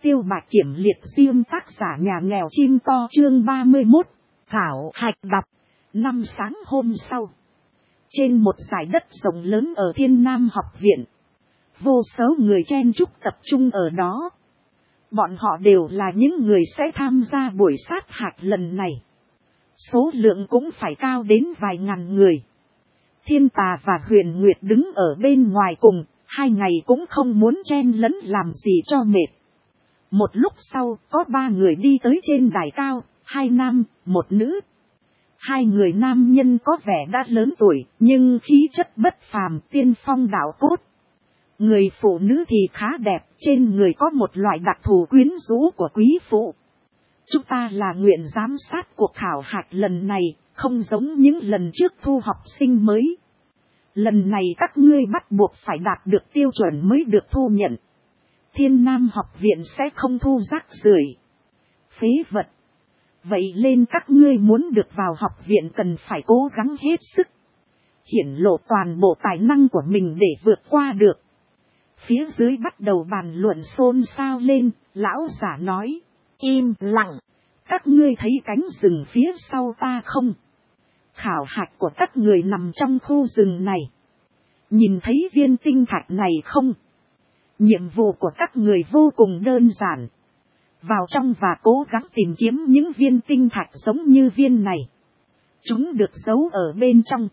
Tiêu Bạch Kiểm liệt riêng tác giả nhà nghèo chim to chương 31. Khảo hạch đọc. Năm sáng hôm sau. Trên một dải đất rộng lớn ở Thiên Nam học viện. Vô số người chen chúc tập trung ở đó. Bọn họ đều là những người sẽ tham gia buổi sát hạch lần này. Số lượng cũng phải cao đến vài ngàn người. Thiên Tà và Huyền Nguyệt đứng ở bên ngoài cùng. 2 ngày cũng không muốn chen lấn làm gì cho mệt. Một lúc sau có 3 người đi tới trên đài cao, 2 nam, 1 nữ. 2 người nam nhân có vẻ đã lớn tuổi, nhưng khí chất bất phàm, tiên phong đạo cốt. Người phụ nữ thì khá đẹp, trên người có một loại đặc thù quyến rũ của quý phụ. Chúng ta là nguyện giám sát cuộc khảo hạch lần này, không giống những lần trước thu học sinh mới. Lần này các ngươi bắt buộc phải đạt được tiêu chuẩn mới được thu nhận. Thiên Nam học viện sẽ không thu rác rưởi, phế vật. Vậy nên các ngươi muốn được vào học viện cần phải cố gắng hết sức. Hiển lộ toàn bộ tài năng của mình để vượt qua được. Phía dưới bắt đầu bàn luận xôn xao lên, lão giả nói. Im lặng, các ngươi thấy cánh rừng phía sau ta không? Khảo hạch của các người nằm trong khu rừng này. Nhìn thấy viên tinh thạch này không? Nhiệm vụ của các người vô cùng đơn giản. Vào trong và cố gắng tìm kiếm những viên tinh thạch giống như viên này. Chúng được giấu ở bên trong.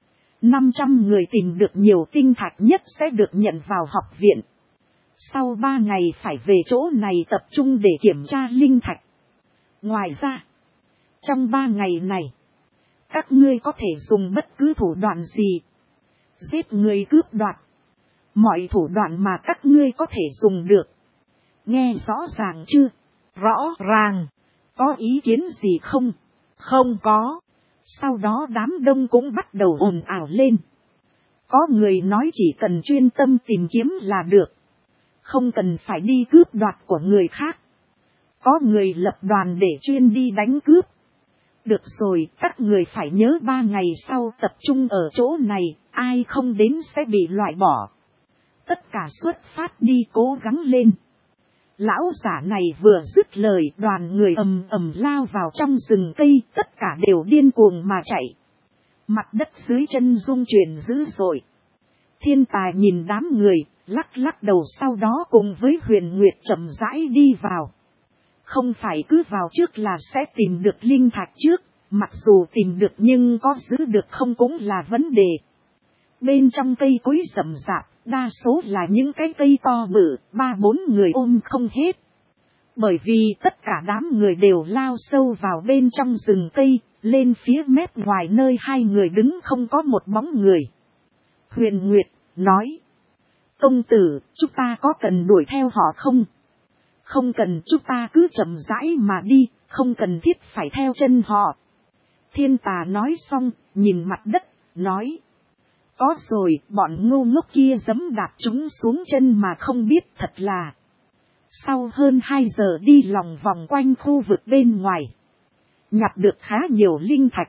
500 người tìm được nhiều tinh thạch nhất sẽ được nhận vào học viện. Sau 3 ngày phải về chỗ này tập trung để kiểm tra linh thạch. Ngoài ra, trong 3 ngày này, các ngươi có thể dùng bất cứ thủ đoạn gì. Giết người cướp đoạt. Mọi thủ đoạn mà các ngươi có thể dùng được. Nghe rõ ràng chưa? Rõ ràng. Có ý kiến gì không? Không có. Sau đó đám đông cũng bắt đầu ồn ào lên. Có người nói chỉ cần chuyên tâm tìm kiếm là được. Không cần phải đi cướp đoạt của người khác. Có người lập đoàn để chuyên đi đánh cướp. Được rồi, các người phải nhớ 3 ngày sau tập trung ở chỗ này, ai không đến sẽ bị loại bỏ. Tất cả xuất phát đi cố gắng lên. Lão giả này vừa dứt lời, đoàn người ầm ầm lao vào trong rừng cây, tất cả đều điên cuồng mà chạy. Mặt đất dưới chân rung chuyển dữ dội. Thiên Tài nhìn đám người, lắc lắc đầu, sau đó cùng với Huyền Nguyệt chậm rãi đi vào. Không phải cứ vào trước là sẽ tìm được linh thạch trước, mặc dù tìm được nhưng có giữ được không cũng là vấn đề. Bên trong cây cối rậm rạp, đa số là những cái cây to bự, 3-4 người ôm không hết. Bởi vì tất cả đám người đều lao sâu vào bên trong rừng cây, lên phía mép ngoài nơi 2 người đứng không có một bóng người. Huyền Nguyệt nói. Công tử, chúng ta có cần đuổi theo họ không? Không cần, chúng ta cứ chậm rãi mà đi, không cần thiết phải theo chân họ. Thiên Tà nói xong, nhìn mặt đất, nói. Có rồi, bọn ngu ngốc kia giẫm đạp chúng xuống chân mà không biết, thật là. Sau hơn 2 giờ đi lòng vòng quanh khu vực bên ngoài, nhặt được khá nhiều linh thạch.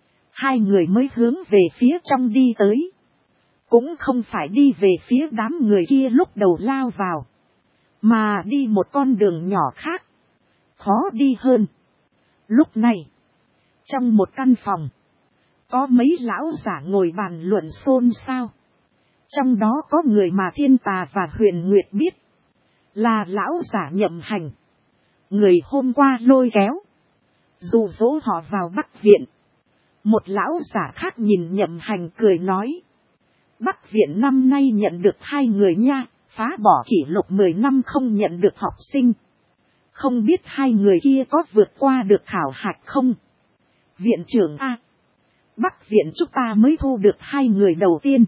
2 người mới hướng về phía trong đi tới. Cũng không phải đi về phía đám người kia lúc đầu lao vào, mà đi một con đường nhỏ khác, khó đi hơn. Lúc này, trong một căn phòng, có mấy lão giả ngồi bàn luận xôn xao. Trong đó có người mà Thiên Tà và Huyền Nguyệt biết, là lão giả Nhậm Hành. Người hôm qua lôi kéo, dụ dỗ họ vào Bắc Viện. Một lão giả khác nhìn Nhậm Hành cười nói. Bắc Viện năm nay nhận được 2 người nha, phá bỏ kỷ lục 10 năm không nhận được học sinh. Không biết 2 người kia có vượt qua được khảo hạch không? Viện trưởng A. Bắc Viện chúng ta mới thu được 2 người đầu tiên.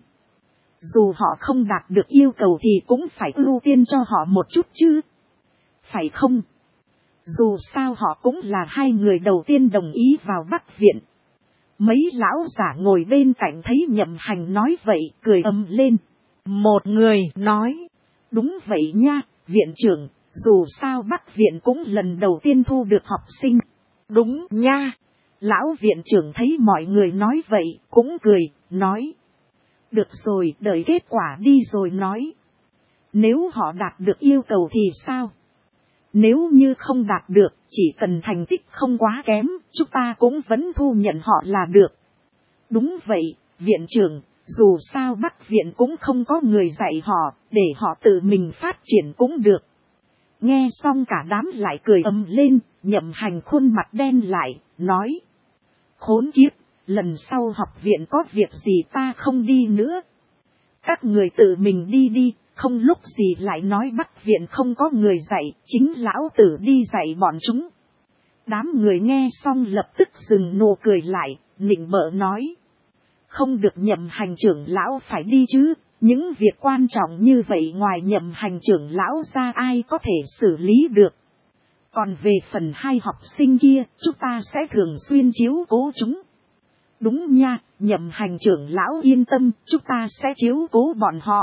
Dù họ không đạt được yêu cầu thì cũng phải ưu tiên cho họ một chút chứ. Phải không? Dù sao họ cũng là 2 người đầu tiên đồng ý vào Bắc Viện. Mấy lão giả ngồi bên cạnh thấy Nhậm Hành nói vậy, cười ầm lên. Một người nói. Đúng vậy nha, viện trưởng, dù sao Bắc Viện cũng lần đầu tiên thu được học sinh. Đúng nha. Lão viện trưởng thấy mọi người nói vậy, cũng cười, nói. Được rồi, đợi kết quả đi rồi nói. Nếu họ đạt được yêu cầu thì sao? Nếu như không đạt được, chỉ cần thành tích không quá kém, chúng ta cũng vẫn thu nhận họ là được. Đúng vậy, viện trưởng, dù sao Bắc viện cũng không có người dạy họ, để họ tự mình phát triển cũng được. Nghe xong cả đám lại cười ầm lên, Nhậm Hành khuôn mặt đen lại, nói. Khốn kiếp, lần sau học viện có việc gì ta không đi nữa. Các người tự mình đi đi, không lúc gì lại nói Bắc viện không có người dạy, chính lão tử đi dạy bọn chúng. Đám người nghe xong lập tức dừng nụ cười lại, nịnh bợ nói. Không được Nhậm Hành trưởng lão phải đi chứ, những việc quan trọng như vậy ngoài Nhậm Hành trưởng lão ra ai có thể xử lý được. Còn về phần hai học sinh kia, chúng ta sẽ thường xuyên chiếu cố chúng. Đúng nha, Nhậm Hành trưởng lão yên tâm, chúng ta sẽ chiếu cố bọn họ.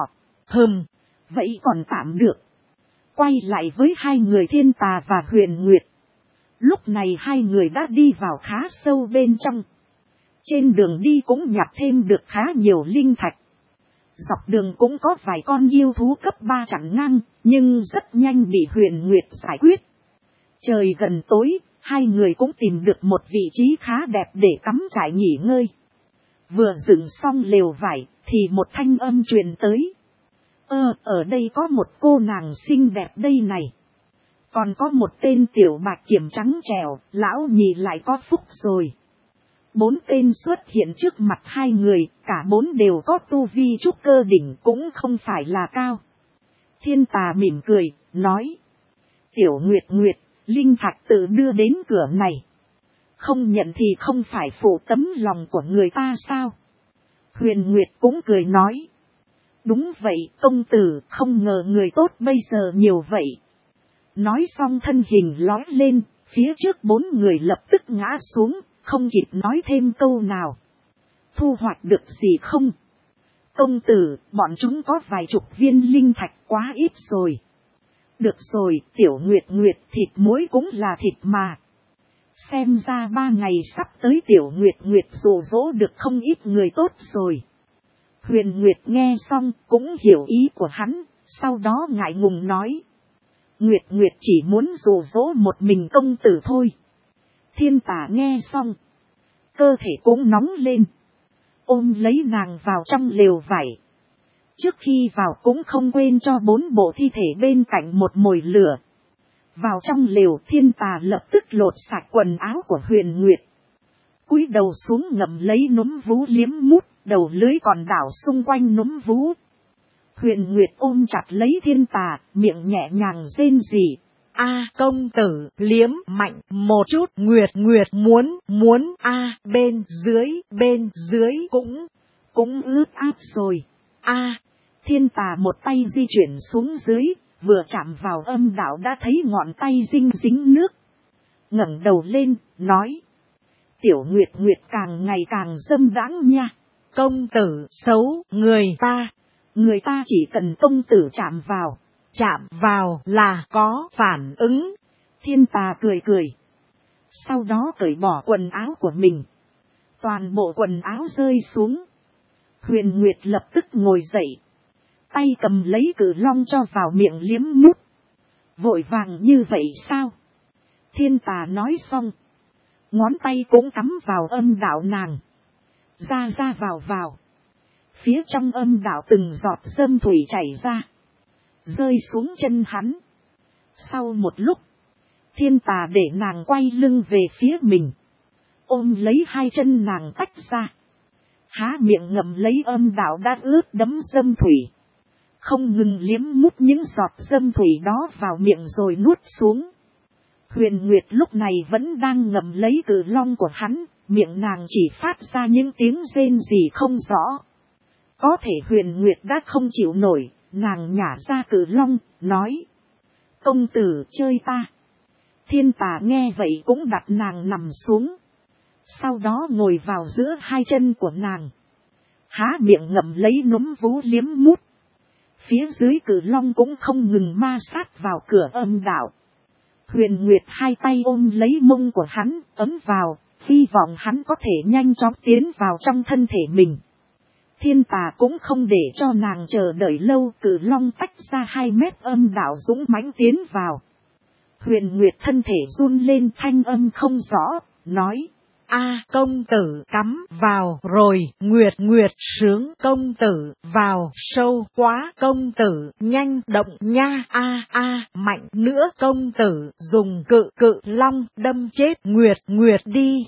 Vậy còn tạm được. Quay lại với hai người Thiên Tà và Huyền Nguyệt. Lúc này hai người đã đi vào khá sâu bên trong. Trên đường đi cũng nhặt thêm được khá nhiều linh thạch. Dọc đường cũng có vài con yêu thú cấp 3 chặn ngang, nhưng rất nhanh bị Huyền Nguyệt giải quyết. Trời gần tối, hai người cũng tìm được một vị trí khá đẹp để cắm trại nghỉ ngơi. Vừa dựng xong lều vải, thì một thanh âm truyền tới. Ở đây có một cô nàng xinh đẹp đây này. Còn có một tên tiểu bạch kiểm trắng trẻo, lão nhị lại có phúc rồi. 4 tên xuất hiện trước mặt hai người, cả 4 đều có tu vi trúc cơ đỉnh cũng không phải là cao. Thiên Tà mỉm cười, nói. Tiểu Nguyệt Nguyệt, linh thạch tự đưa đến cửa này. Không nhận thì không phải phụ tấm lòng của người ta sao? Huyền Nguyệt cũng cười nói. Đúng vậy công tử, không ngờ người tốt bây giờ nhiều vậy. Nói xong thân hình lói lên, phía trước 4 người lập tức ngã xuống, không kịp nói thêm câu nào. Thu hoạch được gì không? Công tử, bọn chúng có vài chục viên linh thạch quá ít rồi. Được rồi, Tiểu Nguyệt Nguyệt, thịt muối cũng là thịt mà. Xem ra 3 ngày sắp tới Tiểu Nguyệt Nguyệt dụ dỗ được không ít người tốt rồi. Huyền Nguyệt nghe xong cũng hiểu ý của hắn, sau đó ngại ngùng nói. Nguyệt Nguyệt chỉ muốn dụ dỗ một mình công tử thôi. Thiên Tà nghe xong, cơ thể cũng nóng lên. Ôm lấy nàng vào trong lều vải. Trước khi vào cũng không quên cho 4 bộ thi thể bên cạnh một mồi lửa. Vào trong lều Thiên Tà lập tức lột sạch quần áo của Huyền Nguyệt. Cúi đầu xuống ngậm lấy núm vú liếm mút, đầu lưới còn đảo xung quanh núm vú. Huyền Nguyệt ôm chặt lấy Thiên Tà, miệng nhẹ nhàng rên rỉ. Công tử, liếm mạnh một chút, Nguyệt Nguyệt muốn, bên dưới cũng ướt át rồi. Thiên Tà một tay di chuyển xuống dưới, vừa chạm vào âm đạo đã thấy ngọn tay dinh dính nước. Ngẩng đầu lên, nói. Tiểu Nguyệt Nguyệt càng ngày càng dâm đãng nha. Công tử xấu, người ta chỉ cần công tử chạm vào là có phản ứng. Thiên Tà cười cười. Sau đó cởi bỏ quần áo của mình. Toàn bộ quần áo rơi xuống. Huyền Nguyệt lập tức ngồi dậy. Tay cầm lấy cử long cho vào miệng liếm mút. Vội vàng như vậy sao? Thiên Tà nói xong. Ngón tay cũng cắm vào âm đạo nàng. Ra vào. Phía trong âm đạo từng giọt dâm thủy chảy ra. Rơi xuống chân hắn. Sau một lúc. Thiên Tà để nàng quay lưng về phía mình. Ôm lấy hai chân nàng tách ra. Há miệng ngậm lấy âm đạo đã ướt đẫm dâm thủy. Không ngừng liếm mút những giọt dâm thủy đó vào miệng rồi nuốt xuống. Huyền Nguyệt lúc này vẫn đang ngậm lấy cử long của hắn. Miệng nàng chỉ phát ra những tiếng rên rỉ không rõ. Có thể Huyền Nguyệt đã không chịu nổi. Nàng nhả ra cử long, nói. Công tử chơi ta. Thiên Tà nghe vậy cũng đặt nàng nằm xuống. Sau đó ngồi vào giữa hai chân của nàng. Há miệng ngậm lấy núm vú liếm mút. Phía dưới cử long cũng không ngừng ma sát vào cửa âm đạo. Huyền Nguyệt hai tay ôm lấy mông của hắn, ấm vào, hy vọng hắn có thể nhanh chóng tiến vào trong thân thể mình. Thiên Tà cũng không để cho nàng chờ đợi lâu, cử long tách ra 2 mét âm đạo dũng mãnh tiến vào. Huyền Nguyệt thân thể run lên, thanh âm không rõ, nói. A công tử cắm vào rồi, Nguyệt Nguyệt sướng, công tử vào sâu quá, công tử nhanh động nha, mạnh nữa, công tử dùng cự long đâm chết Nguyệt Nguyệt đi,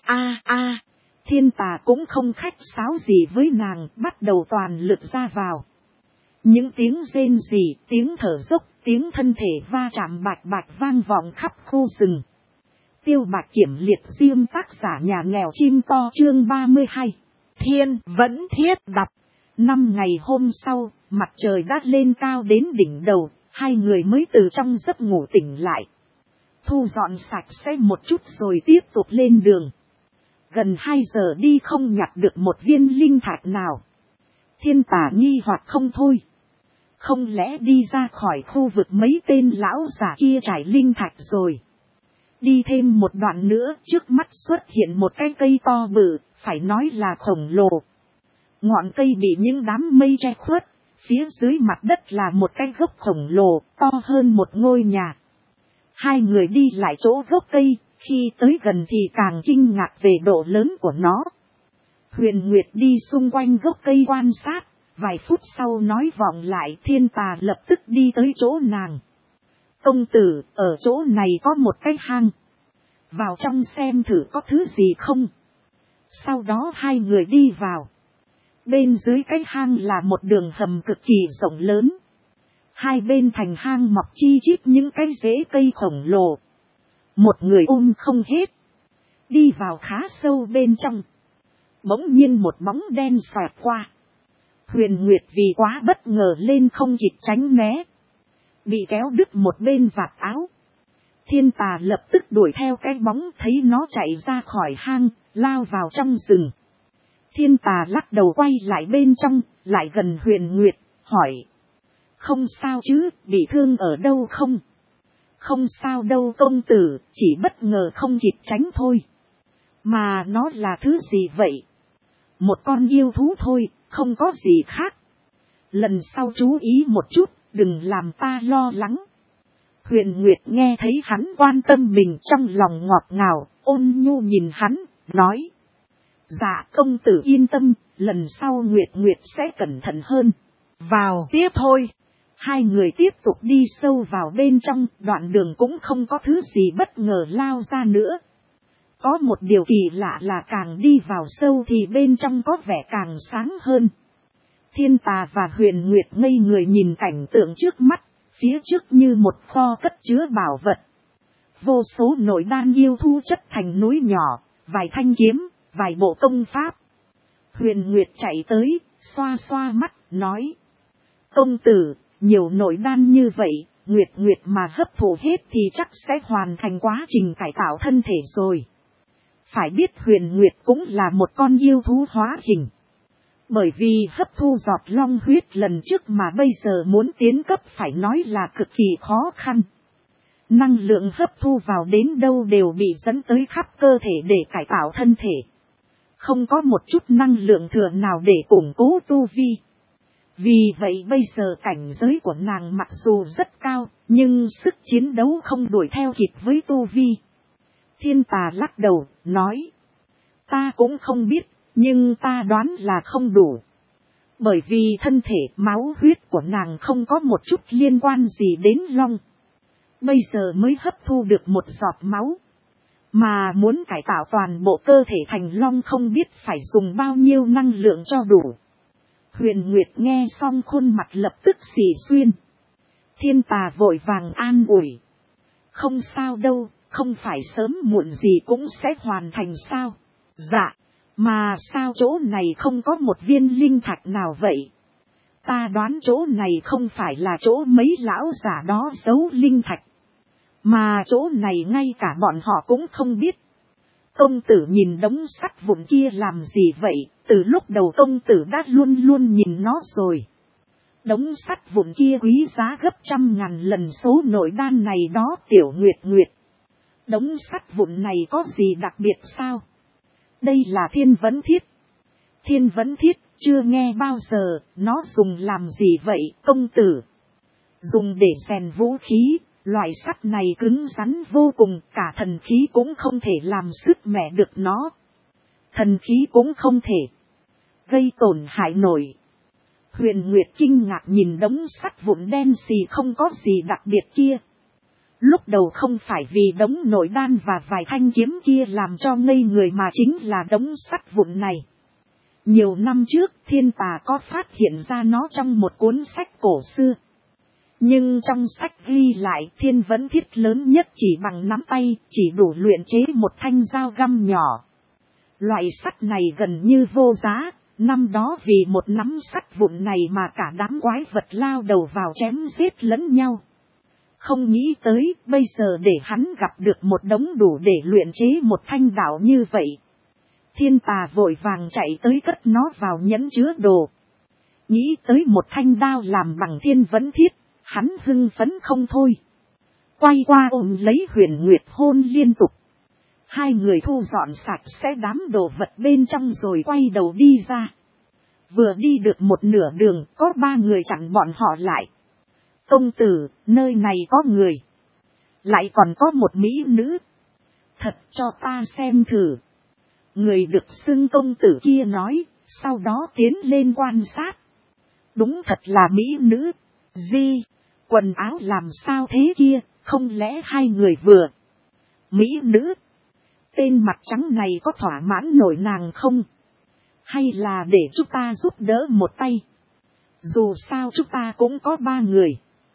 Thiên Tà cũng không khách sáo gì với nàng, bắt đầu toàn lực ra vào. Những tiếng rên rỉ, tiếng thở dốc, tiếng thân thể va chạm bạch bạch vang vọng khắp khu rừng. Tiêu Bạch Kiểm liệt riêng tác giả nhà nghèo chim to chương 32. Thiên vẫn thiết đọc. 5 ngày hôm sau, mặt trời đã lên cao đến đỉnh đầu, hai người mới từ trong giấc ngủ tỉnh lại. Thu dọn sạch sẽ một chút rồi tiếp tục lên đường. Gần 2 giờ đi không nhặt được một viên linh thạch nào. Thiên Tà nghi hoặc không thôi. Không lẽ đi ra khỏi khu vực mấy tên lão giả kia trải linh thạch rồi. Đi thêm một đoạn nữa, trước mắt xuất hiện một cái cây to bự, phải nói là khổng lồ. Ngọn cây bị những đám mây che khuất, phía dưới mặt đất là một cái gốc khổng lồ, to hơn một ngôi nhà. Hai người đi lại chỗ gốc cây, khi tới gần thì càng kinh ngạc về độ lớn của nó. Huyền Nguyệt đi xung quanh gốc cây quan sát, vài phút sau nói vọng lại. Thiên Tà lập tức đi tới chỗ nàng. Công tử, ở chỗ này có một cái hang. Vào trong xem thử có thứ gì không. Sau đó hai người đi vào. Bên dưới cái hang là một đường hầm cực kỳ rộng lớn. Hai bên thành hang mọc chi chít những cái rễ cây khổng lồ. Một người ôm không hết. Đi vào khá sâu bên trong. Bỗng nhiên một bóng đen xoẹt qua. Huyền Nguyệt vì quá bất ngờ lên không kịp tránh né. Bị kéo đứt một bên vạt áo. Thiên Tà lập tức đuổi theo cái bóng, thấy nó chạy ra khỏi hang, lao vào trong rừng. Thiên Tà lắc đầu quay lại bên trong, lại gần Huyền Nguyệt, hỏi. Không sao chứ, bị thương ở đâu không? Không sao đâu công tử, chỉ bất ngờ không kịp tránh thôi. Mà nó là thứ gì vậy? Một con yêu thú thôi, không có gì khác. Lần sau chú ý một chút, đừng làm ta lo lắng. Huyền Nguyệt nghe thấy hắn quan tâm mình, trong lòng ngọt ngào, ôn nhu nhìn hắn, nói. Dạ công tử yên tâm, lần sau Nguyệt Nguyệt sẽ cẩn thận hơn. Vào tiếp thôi. Hai người tiếp tục đi sâu vào bên trong, đoạn đường cũng không có thứ gì bất ngờ lao ra nữa. Có một điều kỳ lạ là càng đi vào sâu thì bên trong có vẻ càng sáng hơn. Thiên Tà và Huyền Nguyệt ngây người nhìn cảnh tượng trước mắt, phía trước như một kho cất chứa bảo vật. Vô số nội đan yêu thú chất thành núi nhỏ, vài thanh kiếm, vài bộ công pháp. Huyền Nguyệt chạy tới, xoa xoa mắt, nói. Công tử, nhiều nội đan như vậy, Nguyệt Nguyệt mà hấp thụ hết thì chắc sẽ hoàn thành quá trình cải tạo thân thể rồi. Phải biết Huyền Nguyệt cũng là một con yêu thú hóa hình. Bởi vì hấp thu giọt long huyết lần trước mà bây giờ muốn tiến cấp phải nói là cực kỳ khó khăn. Năng lượng hấp thu vào đến đâu đều bị dẫn tới khắp cơ thể để cải tạo thân thể. Không có một chút năng lượng thừa nào để củng cố tu vi. Vì vậy bây giờ cảnh giới của nàng mặc dù rất cao, nhưng sức chiến đấu không đuổi theo kịp với tu vi. Thiên Tà lắc đầu, nói. Ta cũng không biết, nhưng ta đoán là không đủ. Bởi vì thân thể máu huyết của nàng không có một chút liên quan gì đến long. Bây giờ mới hấp thu được một giọt máu. Mà muốn cải tạo toàn bộ cơ thể thành long không biết phải dùng bao nhiêu năng lượng cho đủ. Huyền Nguyệt nghe xong khuôn mặt lập tức xì xuyên. Thiên Tà vội vàng an ủi. Không sao đâu, không phải sớm muộn gì cũng sẽ hoàn thành sao? Dạ, mà sao chỗ này không có một viên linh thạch nào vậy? Ta đoán chỗ này không phải là chỗ mấy lão giả đó giấu linh thạch. Mà chỗ này ngay cả bọn họ cũng không biết. Công tử nhìn đống sắt vụn kia làm gì vậy? Từ lúc đầu công tử đã luôn luôn nhìn nó rồi. Đống sắt vụn kia quý giá gấp 100.000 lần số nội đan này đó Tiểu Nguyệt Nguyệt. Đống sắt vụn này có gì đặc biệt sao? Đây là thiên vấn thiết. Thiên vấn thiết chưa nghe bao giờ, nó dùng làm gì vậy công tử? Dùng để rèn vũ khí, Loại sắt này cứng rắn vô cùng, cả thần khí cũng không thể làm sức mẻ được nó. Thần khí cũng không thể gây tổn hại nổi. Huyền Nguyệt kinh ngạc nhìn đống sắt vụn đen xì không có gì đặc biệt kia. Lúc đầu không phải vì đống nội đan và vài thanh kiếm kia làm cho ngây người mà chính là đống sắt vụn này. Nhiều năm trước Thiên Tà có phát hiện ra nó trong một cuốn sách cổ xưa. Nhưng trong sách ghi lại thiên vấn thiết lớn nhất chỉ bằng nắm tay, chỉ đủ luyện chế một thanh dao găm nhỏ. Loại sắt này gần như vô giá, năm đó vì một nắm sắt vụn này mà cả đám quái vật lao đầu vào chém giết lẫn nhau. Không nghĩ tới bây giờ để hắn gặp được một đống đủ để luyện chế một thanh đạo như vậy. Thiên Tà vội vàng chạy tới cất nó vào nhẫn chứa đồ. Nghĩ tới một thanh đao làm bằng thiên vấn thiết, hắn hưng phấn không thôi. Quay qua ôm lấy Huyền Nguyệt hôn liên tục. Hai người thu dọn sạch sẽ đám đồ vật bên trong rồi quay đầu đi ra. Vừa đi được một nửa đường có ba người chặn bọn họ lại. Công tử, nơi này có người. Lại còn có một mỹ nữ. Thật cho ta xem thử. Người được xưng công tử kia nói, sau đó tiến lên quan sát. Đúng thật là mỹ nữ. Di, quần áo làm sao thế kia, không lẽ hai người vừa. Mỹ nữ, tên mặt trắng này có thỏa mãn nổi nàng không? Hay là để chúng ta giúp đỡ một tay? Dù sao chúng ta cũng có ba người.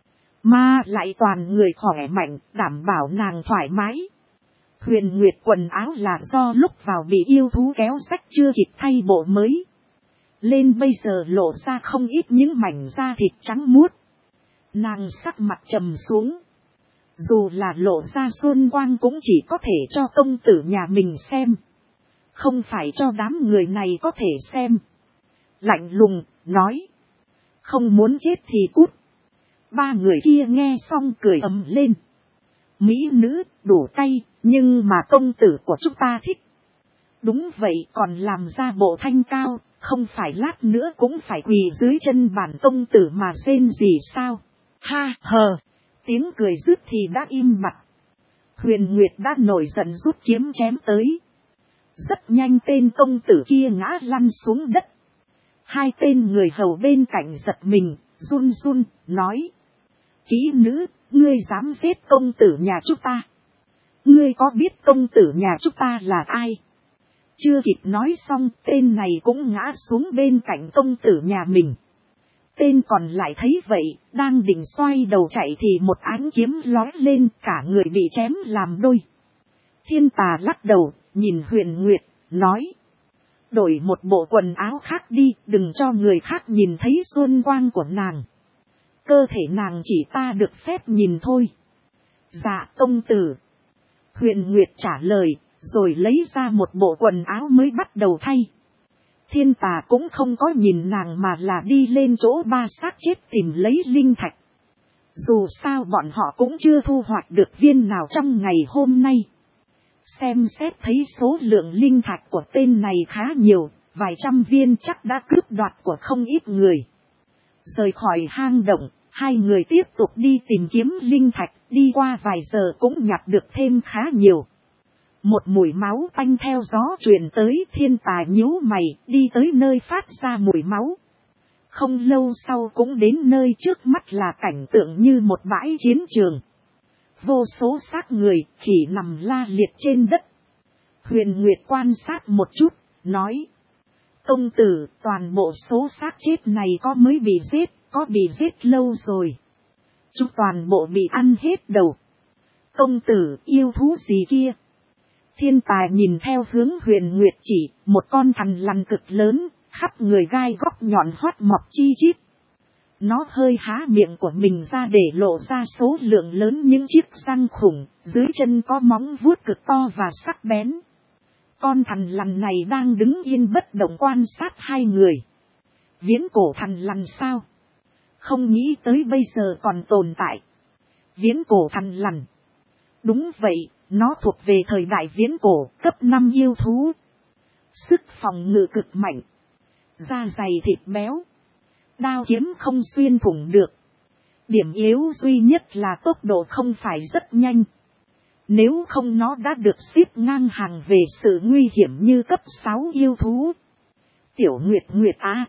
Mà lại toàn người khỏe mạnh, đảm bảo nàng thoải mái. Huyền Nguyệt quần áo là do lúc vào bị yêu thú kéo rách chưa kịp thay bộ mới. Lên bây giờ lộ ra không ít những mảnh da thịt trắng muốt. Nàng sắc mặt trầm xuống. Dù là lộ ra xuân quang cũng chỉ có thể cho công tử nhà mình xem. Không phải cho đám người này có thể xem. Lạnh lùng, nói. Không muốn chết thì cút. Ba người kia nghe xong cười ầm lên. Mỹ nữ, đủ cay, nhưng mà công tử của chúng ta thích. Đúng vậy, còn làm ra bộ thanh cao, không phải lát nữa cũng phải quỳ dưới chân bản công tử mà rên gì sao? Ha hờ, tiếng cười dứt thì đã im bặt. Huyền Nguyệt đã nổi giận rút kiếm chém tới. Rất nhanh tên công tử kia ngã lăn xuống đất. Hai tên người hầu bên cạnh giật mình, run run, nói. Kỹ nữ, ngươi dám giết công tử nhà chúng ta. Ngươi có biết công tử nhà chúng ta là ai? Chưa kịp nói xong, tên này cũng ngã xuống bên cạnh công tử nhà mình. Tên còn lại thấy vậy, đang định xoay đầu chạy thì một ánh kiếm lóe lên, cả người bị chém làm đôi. Thiên Tà lắc đầu, nhìn Huyền Nguyệt, nói. Đổi một bộ quần áo khác đi, đừng cho người khác nhìn thấy xuân quang của nàng. Cơ thể nàng chỉ ta được phép nhìn thôi. Dạ công tử. Huyền Nguyệt trả lời, rồi lấy ra một bộ quần áo mới bắt đầu thay. Thiên Tà cũng không có nhìn nàng mà là đi lên chỗ ba xác chết tìm lấy linh thạch. Dù sao bọn họ cũng chưa thu hoạch được viên nào trong ngày hôm nay. Xem xét thấy số lượng linh thạch của tên này khá nhiều, vài trăm viên chắc đã cướp đoạt của không ít người. Rời khỏi hang động, hai người tiếp tục đi tìm kiếm linh thạch, đi qua vài giờ cũng nhặt được thêm khá nhiều. Một mùi máu tanh theo gió truyền tới, Thiên Tà nhíu mày, đi tới nơi phát ra mùi máu. Không lâu sau cũng đến nơi trước mắt là cảnh tượng như một bãi chiến trường. Vô số xác người, khỉ nằm la liệt trên đất. Huyền Nguyệt quan sát một chút, nói. Công tử, toàn bộ số xác chết này có mới bị giết, có bị giết lâu rồi. Chúng toàn bộ bị ăn hết đầu. Công tử, yêu thú gì kia? Thiên Tài nhìn theo hướng Huyền Nguyệt chỉ, một con thằn lằn cực lớn, khắp người gai góc nhọn hoắt mọc chi chít. Nó hơi há miệng của mình ra để lộ ra số lượng lớn những chiếc răng khủng, dưới chân có móng vuốt cực to và sắc bén. Con thằn lằn này đang đứng yên bất động quan sát hai người. Viễn cổ thằn lằn sao? Không nghĩ tới bây giờ còn tồn tại. Viễn cổ thằn lằn. Đúng vậy, nó thuộc về thời đại viễn cổ, cấp 5 yêu thú. Sức phòng ngự cực mạnh. Da dày thịt béo. Đao kiếm không xuyên thủng được. Điểm yếu duy nhất là tốc độ không phải rất nhanh. Nếu không nó đã được xếp ngang hàng về sự nguy hiểm như cấp 6 yêu thú. Tiểu Nguyệt Nguyệt a.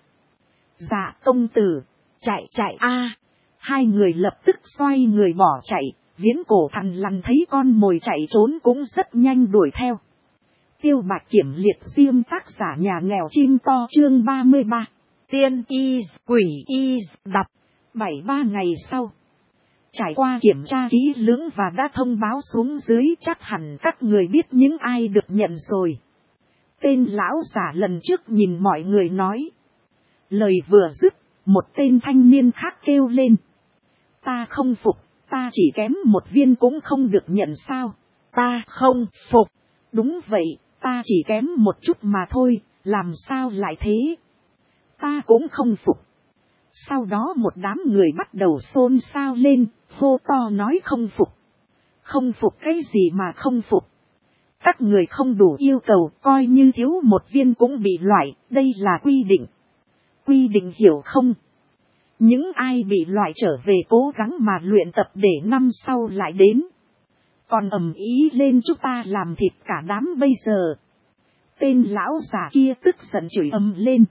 Dạ công tử, chạy a. Hai người lập tức xoay người bỏ chạy, Viễn Cổ Thằn Lằn thấy con mồi chạy trốn cũng rất nhanh đuổi theo. Tiêu Bạch Kiểm liệt diêm tác giả nhà nghèo chim to chương 33. Tiên y, quỷ y, đọc. 73 ngày sau. Trải qua kiểm tra kỹ lưỡng và đã thông báo xuống dưới, chắc hẳn các người biết những ai được nhận rồi. Tên lão giả lần trước nhìn mọi người nói. Lời vừa dứt, một tên thanh niên khác kêu lên. Ta không phục, ta chỉ kém một viên cũng không được nhận sao? Ta không phục. Đúng vậy, ta chỉ kém một chút mà thôi, làm sao lại thế? Ta cũng không phục. Sau đó một đám người bắt đầu xôn xao lên, hô to nói không phục. Không phục cái gì mà không phục? Các người không đủ yêu cầu, coi như thiếu một viên cũng bị loại, đây là quy định. Quy định hiểu không? Những ai bị loại trở về cố gắng mà luyện tập để năm sau lại đến. Còn ầm ý lên chúng ta làm thịt cả đám bây giờ. Tên lão già kia tức giận chửi ầm lên.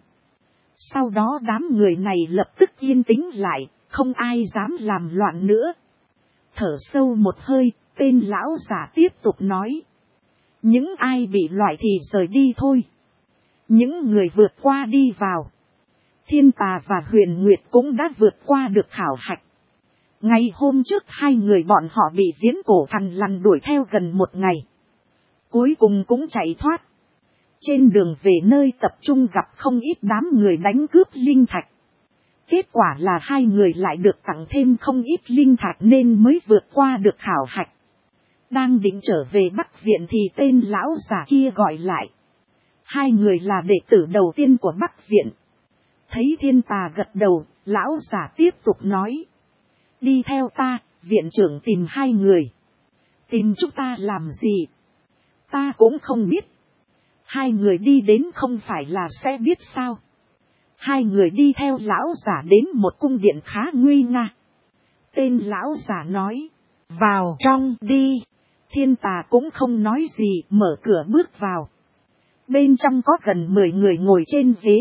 Sau đó đám người này lập tức yên tĩnh lại, không ai dám làm loạn nữa. Thở sâu một hơi, tên lão già tiếp tục nói. Những ai bị loại thì rời đi thôi. Những người vượt qua đi vào. Thiên Tà và Huyền Nguyệt cũng đã vượt qua được khảo hạch. Ngày hôm trước hai người bọn họ bị Viễn Cổ Thằn Lằn đuổi theo gần một ngày. Cuối cùng cũng chạy thoát. Trên đường về nơi tập trung gặp không ít đám người đánh cướp linh thạch. Kết quả là hai người lại được tặng thêm không ít linh thạch nên mới vượt qua được khảo hạch. Đang định trở về Bắc Viện thì tên lão già kia gọi lại. Hai người là đệ tử đầu tiên của Bắc Viện. Thấy Thiên Tà gật đầu, lão già tiếp tục nói. Đi theo ta, viện trưởng tìm hai người. Tìm chúng ta làm gì? Ta cũng không biết. Hai người đi đến không phải là sẽ biết sao? Hai người đi theo lão giả đến một cung điện khá nguy nga. Tên lão giả nói. Vào trong đi. Thiên Tà cũng không nói gì, mở cửa bước vào. Bên trong có gần 10 người ngồi trên ghế.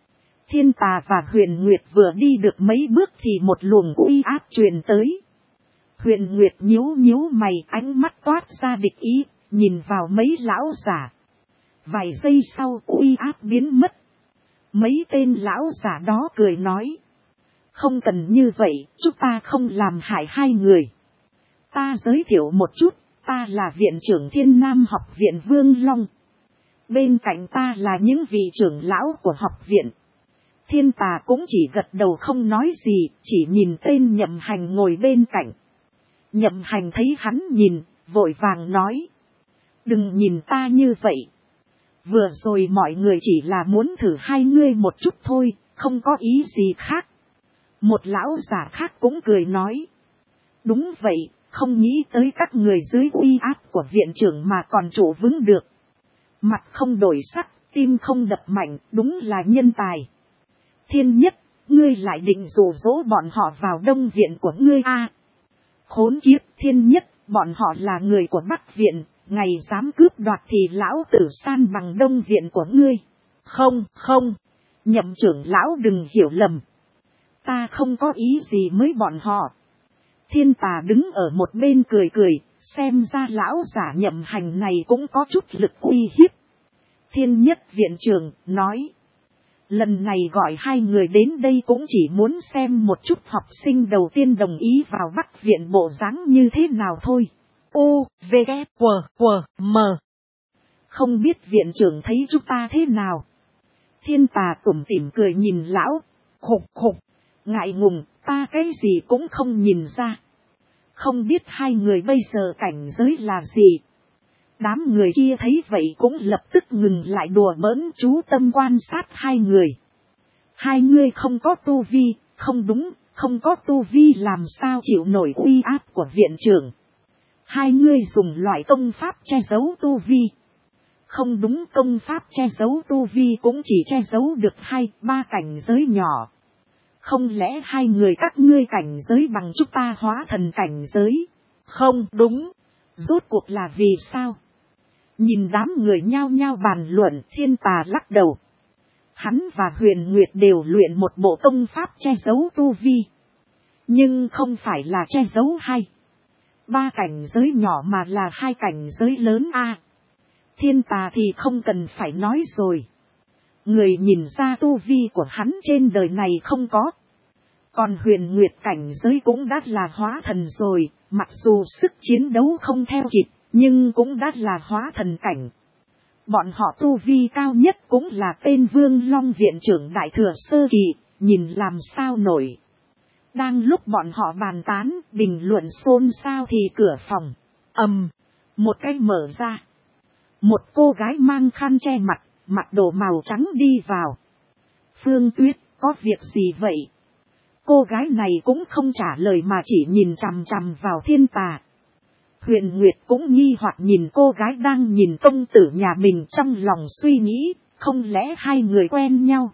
Thiên Tà và Huyền Nguyệt vừa đi được mấy bước thì một luồng uy áp truyền tới. Huyền Nguyệt nhíu nhíu mày, ánh mắt toát ra địch ý, nhìn vào mấy lão giả. Vài giây sau uy áp biến mất. Mấy tên lão giả đó cười nói. Không cần như vậy, chúng ta không làm hại hai người. Ta giới thiệu một chút, ta là viện trưởng Thiên Nam học viện Vương Long. Bên cạnh ta là những vị trưởng lão của học viện. Thiên Tà cũng chỉ gật đầu không nói gì, chỉ nhìn tên Nhậm Hành ngồi bên cạnh. Nhậm Hành thấy hắn nhìn, vội vàng nói. Đừng nhìn ta như vậy. Vừa rồi mọi người chỉ là muốn thử hai ngươi một chút thôi, không có ý gì khác. Một lão giả khác cũng cười nói. Đúng vậy, không nghĩ tới các người dưới uy áp của viện trưởng mà còn trụ vững được. Mặt không đổi sắc, tim không đập mạnh, đúng là nhân tài. Thiên Nhất, ngươi lại định dụ dỗ bọn họ vào Đông Viện của ngươi à? Khốn kiếp, Thiên Nhất, bọn họ là người của Bắc Viện, ngày dám cướp đoạt thì lão tử san bằng Đông Viện của ngươi. Không, Nhậm trưởng lão đừng hiểu lầm. Ta không có ý gì với bọn họ. Thiên Tà đứng ở một bên cười cười, xem ra lão giả Nhậm Hành này cũng có chút lực uy hiếp. Thiên Nhất viện trưởng nói. Lần này gọi hai người đến đây cũng chỉ muốn xem một chút học sinh đầu tiên đồng ý vào Bắc Viện bộ dáng như thế nào thôi. U, V, K, W, M. Không biết viện trưởng thấy chúng ta thế nào? Thiên Tà tủm tỉm cười nhìn lão. Khục, ngại ngùng, ta cái gì cũng không nhìn ra. Không biết hai người bây giờ cảnh giới là gì? Đám người kia thấy vậy cũng lập tức ngừng lại đùa bỡn, chú tâm quan sát hai người. Hai người không có tu vi, không đúng, không có tu vi làm sao chịu nổi uy áp của viện trưởng. Hai người dùng loại công pháp che giấu tu vi. Không đúng, công pháp che giấu tu vi cũng chỉ che giấu được 2-3 cảnh giới nhỏ. Không lẽ hai người các ngươi cảnh giới bằng chúng ta hóa thần cảnh giới? Không đúng. Rốt cuộc là vì sao? Nhìn đám người nhao nhao bàn luận, Thiên Tà lắc đầu. Hắn và Huyền Nguyệt đều luyện một bộ công pháp che giấu tu vi. Nhưng không phải là che giấu 2-3 cảnh giới nhỏ mà là 2 cảnh giới lớn a. Thiên Tà thì không cần phải nói rồi. Người nhìn ra tu vi của hắn trên đời này không có. Còn Huyền Nguyệt cảnh giới cũng đã là hóa thần rồi, mặc dù sức chiến đấu không theo kịp, nhưng cũng đã là hóa thần cảnh. Bọn họ tu vi cao nhất cũng là tên Vương Long viện trưởng đại thừa sơ kỳ, nhìn làm sao nổi. Đang lúc bọn họ bàn tán, bình luận xôn xao thì cửa phòng một cái mở ra. Một cô gái mang khăn che mặt, mặc đồ màu trắng đi vào. Phương Tuyết, có việc gì vậy? Cô gái này cũng không trả lời mà chỉ nhìn chằm chằm vào Thiên Tà. Huyền Nguyệt cũng nghi hoặc nhìn cô gái đang nhìn công tử nhà mình, trong lòng suy nghĩ, không lẽ hai người quen nhau?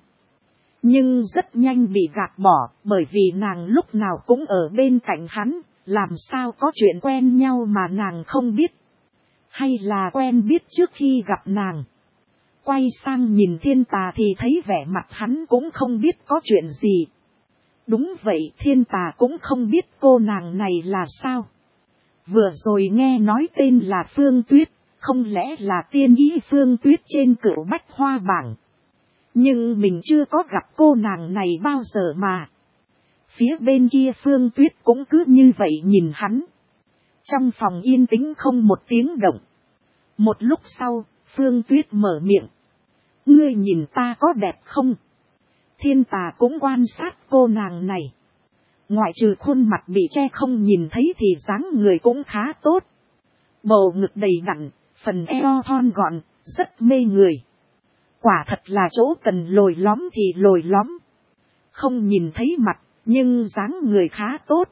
Nhưng rất nhanh bị gạt bỏ, bởi vì nàng lúc nào cũng ở bên cạnh hắn, làm sao có chuyện quen nhau mà nàng không biết. Hay là quen biết trước khi gặp nàng. Quay sang nhìn Thiên Tà thì thấy vẻ mặt hắn cũng không biết có chuyện gì. Đúng vậy, Thiên Tà cũng không biết cô nàng này là sao. Vừa rồi nghe nói tên là Phương Tuyết, không lẽ là tiên ý Phương Tuyết trên Cửu Bách Hoa bảng. Nhưng mình chưa có gặp cô nàng này bao giờ mà. Phía bên kia Phương Tuyết cũng cứ như vậy nhìn hắn. Trong phòng yên tĩnh không một tiếng động. Một lúc sau, Phương Tuyết mở miệng. Ngươi nhìn ta có đẹp không? Thiên Tà cũng quan sát cô nàng này. Ngoại trừ khuôn mặt bị che không nhìn thấy thì dáng người cũng khá tốt. Bầu ngực đầy đặn, phần eo thon gọn, rất mê người. Quả thật là chỗ cần lồi lõm thì lồi lõm. Không nhìn thấy mặt, nhưng dáng người khá tốt.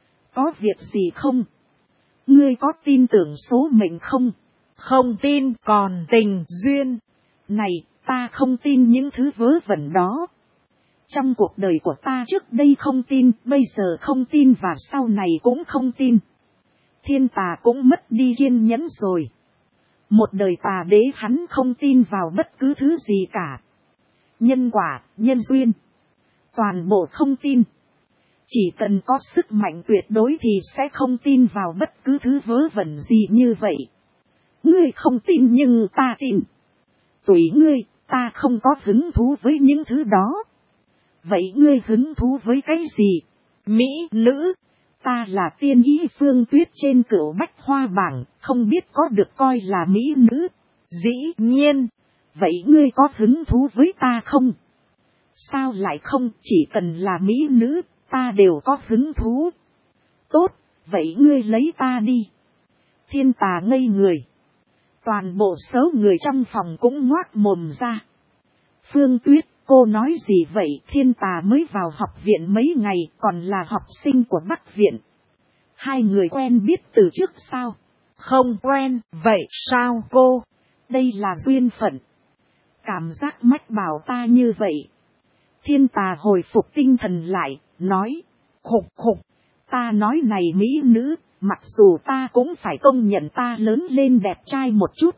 Có việc gì không? Ngươi có tin tưởng số mệnh không? Không tin, còn tình duyên. Này, ta không tin những thứ vớ vẩn đó. Trong cuộc đời của ta trước đây không tin, bây giờ không tin và sau này cũng không tin. Thiên Tà cũng mất đi kiên nhẫn rồi. Một đời tà đế hắn không tin vào bất cứ thứ gì cả. Nhân quả, nhân duyên. Toàn bộ không tin. Chỉ cần có sức mạnh tuyệt đối thì sẽ không tin vào bất cứ thứ vớ vẩn gì như vậy. Ngươi không tin nhưng ta tin. Tùy ngươi, ta không có hứng thú với những thứ đó. Vậy ngươi hứng thú với cái gì? Mỹ nữ. Ta là tiên ý Phương Tuyết trên Cửu Bách Hoa bảng, không biết có được coi là mỹ nữ. Dĩ nhiên. Vậy ngươi có hứng thú với ta không? Sao lại không, chỉ cần là mỹ nữ, ta đều có hứng thú. Tốt, vậy ngươi lấy ta đi. Thiên Tà ngây người. Toàn bộ số người trong phòng cũng ngoác mồm ra. Phương Tuyết, cô nói gì vậy? Thiên Tà mới vào học viện mấy ngày, còn là học sinh của Bắc viện. Hai người quen biết từ trước sao? Không quen, vậy sao cô? Đây là duyên phận. Cảm giác mách bảo ta như vậy. Thiên Tà hồi phục tinh thần lại, nói. Khục khục, ta nói này mỹ nữ, mặc dù ta cũng phải công nhận ta lớn lên đẹp trai một chút.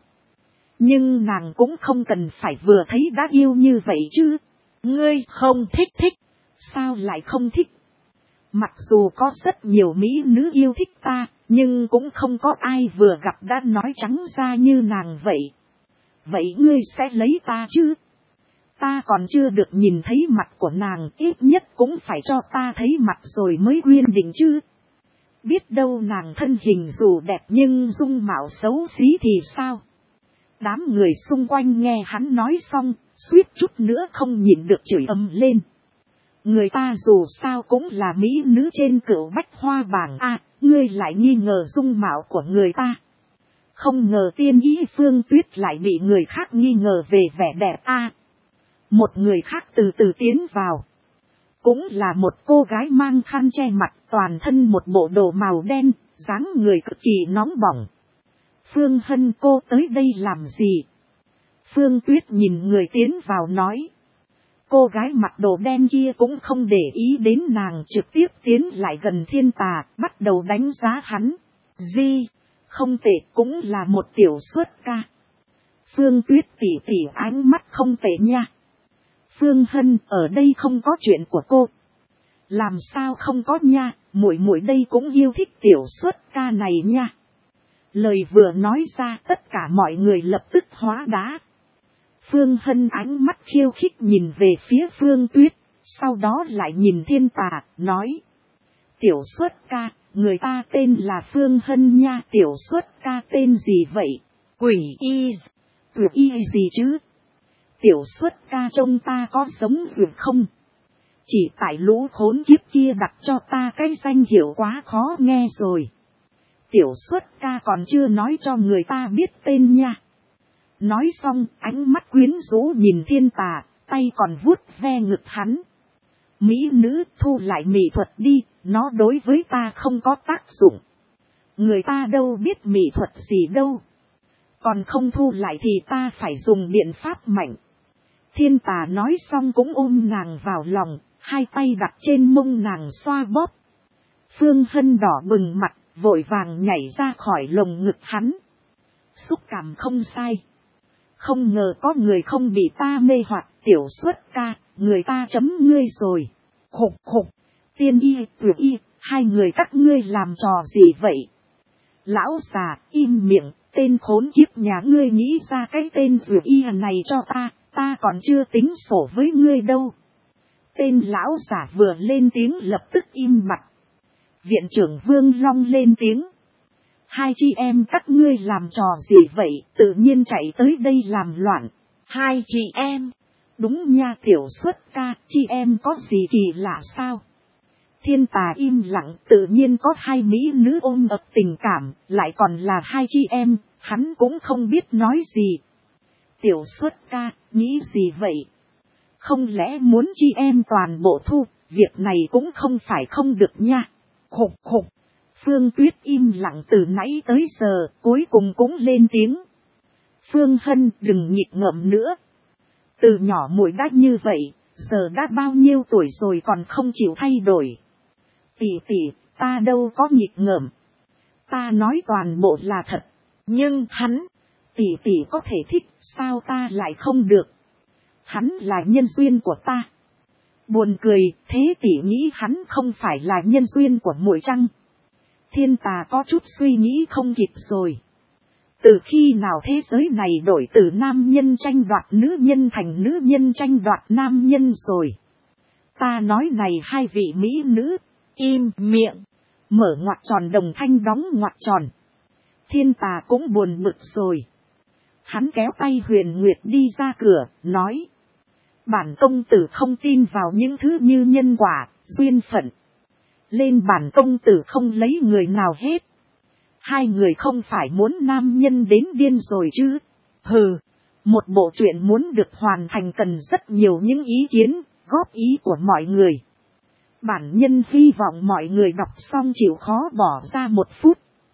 Nhưng nàng cũng không cần phải vừa thấy đã yêu như vậy chứ. Ngươi không thích. Sao lại không thích? Mặc dù có rất nhiều mỹ nữ yêu thích ta, nhưng cũng không có ai vừa gặp đã nói trắng ra như nàng vậy. Vậy ngươi sẽ lấy ta chứ? Ta còn chưa được nhìn thấy mặt của nàng, ít nhất cũng phải cho ta thấy mặt rồi mới quyết định chứ. Biết đâu nàng thân hình dù đẹp nhưng dung mạo xấu xí thì sao? Đám người xung quanh nghe hắn nói xong, suýt chút nữa không nhịn được chửi ầm lên. Người ta dù sao cũng là mỹ nữ trên Cửu Bách Hoa bảng a, ngươi lại nghi ngờ dung mạo của người ta. Không ngờ tiên ý Phương Tuyết lại bị người khác nghi ngờ về vẻ đẹp a. Một người khác từ từ tiến vào. Cũng là một cô gái mang khăn che mặt, toàn thân một bộ đồ màu đen, dáng người cực kỳ nóng bỏng. Phương Hân, cô tới đây làm gì? Phương Tuyết nhìn người tiến vào nói. Cô gái mặc đồ đen kia cũng không để ý đến nàng, trực tiếp tiến lại gần Thiên Tà, bắt đầu đánh giá hắn. Di, không tệ, cũng là một tiểu xuất ca. Phương Tuyết tỷ tỷ ánh mắt không tệ nha. Phương Hân, ở đây không có chuyện của cô. Làm sao không có nha, muội muội đây cũng yêu thích tiểu xuất ca này nha. Lời vừa nói ra, tất cả mọi người lập tức hóa đá. Phương Hân ánh mắt khiêu khích nhìn về phía Phương Tuyết, sau đó lại nhìn Thiên Tà, nói. Tiểu xuất ca, người ta tên là Phương Hân nha. Tiểu xuất ca tên gì vậy? Quỷ y. Quỷ y gì chứ? Tiểu xuất ca trông ta có giống vượt không? Chỉ tại lũ khốn kiếp kia đặt cho ta cái danh hiệu quá khó nghe rồi. Tiểu xuất ca còn chưa nói cho người ta biết tên nha. Nói xong, ánh mắt quyến rũ nhìn Thiên Tà, tay còn vuốt ve ngực hắn. Mỹ nữ, thu lại mỹ thuật đi, nó đối với ta không có tác dụng. Người ta đâu biết mỹ thuật gì đâu. Còn không thu lại thì ta phải dùng biện pháp mạnh. Thiên Tà nói xong cũng ôm nàng vào lòng, hai tay đặt trên mông nàng xoa bóp. Phương Hân đỏ bừng mặt, vội vàng nhảy ra khỏi lồng ngực hắn. Xúc cảm không sai. Không ngờ có người không bị ta mê hoặc. Tiểu xuất ca, người ta chấm ngươi rồi. Khục khục, tiên y, tuyệt y, hai người các ngươi làm trò gì vậy? Lão già, im miệng, tên khốn kiếp nhà ngươi nghĩ ra cái tên tuyệt y này cho ta còn chưa tính sổ với ngươi đâu. Tên lão già vừa lên tiếng lập tức im bặt. Viện trưởng Vương Long lên tiếng. Hai chị em các ngươi làm trò gì vậy, tự nhiên chạy tới đây làm loạn. Hai chị em. Đúng nha tiểu xuất ca, chị em có gì kỳ lạ sao? Thiên Tà im lặng, tự nhiên có hai mỹ nữ ôm ập tình cảm, lại còn là hai chị em, hắn cũng không biết nói gì. Tiểu xuất ca, nghĩ gì vậy? Không lẽ muốn chị em toàn bộ thu, việc này cũng không phải không được nha. Khục khục. Phương Tuyết im lặng từ nãy tới giờ, cuối cùng cũng lên tiếng. Phương Hân, đừng nghịch ngợm nữa. Từ nhỏ muội đã như vậy, giờ đã bao nhiêu tuổi rồi còn không chịu thay đổi. Tỷ tỷ, ta đâu có nghịch ngợm. Ta nói toàn bộ là thật. Nhưng hắn, tỷ tỷ có thể thích, sao ta lại không được? Hắn là nhân duyên của ta. Buồn cười, thế tỷ nghĩ hắn không phải là nhân duyên của muội chăng? Thiên Tà có chút suy nghĩ không kịp rồi. Từ khi nào thế giới này đổi từ nam nhân tranh đoạt nữ nhân thành nữ nhân tranh đoạt nam nhân rồi? Ta nói này hai vị mỹ nữ, im miệng, mở ngoặc tròn đồng thanh đóng ngoặc tròn. Thiên Tà cũng buồn bực rồi. Hắn kéo tay Huyền Nguyệt đi ra cửa, nói. Bản công tử không tin vào những thứ như nhân quả, duyên phận. Lên bản công tử không lấy người nào hết. Hai người không phải muốn nam nhân đến điên rồi chứ. Hừ, một bộ truyện muốn được hoàn thành cần rất nhiều những ý kiến, góp ý của mọi người. Bản nhân hy vọng mọi người đọc xong chịu khó bỏ ra 1 phút.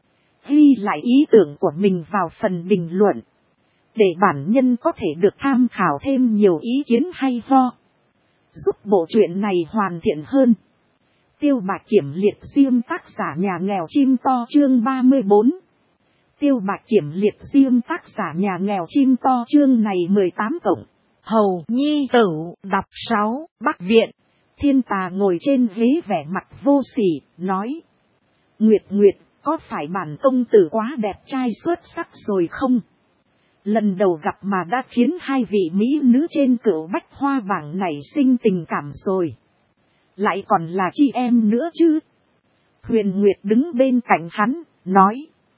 Ghi lại ý tưởng của mình vào phần bình luận. Để bản nhân có thể được tham khảo thêm nhiều ý kiến hay ho. Giúp bộ truyện này hoàn thiện hơn. Tiêu Bạch Kiểm liệt diêm tác giả nhà nghèo chim to chương 34. Tiêu Bạch Kiểm liệt diêm tác giả nhà nghèo chim to chương này 18 cộng. Hầu Nhi Tử đọc 6, Bắc Viện. Thiên Tà ngồi trên ghế vẻ mặt vô sỉ, nói. Nguyệt Nguyệt, có phải bản công tử quá đẹp trai xuất sắc rồi không? Lần đầu gặp mà đã khiến hai vị mỹ nữ trên cửu bách hoa bảng nảy sinh tình cảm rồi. Lại còn là chị em nữa chứ. Huyền Nguyệt đứng bên cạnh hắn, nói.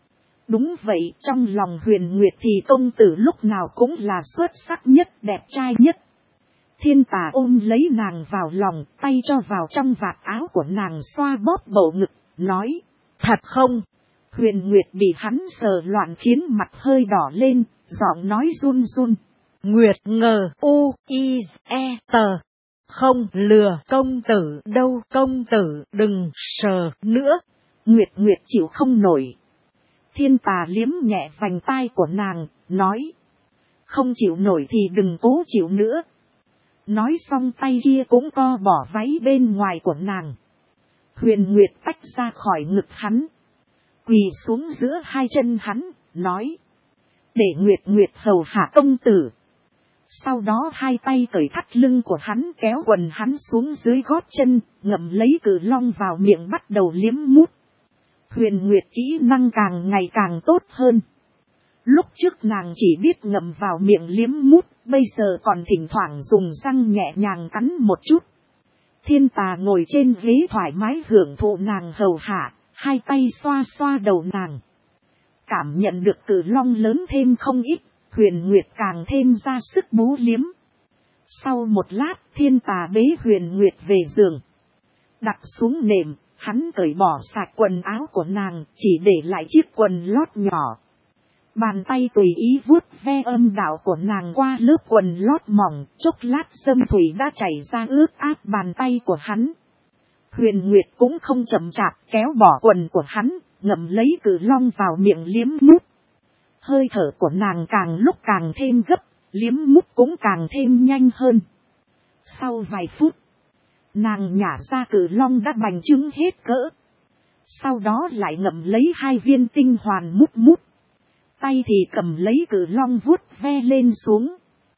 Đúng vậy, trong lòng Huyền Nguyệt thì công tử lúc nào cũng là xuất sắc nhất, đẹp trai nhất. Thiên Tà ôm lấy nàng vào lòng, tay cho vào trong vạt áo của nàng xoa bóp bầu ngực, nói. Thật không? Huyền Nguyệt bị hắn sờ loạn khiến mặt hơi đỏ lên, giọng nói run run. Nguyệt ngờ u i e tờ. Không lừa công tử đâu, công tử đừng sờ nữa. Nguyệt Nguyệt chịu không nổi. Thiên Tà liếm nhẹ vành tai của nàng, nói. Không chịu nổi thì đừng cố chịu nữa. Nói xong tay kia cũng co bỏ váy bên ngoài của nàng. Huyền Nguyệt tách ra khỏi ngực hắn. Quỳ xuống giữa hai chân hắn, nói. Để Nguyệt Nguyệt hầu hạ công tử. Sau đó hai tay cởi thắt lưng của hắn kéo quần hắn xuống dưới gót chân, ngậm lấy cự long vào miệng bắt đầu liếm mút. Huyền Nguyệt kỹ năng càng ngày càng tốt hơn. Lúc trước nàng chỉ biết ngậm vào miệng liếm mút, bây giờ còn thỉnh thoảng dùng răng nhẹ nhàng cắn một chút. Thiên Tà ngồi trên ghế thoải mái hưởng thụ nàng hầu hạ, hai tay xoa xoa đầu nàng. Cảm nhận được cự long lớn thêm không ít, Huyền Nguyệt càng thêm ra sức bú liếm. Sau một lát, Thiên Tà bế Huyền Nguyệt về giường. Đặt xuống nệm, hắn cởi bỏ sạch quần áo của nàng, chỉ để lại chiếc quần lót nhỏ. Bàn tay tùy ý vuốt ve âm đạo của nàng qua lớp quần lót mỏng, chốc lát dâm thủy đã chảy ra ướt át bàn tay của hắn. Huyền Nguyệt cũng không chậm chạp kéo bỏ quần của hắn, ngậm lấy cự long vào miệng liếm mút. Hơi thở của nàng càng lúc càng thêm gấp, liếm mút cũng càng thêm nhanh hơn. Sau vài phút, nàng nhả ra cự long đã bành trướng hết cỡ. Sau đó lại ngậm lấy hai viên tinh hoàn mút mút. Tay thì cầm lấy cự long vuốt ve lên xuống.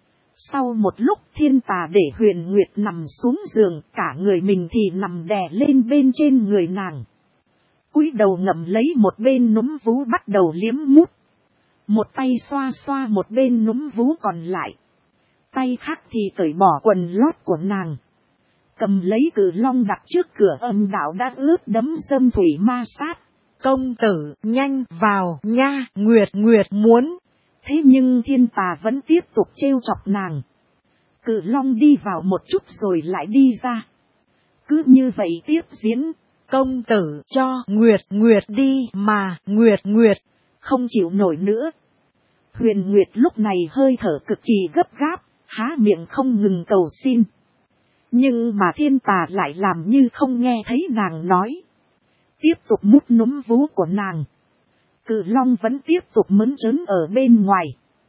Sau một lúc Thiên Tà để Huyền Nguyệt nằm xuống giường, cả người mình thì nằm đè lên bên trên người nàng. Cúi đầu ngậm lấy một bên núm vú bắt đầu liếm mút. Một tay xoa xoa một bên núm vú còn lại. Tay khác thì cởi bỏ quần lót của nàng. Cầm lấy cự long đặt trước cửa âm đạo đã ướt đẫm dâm thủy ma sát. Công tử, nhanh vào nha, Nguyệt Nguyệt muốn. Thế nhưng Thiên Tà vẫn tiếp tục trêu chọc nàng. Cự long đi vào một chút rồi lại đi ra. Cứ như vậy tiếp diễn. Công tử cho Nguyệt Nguyệt đi mà, Nguyệt Nguyệt không chịu nổi nữa. Huyền Nguyệt lúc này hơi thở cực kỳ gấp gáp, há miệng không ngừng cầu xin. Nhưng mà Thiên Tà lại làm như không nghe thấy nàng nói. Tiếp tục mút núm vú của nàng. Cự long vẫn tiếp tục mớn trớn ở bên ngoài.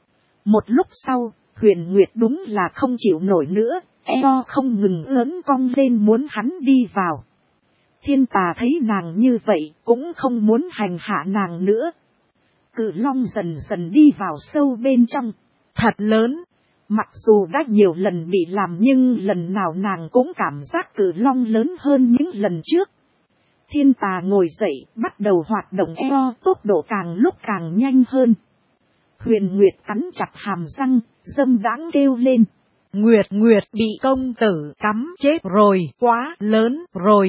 Một lúc sau, Huyền Nguyệt đúng là không chịu nổi nữa, eo không ngừng ớn cong lên muốn hắn đi vào. Thiên Tà thấy nàng như vậy, cũng không muốn hành hạ nàng nữa. Cự long dần dần đi vào sâu bên trong. Thật lớn. Mặc dù đã nhiều lần bị làm nhưng lần nào nàng cũng cảm giác cự long lớn hơn những lần trước. Thiên Tà ngồi dậy, bắt đầu hoạt động eo, tốc độ càng lúc càng nhanh hơn. Huyền Nguyệt cắn chặt hàm răng, dâm đãng kêu lên. Nguyệt Nguyệt bị công tử cắm chết rồi, quá lớn rồi,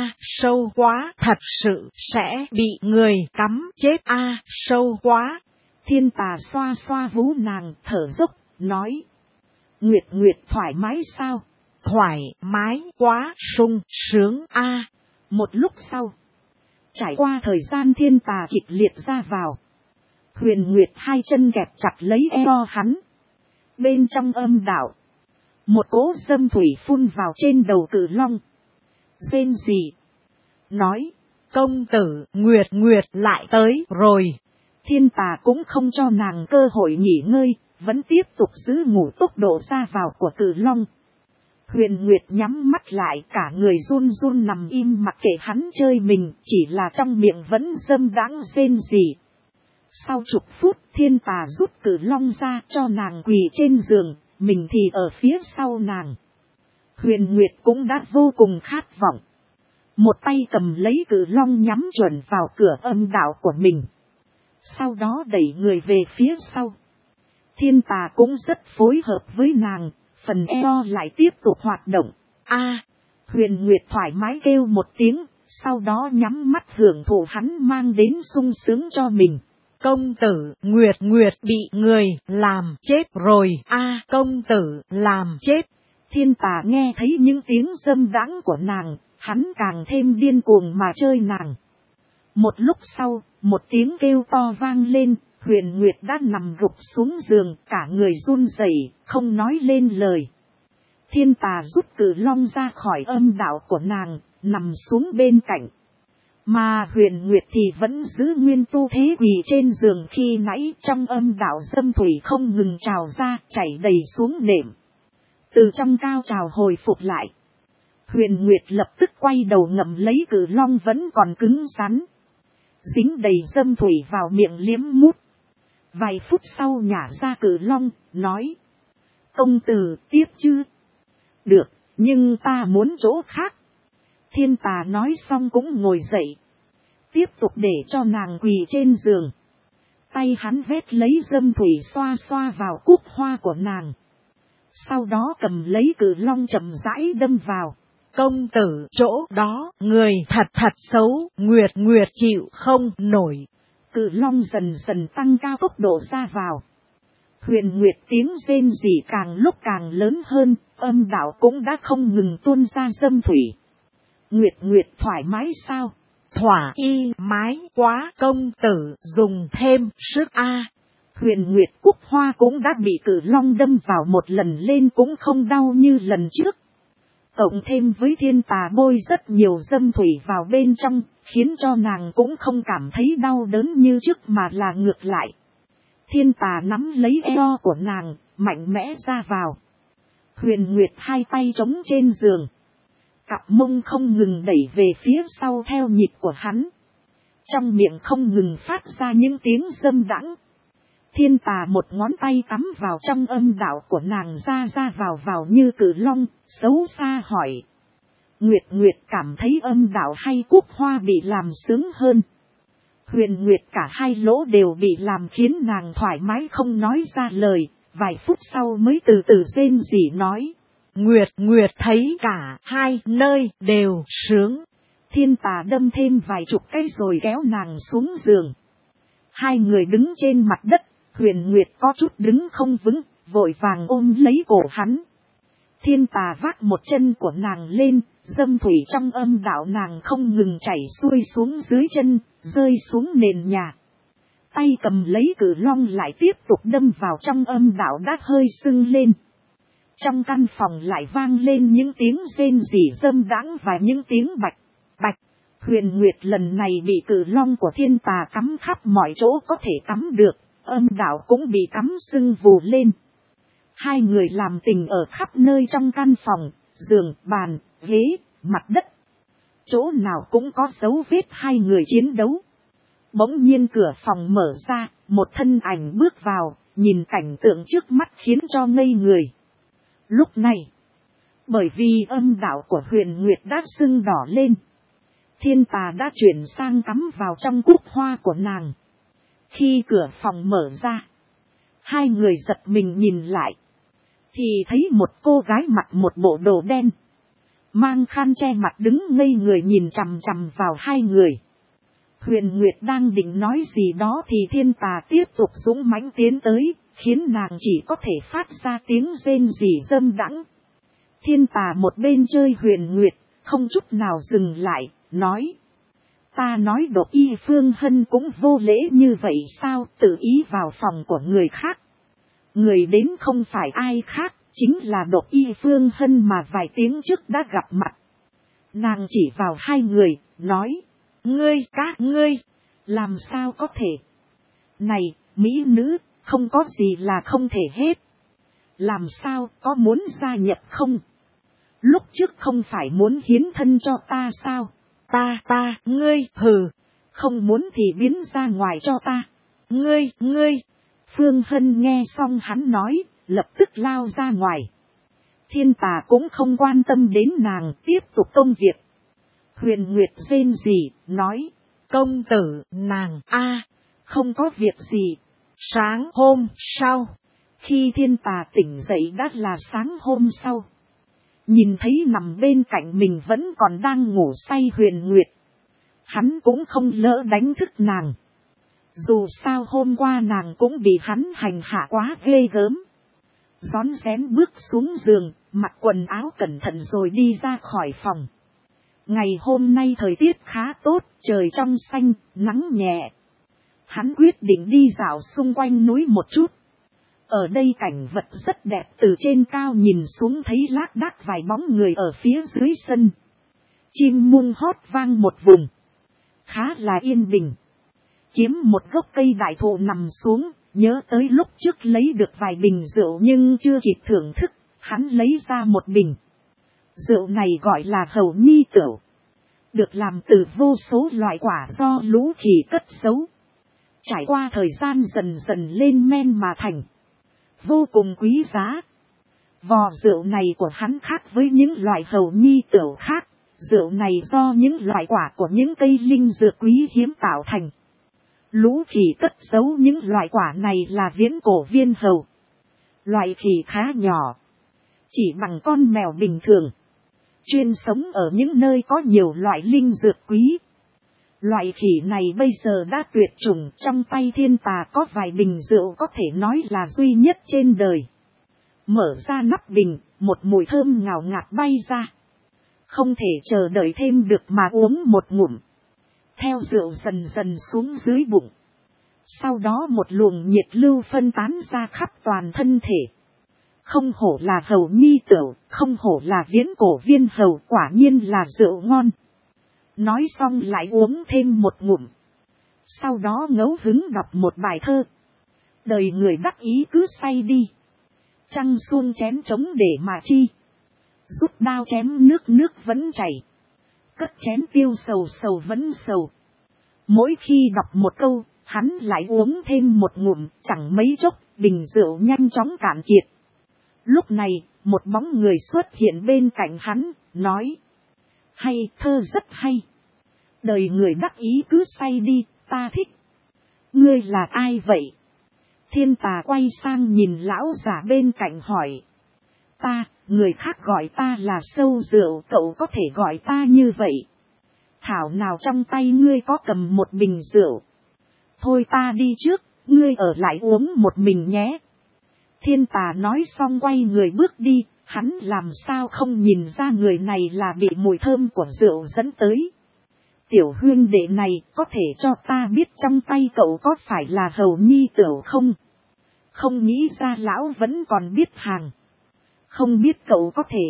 sâu quá, thật sự sẽ bị người cắm chết, sâu quá. Thiên Tà xoa xoa vú nàng, thở dốc, nói. Nguyệt Nguyệt thoải mái sao? Thoải mái quá, sung sướng Một lúc sau, trải qua thời gian Thiên Tà kịch liệt ra vào. Huyền Nguyệt hai chân kẹp chặt lấy eo hắn. Bên trong âm đạo, một cỗ dâm thủy phun vào trên đầu cự long. Rên rỉ. Nói, công tử, Nguyệt Nguyệt lại tới rồi. Thiên Tà cũng không cho nàng cơ hội nghỉ ngơi, vẫn tiếp tục giữ ngủ tốc độ ra vào của cự long. Huyền Nguyệt nhắm mắt lại, cả người run run nằm im mặc kệ hắn chơi mình, chỉ là trong miệng vẫn dâm đãng rên rỉ. Sau chục phút Thiên Tà rút cự long ra cho nàng quỳ trên giường, mình thì ở phía sau nàng. Huyền Nguyệt cũng đã vô cùng khát vọng. Một tay cầm lấy cự long nhắm chuẩn vào cửa âm đạo của mình. Sau đó đẩy người về phía sau. Thiên Tà cũng rất phối hợp với nàng, phần eo lại tiếp tục hoạt động. Huyền Nguyệt thoải mái kêu một tiếng, sau đó nhắm mắt hưởng thụ hắn mang đến sung sướng cho mình. Công tử, Nguyệt Nguyệt bị người làm chết rồi, công tử làm chết. Thiên Tà nghe thấy những tiếng dâm đãng của nàng, hắn càng thêm điên cuồng mà chơi nàng. Một lúc sau, một tiếng kêu to vang lên, Huyền Nguyệt đã nằm gục xuống giường, cả người run rẩy, không nói lên lời. Thiên Tà rút cự long ra khỏi âm đạo của nàng, nằm xuống bên cạnh. Mà Huyền Nguyệt thì vẫn giữ nguyên tu thế quỳ trên giường khi nãy, trong âm đạo dâm thủy không ngừng trào ra, chảy đầy xuống nệm. Từ trong cao trào hồi phục lại. Huyền Nguyệt lập tức quay đầu ngậm lấy cử long vẫn còn cứng rắn. Dính đầy dâm thủy vào miệng liếm mút. Vài phút sau nhả ra cử long, nói. Công tử tiếp chứ? Được, nhưng ta muốn chỗ khác. Thiên Tà nói xong cũng ngồi dậy. Tiếp tục để cho nàng quỳ trên giường. Tay hắn vét lấy dâm thủy xoa xoa vào cúc hoa của nàng. Sau đó cầm lấy cử long chậm rãi đâm vào. Công tử chỗ đó, người thật thật xấu, Nguyệt chịu không nổi. Cử long dần dần tăng cao tốc độ ra vào. Huyền Nguyệt tiếng rên rỉ càng lúc càng lớn hơn, âm đạo cũng đã không ngừng tuôn ra dâm thủy. Nguyệt thoải mái sao? Thỏa y mái quá, công tử dùng thêm sức a. Huyền Nguyệt cúc hoa cũng đã bị cử long đâm vào một lần lên cũng không đau như lần trước. Cộng thêm với Thiên Tà bôi rất nhiều dâm thủy vào bên trong, khiến cho nàng cũng không cảm thấy đau đớn như trước mà là ngược lại. Thiên Tà nắm lấy eo của nàng, mạnh mẽ ra vào. Huyền Nguyệt hai tay trống trên giường. Cặp mông không ngừng đẩy về phía sau theo nhịp của hắn. Trong miệng không ngừng phát ra những tiếng dâm đãng. Thiên Tà một ngón tay cắm vào trong âm đạo của nàng ra vào như cử long, xấu xa hỏi. Nguyệt cảm thấy âm đạo hay cúc hoa bị làm sướng hơn? Huyền Nguyệt cả hai lỗ đều bị làm khiến nàng thoải mái không nói ra lời, vài phút sau mới từ từ rên rỉ nói. Nguyệt thấy cả hai nơi đều sướng. Thiên Tà đâm thêm vài chục cái rồi kéo nàng xuống giường. Hai người đứng trên mặt đất, Huyền Nguyệt có chút đứng không vững, vội vàng ôm lấy cổ hắn. Thiên Tà vác một chân của nàng lên, dâm thủy trong âm đạo nàng không ngừng chảy xuôi xuống dưới chân, rơi xuống nền nhà. Tay cầm lấy cử long lại tiếp tục đâm vào trong âm đạo đã hơi sưng lên. Trong căn phòng lại vang lên những tiếng rên rỉ dâm đãng và những tiếng bạch, bạch. Huyền Nguyệt lần này bị cử long của Thiên Tà cắm khắp mọi chỗ có thể cắm được, âm đạo cũng bị cắm sưng vù lên. Hai người làm tình ở khắp nơi trong căn phòng, giường, bàn, ghế, mặt đất. Chỗ nào cũng có dấu vết hai người chiến đấu. Bỗng nhiên cửa phòng mở ra, một thân ảnh bước vào, nhìn cảnh tượng trước mắt khiến cho ngây người. Lúc này, bởi vì âm đạo của Huyền Nguyệt đã sưng đỏ lên, Thiên Tà đã chuyển sang cắm vào trong cúc hoa của nàng. Khi cửa phòng mở ra, hai người giật mình nhìn lại, thì thấy một cô gái mặc một bộ đồ đen, mang khăn che mặt đứng ngây người nhìn chằm chằm vào hai người. Huyền Nguyệt đang định nói gì đó thì Thiên Tà tiếp tục dũng mãnh tiến tới, khiến nàng chỉ có thể phát ra tiếng rên rỉ dâm đãng. Thiên Tà một bên chơi Huyền Nguyệt, không chút nào dừng lại, nói. Ta nói Độc Y Phương Hân cũng vô lễ như vậy sao, tự ý vào phòng của người khác. Người đến không phải ai khác, chính là Độc Y Phương Hân mà vài tiếng trước đã gặp mặt. Nàng chỉ vào hai người, nói. Các ngươi, làm sao có thể? Này, mỹ nữ, không có gì là không thể hết. Làm sao, có muốn gia nhập không? Lúc trước không phải muốn hiến thân cho ta sao? Ngươi, hừ, không muốn thì biến ra ngoài cho ta. Ngươi. Phương Hân nghe xong hắn nói, lập tức lao ra ngoài. Thiên Tà cũng không quan tâm đến nàng, tiếp tục công việc. Huyền Nguyệt rên rỉ, nói. Công tử, nàng không có việc gì. Sáng hôm sau, khi Thiên Tà tỉnh dậy đã là sáng hôm sau. Nhìn thấy nằm bên cạnh mình vẫn còn đang ngủ say Huyền Nguyệt. Hắn cũng không lỡ đánh thức nàng. Dù sao hôm qua nàng cũng bị hắn hành hạ quá ghê gớm. Rón rén bước xuống giường, mặc quần áo cẩn thận rồi đi ra khỏi phòng. Ngày hôm nay thời tiết khá tốt, trời trong xanh, nắng nhẹ. Hắn quyết định đi dạo xung quanh núi một chút. Ở đây cảnh vật rất đẹp, từ trên cao nhìn xuống thấy lác đác vài bóng người ở phía dưới sân. Chim muông hót vang một vùng. Khá là yên bình. Kiếm một gốc cây đại thụ nằm xuống, nhớ tới lúc trước lấy được vài bình rượu nhưng chưa kịp thưởng thức. Hắn lấy ra một bình. Rượu này gọi là hầu nhi tửu. Được làm từ vô số loại quả do lũ khỉ cất giấu. Trải qua thời gian dần dần lên men mà thành. Vô cùng quý giá. Vò rượu này của hắn khác với những loại hầu nhi tửu khác. Rượu này do những loại quả của những cây linh dược quý hiếm tạo thành. Lũ khỉ cất giấu những loại quả này là viễn cổ viên hầu. Loại khỉ khá nhỏ. Chỉ bằng con mèo bình thường. Chuyên sống ở những nơi có nhiều loại linh dược quý. Loại khỉ này bây giờ đã tuyệt chủng, trong tay thiên tà có vài bình rượu có thể nói là duy nhất trên đời. Mở ra nắp bình, một mùi thơm ngào ngạt bay ra. Không thể chờ đợi thêm được mà uống một ngụm. Theo rượu dần dần xuống dưới bụng. Sau đó một luồng nhiệt lưu phân tán ra khắp toàn thân thể. Không hổ là hầu nhi tửu, không hổ là viễn cổ viên hầu, quả nhiên là rượu ngon. Nói xong lại uống thêm một ngụm. Sau đó ngẫu hứng đọc một bài thơ. Đời người đắc ý cứ say đi. Trăng xuông chém trống để mà chi. Rút đao chém nước nước vẫn chảy. Cất chén tiêu sầu sầu vẫn sầu. Mỗi khi đọc một câu, hắn lại uống thêm một ngụm, chẳng mấy chốc, bình rượu nhanh chóng cạn kiệt. Lúc này, một bóng người xuất hiện bên cạnh hắn, nói. Hay, thơ rất hay. Đời người đắc ý cứ say đi, ta thích. Ngươi là ai vậy? Thiên tà quay sang nhìn lão giả bên cạnh hỏi. Ta, người khác gọi ta là sâu rượu, cậu có thể gọi ta như vậy. Thảo nào trong tay ngươi có cầm một bình rượu. Thôi ta đi trước, ngươi ở lại uống một mình nhé. Thiên tà nói xong quay người bước đi, hắn làm sao không nhìn ra người này là bị mùi thơm của rượu dẫn tới. Tiểu huynh đệ này có thể cho ta biết trong tay cậu có phải là hầu nhi tửu không? Không nghĩ ra lão vẫn còn biết hàng. Không biết cậu có thể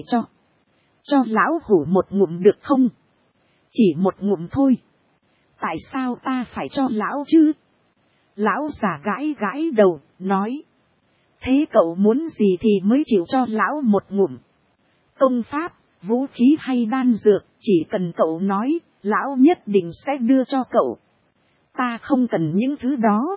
cho lão hủ một ngụm được không? Chỉ một ngụm thôi. Tại sao ta phải cho lão chứ? Lão giả gãi gãi đầu, nói. Thế cậu muốn gì thì mới chịu cho lão một ngụm? Công pháp, vũ khí hay đan dược, chỉ cần cậu nói, lão nhất định sẽ đưa cho cậu. Ta không cần những thứ đó.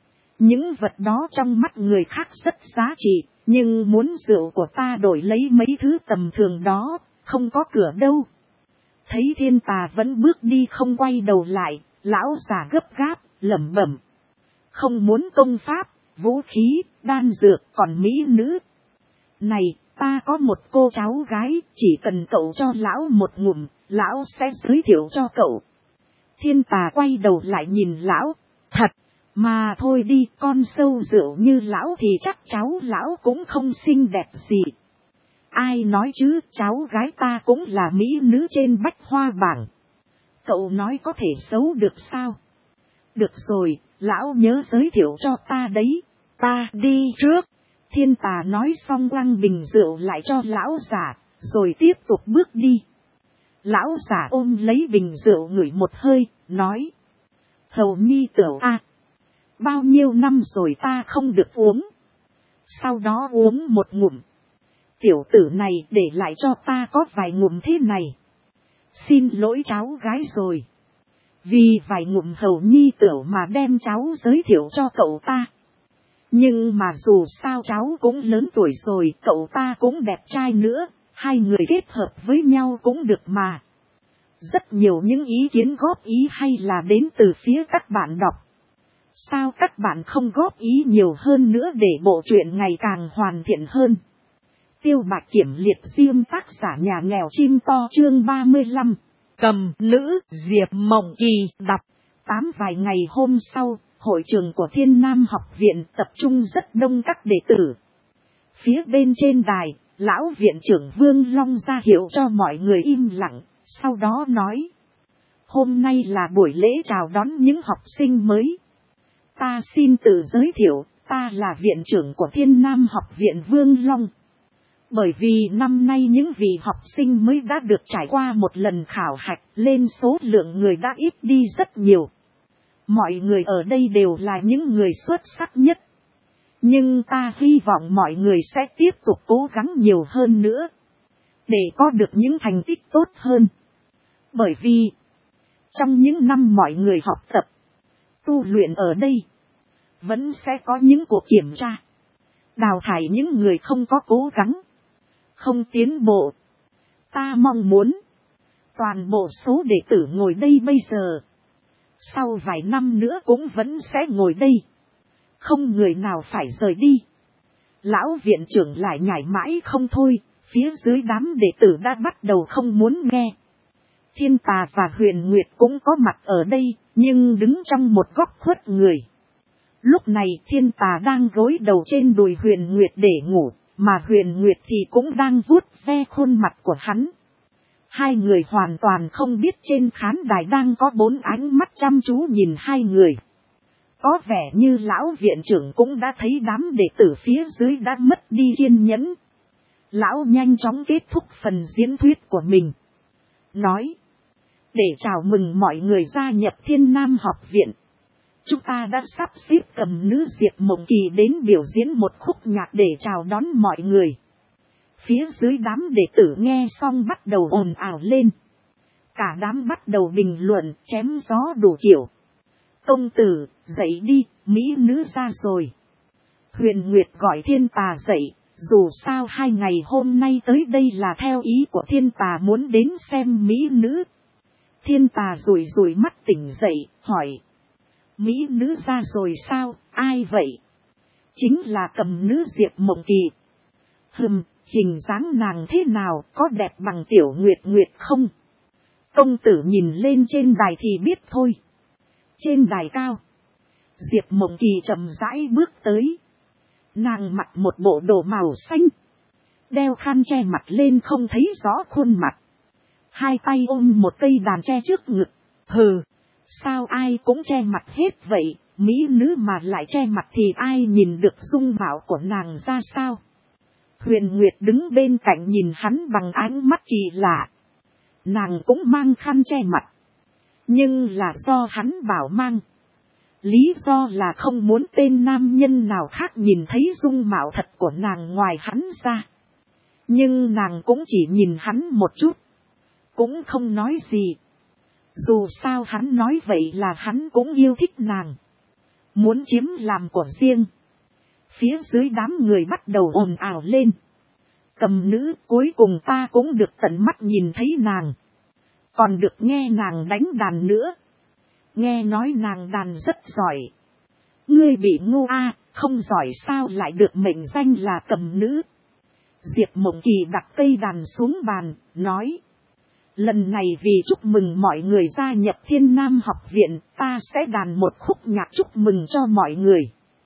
Những vật đó trong mắt người khác rất giá trị, nhưng muốn rượu của ta đổi lấy mấy thứ tầm thường đó, không có cửa đâu. Thấy thiên tà vẫn bước đi không quay đầu lại, lão già gấp gáp, lẩm bẩm. Không muốn công pháp, vũ khí, đan dược, còn mỹ nữ. Này, ta có một cô cháu gái, chỉ cần cậu cho lão một ngụm, lão sẽ giới thiệu cho cậu. Thiên tà quay đầu lại nhìn lão, thật, mà thôi đi, con sâu rượu như lão thì chắc cháu lão cũng không xinh đẹp gì. Ai nói chứ, cháu gái ta cũng là mỹ nữ trên bách hoa bảng. Cậu nói có thể xấu được sao? Được rồi, lão nhớ giới thiệu cho ta đấy, ta đi trước. Thiên tà nói xong quăng bình rượu lại cho lão giả, rồi tiếp tục bước đi. Lão giả ôm lấy bình rượu ngửi một hơi, nói. Hầu nhi tửu a, bao nhiêu năm rồi ta không được uống. Sau đó uống một ngụm. Tiểu tử này để lại cho ta có vài ngụm thế này. Xin lỗi cháu gái rồi. Vì vài ngụm hầu nhi tửu mà đem cháu giới thiệu cho cậu ta. Nhưng mà dù sao cháu cũng lớn tuổi rồi, cậu ta cũng đẹp trai nữa, hai người kết hợp với nhau cũng được mà. Rất nhiều những ý kiến góp ý hay là đến từ phía các bạn đọc. Sao các bạn không góp ý nhiều hơn nữa để bộ truyện ngày càng hoàn thiện hơn? Tiêu Bạch Kiểm liệt riêng tác giả nhà nghèo chim to chương 35. Cầm nữ Diệp Mộng Kỳ đọc. Vài ngày hôm sau, hội trường của Thiên Nam học viện tập trung rất đông các đệ tử. Phía bên trên đài, lão viện trưởng Vương Long ra hiệu cho mọi người im lặng, sau đó nói. Hôm nay là buổi lễ chào đón những học sinh mới. Ta xin tự giới thiệu, ta là viện trưởng của Thiên Nam học viện Vương Long. Bởi vì năm nay những vị học sinh mới đã được trải qua một lần khảo hạch, lên số lượng người đã ít đi rất nhiều. Mọi người ở đây đều là những người xuất sắc nhất. Nhưng ta hy vọng mọi người sẽ tiếp tục cố gắng nhiều hơn nữa, để có được những thành tích tốt hơn. Bởi vì, trong những năm mọi người học tập, tu luyện ở đây, vẫn sẽ có những cuộc kiểm tra, đào thải những người không có cố gắng, không tiến bộ. Ta mong muốn, toàn bộ số đệ tử ngồi đây bây giờ, sau vài năm nữa cũng vẫn sẽ ngồi đây. Không người nào phải rời đi. Lão viện trưởng lại nhảy mãi không thôi, phía dưới đám đệ tử đã bắt đầu không muốn nghe. Thiên Tà và Huyền Nguyệt cũng có mặt ở đây, nhưng đứng trong một góc khuất người. Lúc này Thiên Tà đang gối đầu trên đùi Huyền Nguyệt để ngủ, mà Huyền Nguyệt thì cũng đang vuốt ve khuôn mặt của hắn. Hai người hoàn toàn không biết trên khán đài đang có 4 ánh mắt chăm chú nhìn hai người. Có vẻ như lão viện trưởng cũng đã thấy đám đệ tử phía dưới đã mất đi kiên nhẫn. Lão nhanh chóng kết thúc phần diễn thuyết của mình. Nói, để chào mừng mọi người gia nhập Thiên Nam học viện, chúng ta đã sắp xếp cầm nữ Diệp Mộng Kỳ đến biểu diễn một khúc nhạc để chào đón mọi người. Phía dưới đám đệ tử nghe xong bắt đầu ồn ào lên. Cả đám bắt đầu bình luận, chém gió đủ kiểu. Công tử, dậy đi, mỹ nữ ra rồi. Huyền Nguyệt gọi Thiên Tà dậy, dù sao 2 ngày hôm nay tới đây là theo ý của Thiên Tà muốn đến xem mỹ nữ. Thiên Tà rủi rủi mắt tỉnh dậy, hỏi. Mỹ nữ ra rồi sao, ai vậy? Chính là cầm nữ Diệp Mộng Kỳ. Hình dáng nàng thế nào, có đẹp bằng Tiểu Nguyệt Nguyệt không? Công tử nhìn lên trên đài thì biết thôi. Trên đài cao, Diệp Mộng Kỳ chậm rãi bước tới. Nàng mặc một bộ đồ màu xanh, đeo khăn che mặt lên không thấy rõ khuôn mặt. Hai tay ôm một cây đàn che trước ngực. Hừ, sao ai cũng che mặt hết vậy, mỹ nữ mà lại che mặt thì ai nhìn được dung mạo của nàng ra sao? Huyền Nguyệt đứng bên cạnh nhìn hắn bằng ánh mắt kỳ lạ. Nàng cũng mang khăn che mặt, nhưng là do hắn bảo mang. Lý do là không muốn tên nam nhân nào khác nhìn thấy dung mạo thật của nàng ngoài hắn ra. Nhưng nàng cũng chỉ nhìn hắn một chút, cũng không nói gì. Dù sao hắn nói vậy là hắn cũng yêu thích nàng, muốn chiếm làm của riêng. Phía dưới đám người bắt đầu ồn ào lên. Cầm nữ, cuối cùng ta cũng được tận mắt nhìn thấy nàng, còn được nghe nàng đánh đàn nữa. Nghe nói nàng đàn rất giỏi. Ngươi bị ngu a, không giỏi sao lại được mệnh danh là cầm nữ? Diệp Mộng Kỳ đặt cây đàn xuống bàn, nói. Lần này vì chúc mừng mọi người gia nhập Thiên Nam học viện, ta sẽ đàn một khúc nhạc chúc mừng cho mọi người.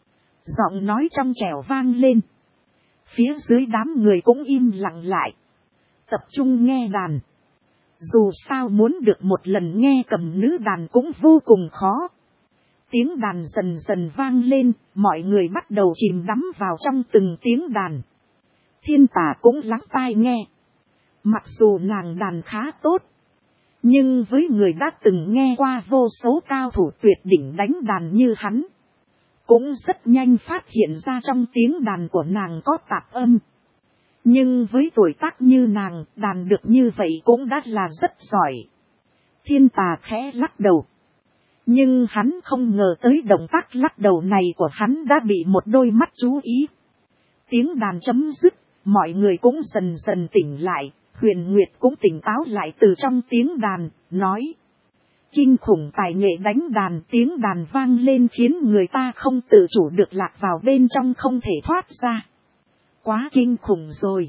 Giọng nói trong trẻo vang lên. Phía dưới đám người cũng im lặng lại, tập trung nghe đàn. Dù sao muốn được một lần nghe cầm nữ đàn cũng vô cùng khó. Tiếng đàn dần dần vang lên, mọi người bắt đầu chìm đắm vào trong từng tiếng đàn. Thiên Tà cũng lắng tai nghe. Mặc dù nàng đàn khá tốt, nhưng với người đã từng nghe qua vô số cao thủ tuyệt đỉnh đánh đàn như hắn, cũng rất nhanh phát hiện ra trong tiếng đàn của nàng có tạp âm. Nhưng với tuổi tác như nàng, đàn được như vậy cũng đã là rất giỏi. Thiên Tà khẽ lắc đầu. Nhưng hắn không ngờ tới động tác lắc đầu này của hắn đã bị một đôi mắt chú ý. Tiếng đàn chấm dứt, mọi người cũng dần dần tỉnh lại. Huyền Nguyệt cũng tỉnh táo lại từ trong tiếng đàn, nói. Kinh khủng tài nghệ đánh đàn, tiếng đàn vang lên khiến người ta không tự chủ được lạc vào bên trong không thể thoát ra. Quá kinh khủng rồi.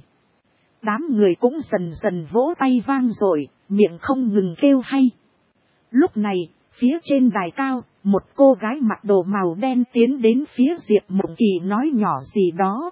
Đám người cũng dần dần vỗ tay vang rồi, miệng không ngừng kêu hay. Lúc này, phía trên đài cao, một cô gái mặc đồ màu đen tiến đến phía Diệp Mộng Kỳ nói nhỏ gì đó.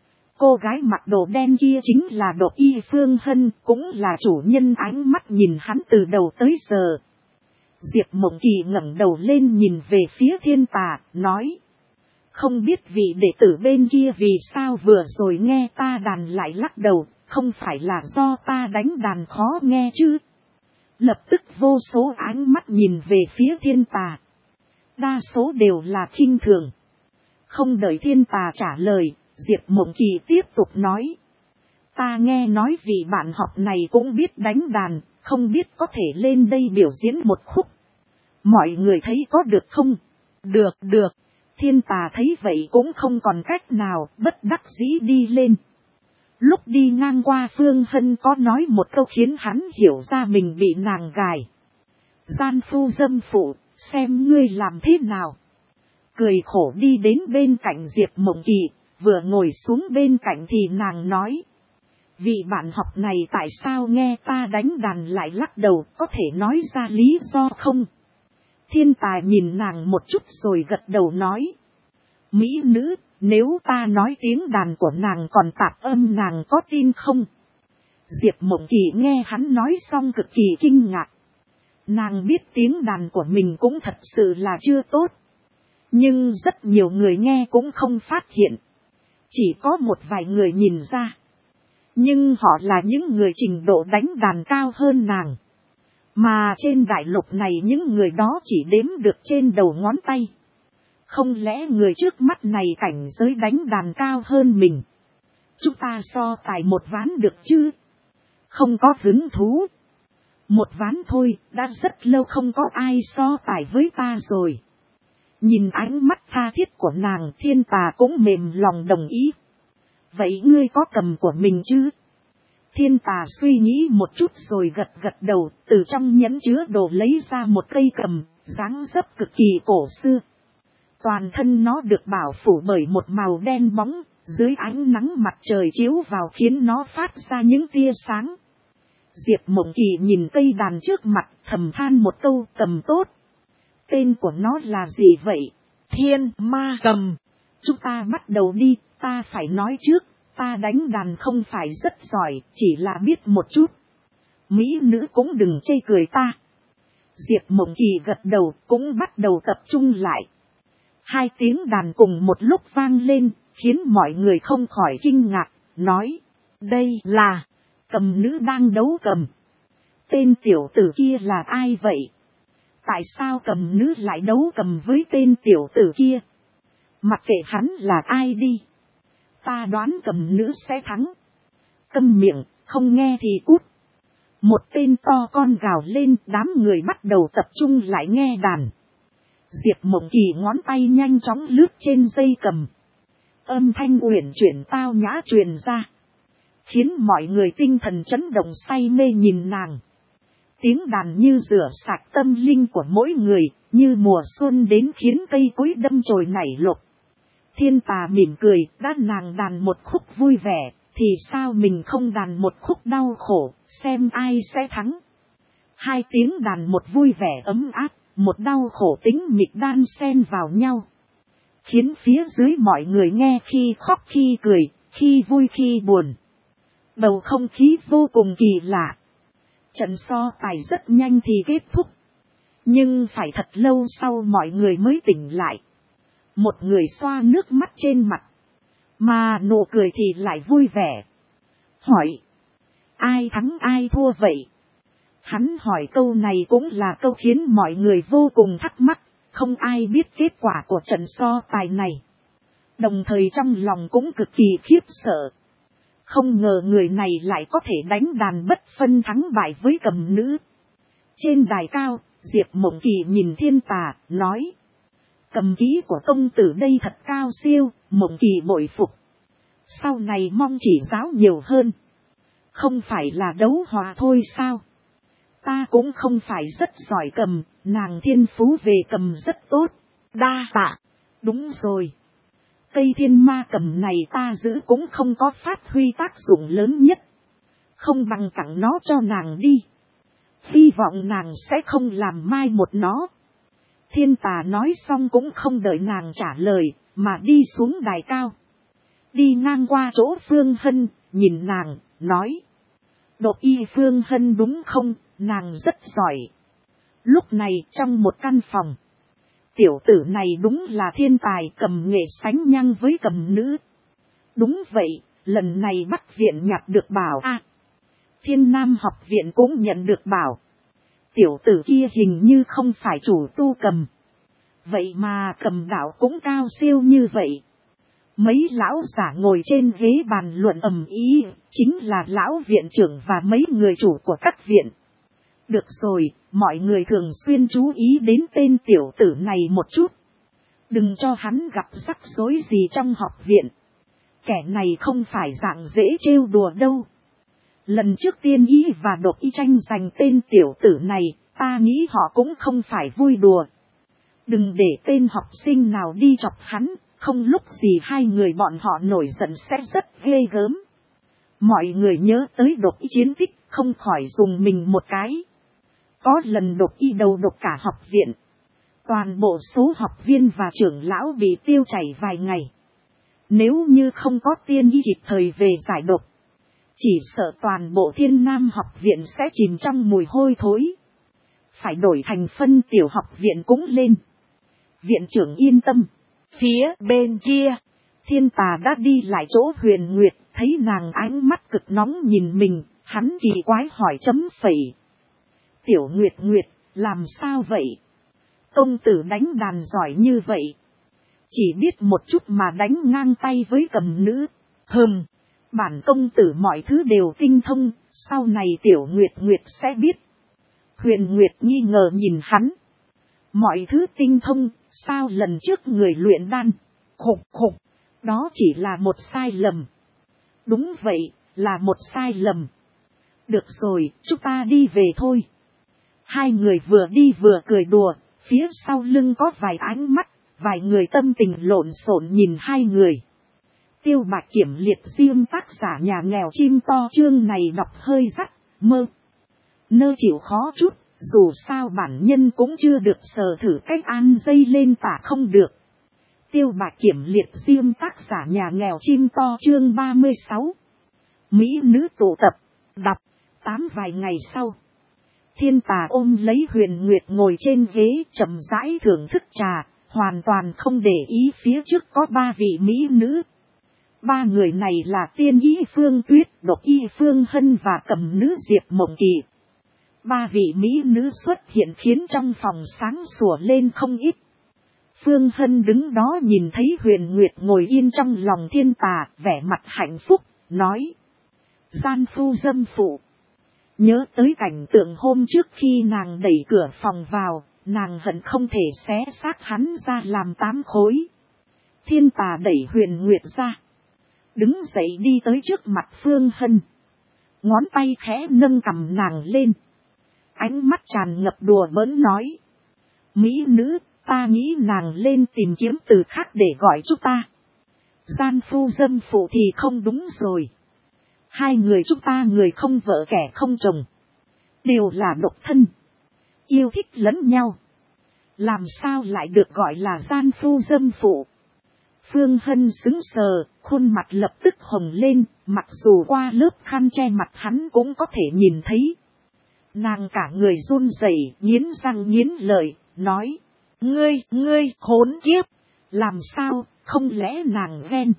Cô gái mặc đồ đen kia chính là Độc Y Phương Hân, cũng là chủ nhân ánh mắt nhìn hắn từ đầu tới giờ. Diệp Mộng Kỳ ngẩng đầu lên nhìn về phía Thiên Tà, nói. Không biết vị đệ tử bên kia vì sao vừa rồi nghe ta đàn lại lắc đầu, không phải là do ta đánh đàn khó nghe chứ? Lập tức vô số ánh mắt nhìn về phía Thiên Tà. Đa số đều là khinh thường. Không đợi Thiên Tà trả lời, Diệp Mộng Kỳ tiếp tục nói. Ta nghe nói vị bạn học này cũng biết đánh đàn, không biết có thể lên đây biểu diễn một khúc. Mọi người thấy có được không? Được, được. Thiên Tà thấy vậy cũng không còn cách nào, bất đắc dĩ đi lên. Lúc đi ngang qua Phương Hân có nói một câu khiến hắn hiểu ra mình bị nàng gài. Gian phu dâm phụ, xem ngươi làm thế nào. Cười khổ đi đến bên cạnh Diệp Mộng Kỳ, vừa ngồi xuống bên cạnh thì nàng nói. Vị bạn học này tại sao nghe ta đánh đàn lại lắc đầu, có thể nói ra lý do không? Thiên Tài nhìn nàng một chút rồi gật đầu nói. Mỹ nữ, nếu ta nói tiếng đàn của nàng còn tạp âm nàng có tin không? Diệp Mộng Kỳ nghe hắn nói xong cực kỳ kinh ngạc. Nàng biết tiếng đàn của mình cũng thật sự là chưa tốt. Nhưng rất nhiều người nghe cũng không phát hiện. Chỉ có một vài người nhìn ra. Nhưng họ là những người trình độ đánh đàn cao hơn nàng. Mà trên đại lục này những người đó chỉ đếm được trên đầu ngón tay. Không lẽ người trước mắt này cảnh giới đánh đàn cao hơn mình? Chúng ta so tài một ván được chứ? Không có hứng thú. Một ván thôi, đã rất lâu không có ai so tài với ta rồi. Nhìn ánh mắt tha thiết của nàng, Thiên Tà cũng mềm lòng đồng ý. Vậy ngươi có cầm của mình chứ? Thiên Tà suy nghĩ một chút rồi gật gật đầu, từ trong nhẫn chứa đồ lấy ra một cây cầm, dáng dấp cực kỳ cổ xưa. Toàn thân nó được bảo phủ bởi một màu đen bóng, dưới ánh nắng mặt trời chiếu vào khiến nó phát ra những tia sáng. Diệp Mộng Kỳ nhìn cây đàn trước mặt, thầm than một câu, cầm tốt. Tên của nó là gì vậy? Thiên Ma Cầm. Chúng ta bắt đầu đi, ta phải nói trước, ta đánh đàn không phải rất giỏi, chỉ là biết một chút. Mỹ nữ cũng đừng chê cười ta. Diệp Mộng Kỳ gật đầu, cũng bắt đầu tập trung lại. 2 tiếng đàn cùng một lúc vang lên, khiến mọi người không khỏi kinh ngạc, nói. Đây là cầm nữ đang đấu cầm. Tên tiểu tử kia là ai vậy? Tại sao cầm nữ lại đấu cầm với tên tiểu tử kia? Mặc kệ hắn là ai đi. Ta đoán cầm nữ sẽ thắng. Câm miệng, không nghe thì cút. Một tên to con gào lên, đám người bắt đầu tập trung lại nghe đàn. Diệp Mộng Kỳ ngón tay nhanh chóng lướt trên dây cầm. Âm thanh uyển chuyển tao nhã truyền ra. Khiến mọi người tinh thần chấn động say mê nhìn nàng. Tiếng đàn như rửa sạch tâm linh của mỗi người, như mùa xuân đến khiến cây cối đâm chồi nảy lộc. Thiên Tà mỉm cười, đã nàng đàn một khúc vui vẻ, thì sao mình không đàn một khúc đau khổ, xem ai sẽ thắng. 2 tiếng đàn một vui vẻ ấm áp, một đau khổ tính mịch đan xen vào nhau. Khiến phía dưới mọi người nghe khi khóc khi cười, khi vui khi buồn. Bầu không khí vô cùng kỳ lạ. Trận so tài rất nhanh thì kết thúc. Nhưng phải thật lâu sau mọi người mới tỉnh lại. Một người xoa nước mắt trên mặt. Mà nụ cười thì lại vui vẻ. Hỏi. Ai thắng ai thua vậy? Hắn hỏi câu này cũng là câu khiến mọi người vô cùng thắc mắc. Không ai biết kết quả của trận so tài này. Đồng thời trong lòng cũng cực kỳ khiếp sợ. Không ngờ người này lại có thể đánh đàn bất phân thắng bại với cầm nữ. Trên đài cao, Diệp Mộng Kỳ nhìn Thiên Tà, nói. Cầm kỹ của công tử đây thật cao siêu, Mộng Kỳ bội phục. Sau này mong chỉ giáo nhiều hơn. Không phải là đấu hòa thôi sao? Ta cũng không phải rất giỏi cầm, nàng thiên phú về cầm rất tốt. Đa tạ. Đúng rồi. Cây thiên ma cầm này ta giữ cũng không có phát huy tác dụng lớn nhất. Không bằng tặng nó cho nàng đi. Hy vọng nàng sẽ không làm mai một nó. Thiên Tà nói xong cũng không đợi nàng trả lời, mà đi xuống đài cao. Đi ngang qua chỗ Phương Hân, nhìn nàng, nói. Độc y Phương Hân đúng không, nàng rất giỏi. Lúc này trong một căn phòng. Tiểu tử này đúng là thiên tài, cầm nghệ sánh ngang với cầm nữ. Đúng vậy, lần này Bắc viện nhặt được bảo Thiên Nam học viện cũng nhận được bảo. Tiểu tử kia hình như không phải chủ tu cầm, Vậy mà Cầm đạo cũng cao siêu như vậy. Mấy lão giả ngồi trên ghế bàn luận ầm ĩ, chính là lão viện trưởng và mấy người chủ của các viện. Được rồi, mọi người thường xuyên chú ý đến tên tiểu tử này một chút. Đừng cho hắn gặp rắc rối gì trong học viện. Kẻ này không phải dạng dễ trêu đùa đâu. Lần trước Tiên Y và Độc Y tranh giành tên tiểu tử này, ta nghĩ họ cũng không phải vui đùa. Đừng để tên học sinh nào đi chọc hắn, không lúc gì hai người bọn họ nổi giận sẽ rất ghê gớm. Mọi người nhớ tới Độc Y chiến tích, không khỏi dùng mình một cái. Có lần Độc Y đầu độc cả học viện. Toàn bộ số học viên và trưởng lão bị tiêu chảy vài ngày. Nếu như không có Tiên Y kịp thời về giải độc, chỉ sợ toàn bộ Thiên Nam học viện sẽ chìm trong mùi hôi thối. Phải đổi thành phân tiểu học viện cũng lên. Viện trưởng yên tâm. Phía bên kia, Thiên Tà đã đi lại chỗ Huyền Nguyệt, thấy nàng ánh mắt cực nóng nhìn mình, hắn kỳ quái hỏi chấm phẩy. Tiểu Nguyệt Nguyệt, làm sao vậy? Công tử đánh đàn giỏi như vậy. Chỉ biết một chút mà đánh ngang tay với Cầm nữ. Bản công tử mọi thứ đều tinh thông, sau này Tiểu Nguyệt Nguyệt sẽ biết. Huyền Nguyệt nghi ngờ nhìn hắn. Mọi thứ tinh thông, sao lần trước người luyện đan? Khục, đó chỉ là một sai lầm. Đúng vậy, là một sai lầm. Được rồi, chúng ta đi về thôi. Hai người vừa đi vừa cười đùa, phía sau lưng có vài ánh mắt, vài người tâm tình lộn xộn nhìn hai người. Tiêu Bạch Kiểm liệt riêng tác giả nhà nghèo chim to chương này đọc hơi rắc, nơ chịu khó chút, dù sao bản nhân cũng chưa được sờ thử cách ăn dây lên tả không được. Tiêu Bạch Kiểm liệt riêng tác giả nhà nghèo chim to chương 36. Mỹ nữ tụ tập, đọc, 8 vài ngày sau. Thiên Tà ôm lấy Huyền Nguyệt ngồi trên ghế chậm rãi thưởng thức trà, hoàn toàn không để ý phía trước có 3 vị mỹ nữ. 3 người này là Tiên Y Phương Tuyết, Độc Y Phương Hân và Cầm nữ Diệp Mộng Kỳ. 3 vị mỹ nữ xuất hiện khiến trong phòng sáng sủa lên không ít. Phương Hân đứng đó nhìn thấy Huyền Nguyệt ngồi yên trong lòng Thiên Tà, vẻ mặt hạnh phúc, nói. Gian phu dâm phụ. Nhớ tới cảnh tượng hôm trước khi nàng đẩy cửa phòng vào, nàng hận không thể xé xác hắn ra làm 8 khối. Thiên Tà đẩy Huyền Nguyệt ra. Đứng dậy đi tới trước mặt Phương Hân. Ngón tay khẽ nâng cằm nàng lên. Ánh mắt tràn ngập đùa bỡn nói. Mỹ nữ, ta nghĩ nàng lên tìm kiếm từ khác để gọi chúng ta. Gian phu dâm phụ thì không đúng rồi. Hai người chúng ta người không vợ kẻ không chồng. Đều là độc thân. Yêu thích lẫn nhau. Làm sao lại được gọi là gian phu dâm phụ? Phương Hân sững sờ, khuôn mặt lập tức hồng lên, mặc dù qua lớp khăn che mặt hắn cũng có thể nhìn thấy. Nàng cả người run rẩy, nghiến răng nghiến lợi, nói. Ngươi, khốn kiếp! Làm sao, không lẽ nàng ghen?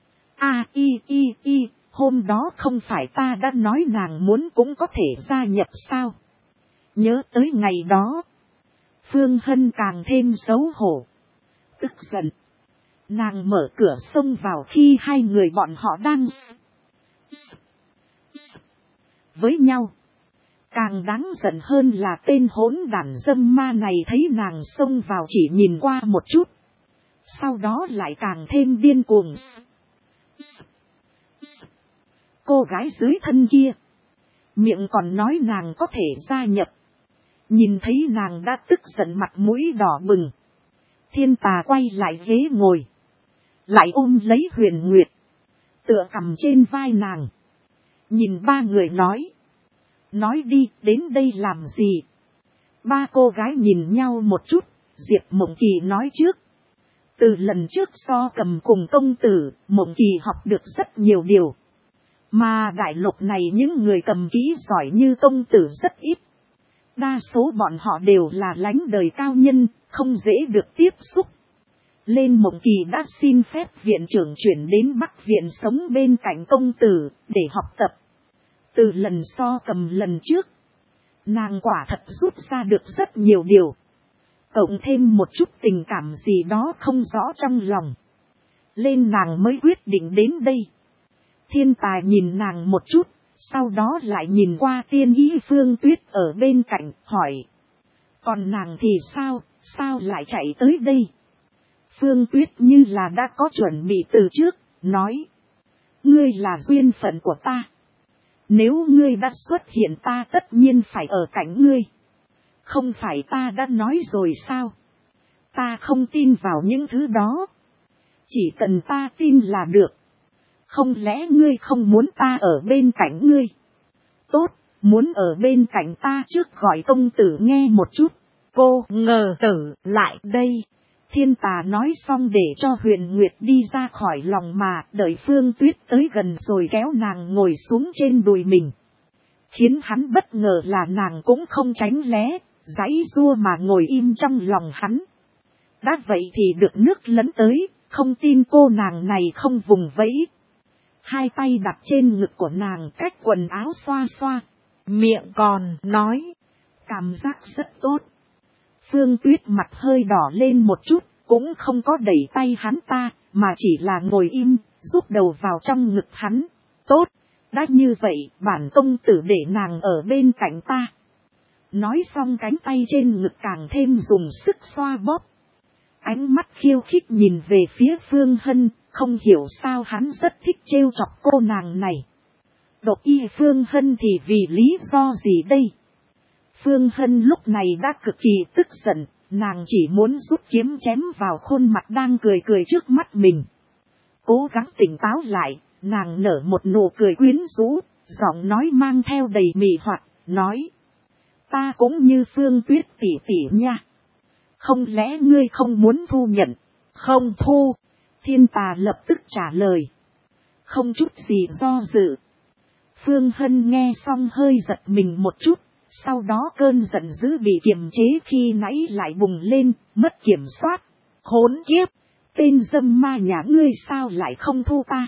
Hôm đó không phải ta đã nói nàng muốn cũng có thể gia nhập sao? Nhớ tới ngày đó. Phương Hân càng thêm xấu hổ. Tức giận. Nàng mở cửa xông vào khi hai người bọn họ đang với nhau. Càng đáng giận hơn là tên hỗn đản dâm ma này thấy nàng xông vào chỉ nhìn qua một chút. Sau đó lại càng thêm điên cuồng. Cô gái dưới thân kia. Miệng còn nói nàng có thể gia nhập. Nhìn thấy nàng đã tức giận mặt mũi đỏ bừng. Thiên Tà quay lại ghế ngồi. Lại ôm lấy Huyền Nguyệt. Tựa cằm trên vai nàng. Nhìn 3 người nói. Nói đi, đến đây làm gì? 3 cô gái nhìn nhau một chút. Diệp Mộng Kỳ nói trước. Từ lần trước so cầm cùng công tử, Mộng Kỳ học được rất nhiều điều. Mà đại lục này những người cầm kỹ giỏi như công tử rất ít. Đa số bọn họ đều là lãnh đời cao nhân, không dễ được tiếp xúc. Lên Mộng Kỳ đã xin phép viện trưởng chuyển đến Bắc Viện sống bên cạnh công tử, để học tập. Từ lần so cầm lần trước, nàng quả thật rút ra được rất nhiều điều. Cộng thêm một chút tình cảm gì đó không rõ trong lòng. Lên nàng mới quyết định đến đây. Thiên Tài nhìn nàng một chút, sau đó lại nhìn qua Tiên Ý Phương Tuyết ở bên cạnh, hỏi. Còn nàng thì sao lại chạy tới đây? Phương Tuyết như là đã có chuẩn bị từ trước, nói. Ngươi là duyên phận của ta. Nếu ngươi đã xuất hiện ta tất nhiên phải ở cạnh ngươi. Không phải ta đã nói rồi sao? Ta không tin vào những thứ đó. Chỉ cần ta tin là được. Không lẽ ngươi không muốn ta ở bên cạnh ngươi? Tốt, muốn ở bên cạnh ta trước gọi công tử nghe một chút. Cô ngờ tử lại đây. Thiên Tà nói xong để cho Huyền Nguyệt đi ra khỏi lòng mà, đợi Phương Tuyết tới gần rồi kéo nàng ngồi xuống trên đùi mình. Khiến hắn bất ngờ là nàng cũng không tránh né, giãy giụa mà ngồi im trong lòng hắn. Đã vậy thì được nước lấn tới, không tin cô nàng này không vùng vẫy. Hai tay đặt trên ngực của nàng cách quần áo xoa xoa, miệng còn nói. Cảm giác rất tốt. Phương Tuyết mặt hơi đỏ lên một chút, cũng không có đẩy tay hắn ta, mà chỉ là ngồi im, rút đầu vào trong ngực hắn. Tốt, đã như vậy, bản công tử để nàng ở bên cạnh ta. Nói xong cánh tay trên ngực càng thêm dùng sức xoa bóp. Ánh mắt khiêu khích nhìn về phía Phương Hân, không hiểu sao hắn rất thích trêu chọc cô nàng này. Độc Y Phương Hân thì vì lý do gì đây? Phương Hân lúc này đã cực kỳ tức giận, nàng chỉ muốn rút kiếm chém vào khuôn mặt đang cười trước mắt mình. Cố gắng tỉnh táo lại, nàng nở một nụ cười quyến rũ, giọng nói mang theo đầy mị hoặc, nói. Ta cũng như Phương Tuyết tỷ tỷ nha. Không lẽ ngươi không muốn thu nhận? Không thu. Thiên Tà lập tức trả lời. Không chút gì do dự. Phương Hân nghe xong hơi giật mình một chút. Sau đó cơn giận dữ bị kiềm chế khi nãy lại bùng lên, mất kiểm soát. Khốn kiếp! Tên dâm ma nhà ngươi sao lại không thu ta?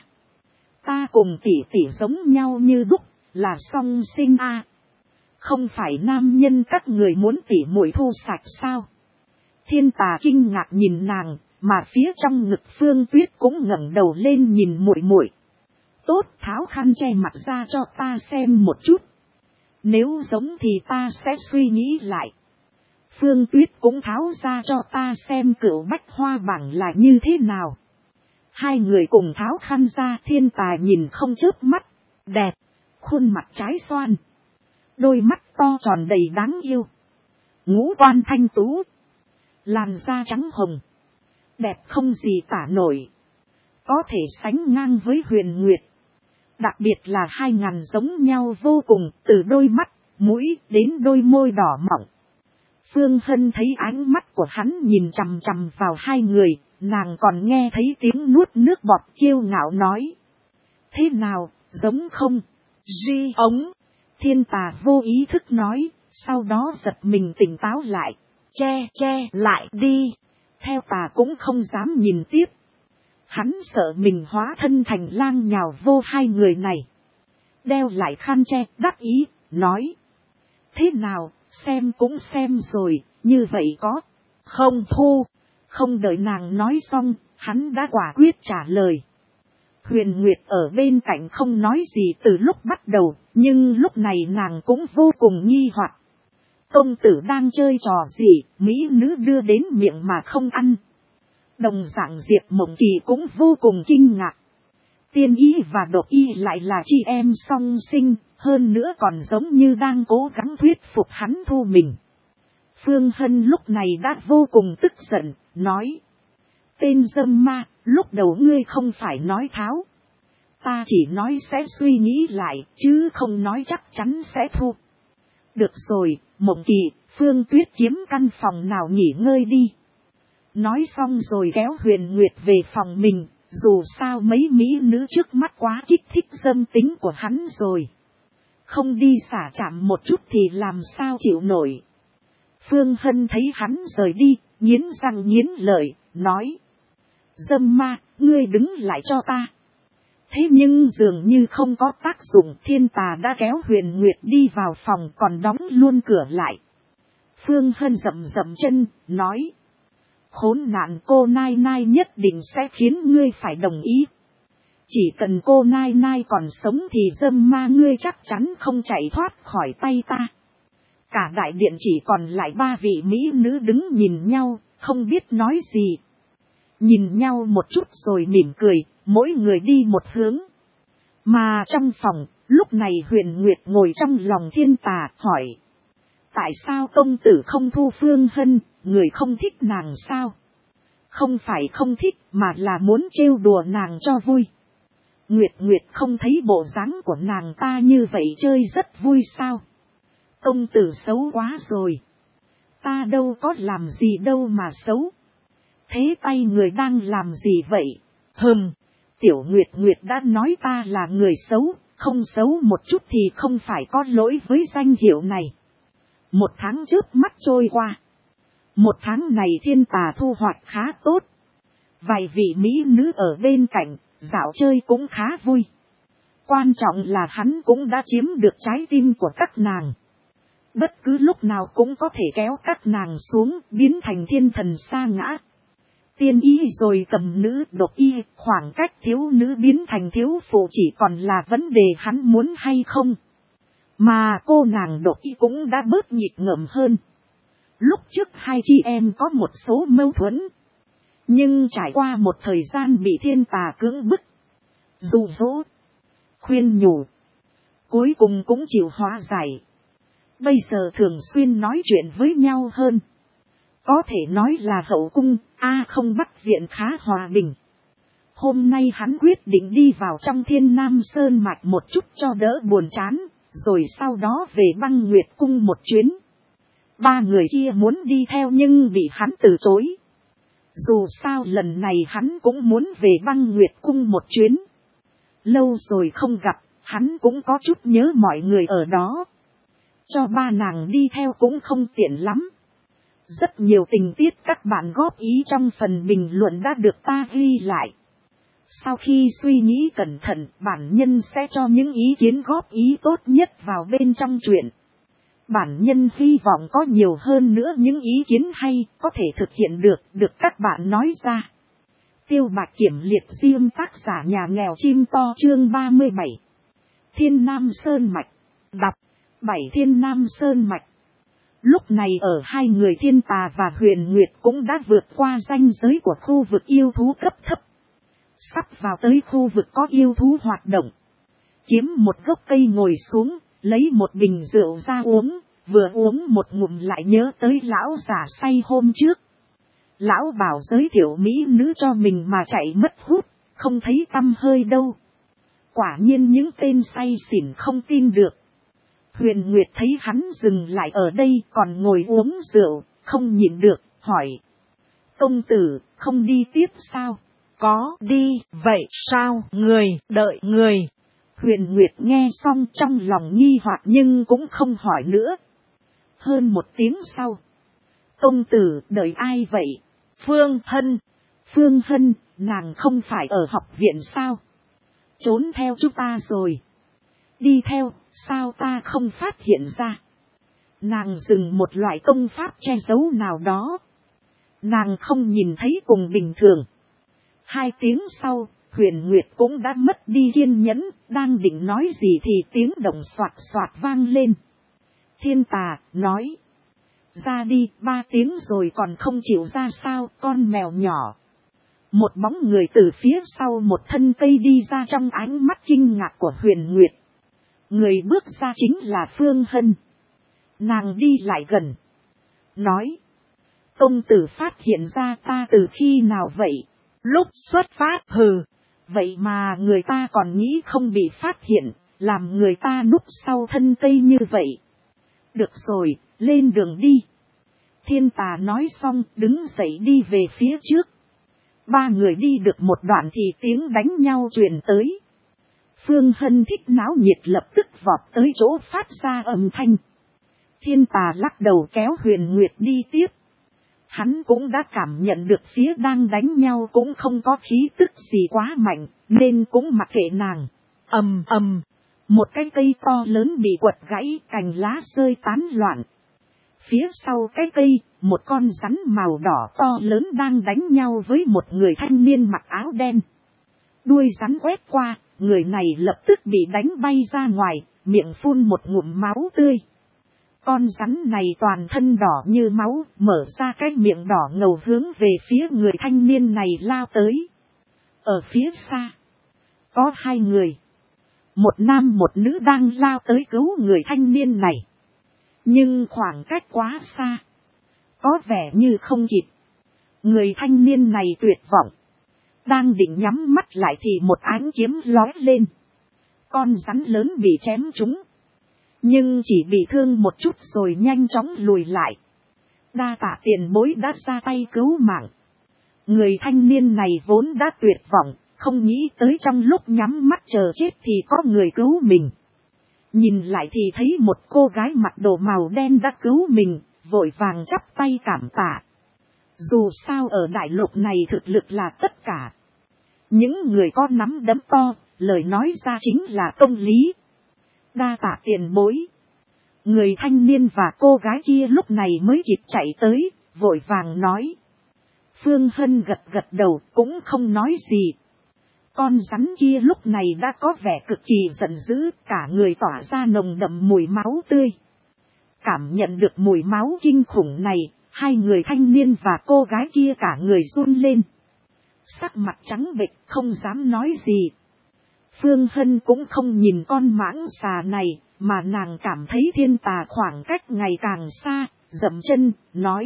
Ta cùng tỷ tỷ giống nhau như đúc, là song sinh a. Không phải nam nhân các người muốn tỉ muội thu sạch sao? Thiên Tà kinh ngạc nhìn nàng, mà phía trong ngực Phương Tuyết cũng ngẩng đầu lên nhìn muội muội. Tốt, tháo khăn che mặt ra cho ta xem một chút. Nếu giống thì ta sẽ suy nghĩ lại. Phương Tuyết cũng tháo ra cho ta xem Cửu Bách Hoa bảng là như thế nào. Hai người cùng tháo khăn ra, Thiên Tà nhìn không chớp mắt. Đẹp, khuôn mặt trái xoan. Đôi mắt to tròn đầy đáng yêu. Ngũ quan thanh tú. Làn da trắng hồng. Đẹp không gì tả nổi. Có thể sánh ngang với Huyền Nguyệt. Đặc biệt là hai ngàn giống nhau vô cùng, từ đôi mắt, mũi đến đôi môi đỏ mọng. Phương Hân thấy ánh mắt của hắn nhìn chằm chằm vào hai người, nàng còn nghe thấy tiếng nuốt nước bọt kiêu ngạo nói. Thế nào, giống không? Di ống. Thiên Tà vô ý thức nói, sau đó giật mình tỉnh táo lại. Che lại đi. Theo Tà cũng không dám nhìn tiếp. Hắn sợ mình hóa thân thành lang nhào vô hai người này. Đeo lại khăn che, đắc ý, nói. Thế nào, xem cũng xem rồi, như vậy có. Không thu. Không đợi nàng nói xong, hắn đã quả quyết trả lời. Huyền Nguyệt ở bên cạnh không nói gì từ lúc bắt đầu, nhưng lúc này nàng cũng vô cùng nghi hoặc. Công tử đang chơi trò gì, mỹ nữ đưa đến miệng mà không ăn. Đồng dạng Diệp Mộng Kỳ cũng vô cùng kinh ngạc. Tiên Y và Độc Y lại là chị em song sinh, hơn nữa còn giống như đang cố gắng thuyết phục hắn thu mình. Phương Hân lúc này đã vô cùng tức giận, nói. Tên dâm ma, lúc đầu ngươi không phải nói tháo. Ta chỉ nói sẽ suy nghĩ lại, chứ không nói chắc chắn sẽ thu. Được rồi, Mộng Kỳ, Phương Tuyết kiếm căn phòng nào nghỉ ngơi đi. Nói xong rồi kéo Huyền Nguyệt về phòng mình, dù sao mấy mỹ nữ trước mắt quá kích thích dâm tính của hắn rồi. Không đi xả chạm một chút thì làm sao chịu nổi. Phương Hân thấy hắn rời đi, nghiến răng nghiến lợi, nói. Dâm ma, ngươi đứng lại cho ta. Thế nhưng dường như không có tác dụng, Thiên Tà đã kéo Huyền Nguyệt đi vào phòng còn đóng luôn cửa lại. Phương Hân dậm dậm chân, nói. Khốn nạn, cô Nai Nai nhất định sẽ khiến ngươi phải đồng ý. Chỉ cần cô Nai Nai còn sống thì dâm ma ngươi chắc chắn không chạy thoát khỏi tay ta. Cả đại điện chỉ còn lại 3 vị mỹ nữ đứng nhìn nhau, không biết nói gì. Nhìn nhau một chút rồi mỉm cười, mỗi người đi một hướng. Mà trong phòng, lúc này Huyền Nguyệt ngồi trong lòng Thiên Tà, hỏi. Tại sao công tử không thu Phương Hân, người không thích nàng sao? Không phải không thích mà là muốn trêu đùa nàng cho vui. Nguyệt Nguyệt không thấy bộ dáng của nàng ta như vậy chơi rất vui sao? Công tử xấu quá rồi. Ta đâu có làm gì đâu mà xấu. Thế tay người đang làm gì vậy? Tiểu Nguyệt Nguyệt đã nói ta là người xấu, không xấu một chút thì không phải có lỗi với danh hiệu này. 1 tháng trước mắt trôi qua. 1 tháng này Thiên Tà thu hoạch khá tốt. Vài vị mỹ nữ ở bên cạnh, dạo chơi cũng khá vui. Quan trọng là hắn cũng đã chiếm được trái tim của các nàng. Bất cứ lúc nào cũng có thể kéo các nàng xuống, biến thành thiên thần sa ngã. Tiên y rồi cầm nữ độc y, khoảng cách thiếu nữ biến thành thiếu phụ chỉ còn là vấn đề hắn muốn hay không. Mà cô nàng độc y cũng đã bớt nhịp ngợm hơn. Lúc trước hai chị em có một số mâu thuẫn. Nhưng trải qua một thời gian bị Thiên Tà cưỡng bức, dụ dỗ, khuyên nhủ, cuối cùng cũng chịu hóa giải. Bây giờ thường xuyên nói chuyện với nhau hơn. Có thể nói là hậu cung, không Bắc viện khá hòa bình. Hôm nay hắn quyết định đi vào trong Thiên Nam Sơn Mạch một chút cho đỡ buồn chán, rồi sau đó về Băng Nguyệt Cung một chuyến. 3 người kia muốn đi theo nhưng bị hắn từ chối. Dù sao lần này hắn cũng muốn về Băng Nguyệt Cung một chuyến. Lâu rồi không gặp, hắn cũng có chút nhớ mọi người ở đó. Cho 3 nàng đi theo cũng không tiện lắm. Rất nhiều tình tiết các bạn góp ý trong phần bình luận đã được ta ghi lại. Sau khi suy nghĩ cẩn thận, bản nhân sẽ cho những ý kiến góp ý tốt nhất vào bên trong truyện. Bản nhân hy vọng có nhiều hơn nữa những ý kiến hay, có thể thực hiện được các bạn nói ra. Tiêu Bạch Kiểm liệt riêng tác giả nhà nghèo chim to chương 37. Thiên Nam Sơn Mạch. Đọc. 7 Thiên Nam Sơn Mạch. Lúc này ở 2 người Thiên Tà và Huyền Nguyệt cũng đã vượt qua ranh giới của khu vực yêu thú cấp thấp. Sắp vào tới khu vực có yêu thú hoạt động. Kiếm một gốc cây ngồi xuống, lấy một bình rượu ra uống, vừa uống một ngụm lại nhớ tới lão già say hôm trước. Lão bảo giới thiệu mỹ nữ cho mình mà chạy mất hút, không thấy tăm hơi đâu. Quả nhiên những tên say xỉn không tin được. Huyền Nguyệt thấy hắn dừng lại ở đây còn ngồi uống rượu, không nhịn được, hỏi. Công tử, không đi tiếp sao? Có đi, vậy sao, người, đợi người. Huyền Nguyệt nghe xong trong lòng nghi hoặc nhưng cũng không hỏi nữa. Hơn 1 tiếng sau. Công tử, đợi ai vậy? Phương Hân. Phương Hân, nàng không phải ở học viện sao? Trốn theo chúng ta rồi. Đi theo, sao ta không phát hiện ra? Nàng dùng một loại công pháp che giấu nào đó. Nàng không nhìn thấy cùng bình thường. 2 tiếng sau, Huyền Nguyệt cũng đã mất đi kiên nhẫn, đang định nói gì thì tiếng động xoạt xoạt vang lên. Thiên Tà, nói. Ra đi, 3 tiếng rồi còn không chịu ra sao, con mèo nhỏ. Một bóng người từ phía sau một thân cây đi ra trong ánh mắt kinh ngạc của Huyền Nguyệt. Người bước ra chính là Phương Hân. Nàng đi lại gần. Nói. Công tử phát hiện ra ta từ khi nào vậy? Lúc xuất phát. Vậy mà người ta còn nghĩ không bị phát hiện, làm người ta núp sau thân cây như vậy. Được rồi, lên đường đi. Thiên Tà nói xong đứng dậy đi về phía trước. 3 người đi được một đoạn thì tiếng đánh nhau truyền tới. Phương Hân thích náo nhiệt lập tức vọt tới chỗ phát ra âm thanh. Thiên Tà lắc đầu kéo Huyền Nguyệt đi tiếp. Hắn cũng đã cảm nhận được phía đang đánh nhau cũng không có khí tức gì quá mạnh, nên cũng mặc kệ nàng. Ầm. Một cái cây to lớn bị quật gãy, cành lá rơi tán loạn. Phía sau cái cây, một con rắn màu đỏ to lớn đang đánh nhau với một người thanh niên mặc áo đen. Đuôi rắn quét qua, người này lập tức bị đánh bay ra ngoài, miệng phun một ngụm máu tươi. Con rắn này toàn thân đỏ như máu, mở ra cái miệng đỏ ngầu hướng về phía người thanh niên này lao tới. Ở phía xa, có hai người. Một nam một nữ đang lao tới cứu người thanh niên này. Nhưng khoảng cách quá xa, có vẻ như không kịp. Người thanh niên này tuyệt vọng. Đang định nhắm mắt lại thì một ánh kiếm lóe lên. Con rắn lớn bị chém trúng. Nhưng chỉ bị thương một chút rồi nhanh chóng lùi lại. Đa tạ tiền bối đã ra tay cứu mạng. Người thanh niên này vốn đã tuyệt vọng, không nghĩ tới trong lúc nhắm mắt chờ chết thì có người cứu mình. Nhìn lại thì thấy một cô gái mặc đồ màu đen đã cứu mình, vội vàng chắp tay cảm tạ. Dù sao ở đại lục này thực lực là tất cả. Những người có nắm đấm to, lời nói ra chính là công lý. Đa tạ tiền bối. Người thanh niên và cô gái kia lúc này mới kịp chạy tới, vội vàng nói. Phương Hân gật gật đầu cũng không nói gì. Con rắn kia lúc này đã có vẻ cực kỳ giận dữ, cả người tỏa ra nồng đậm mùi máu tươi. Cảm nhận được mùi máu kinh khủng này, hai người thanh niên và cô gái kia cả người run lên. Sắc mặt trắng bệch không dám nói gì. Phương Hân cũng không nhìn con mãng xà này, mà nàng cảm thấy thiên tà khoảng cách ngày càng xa, dậm chân, nói.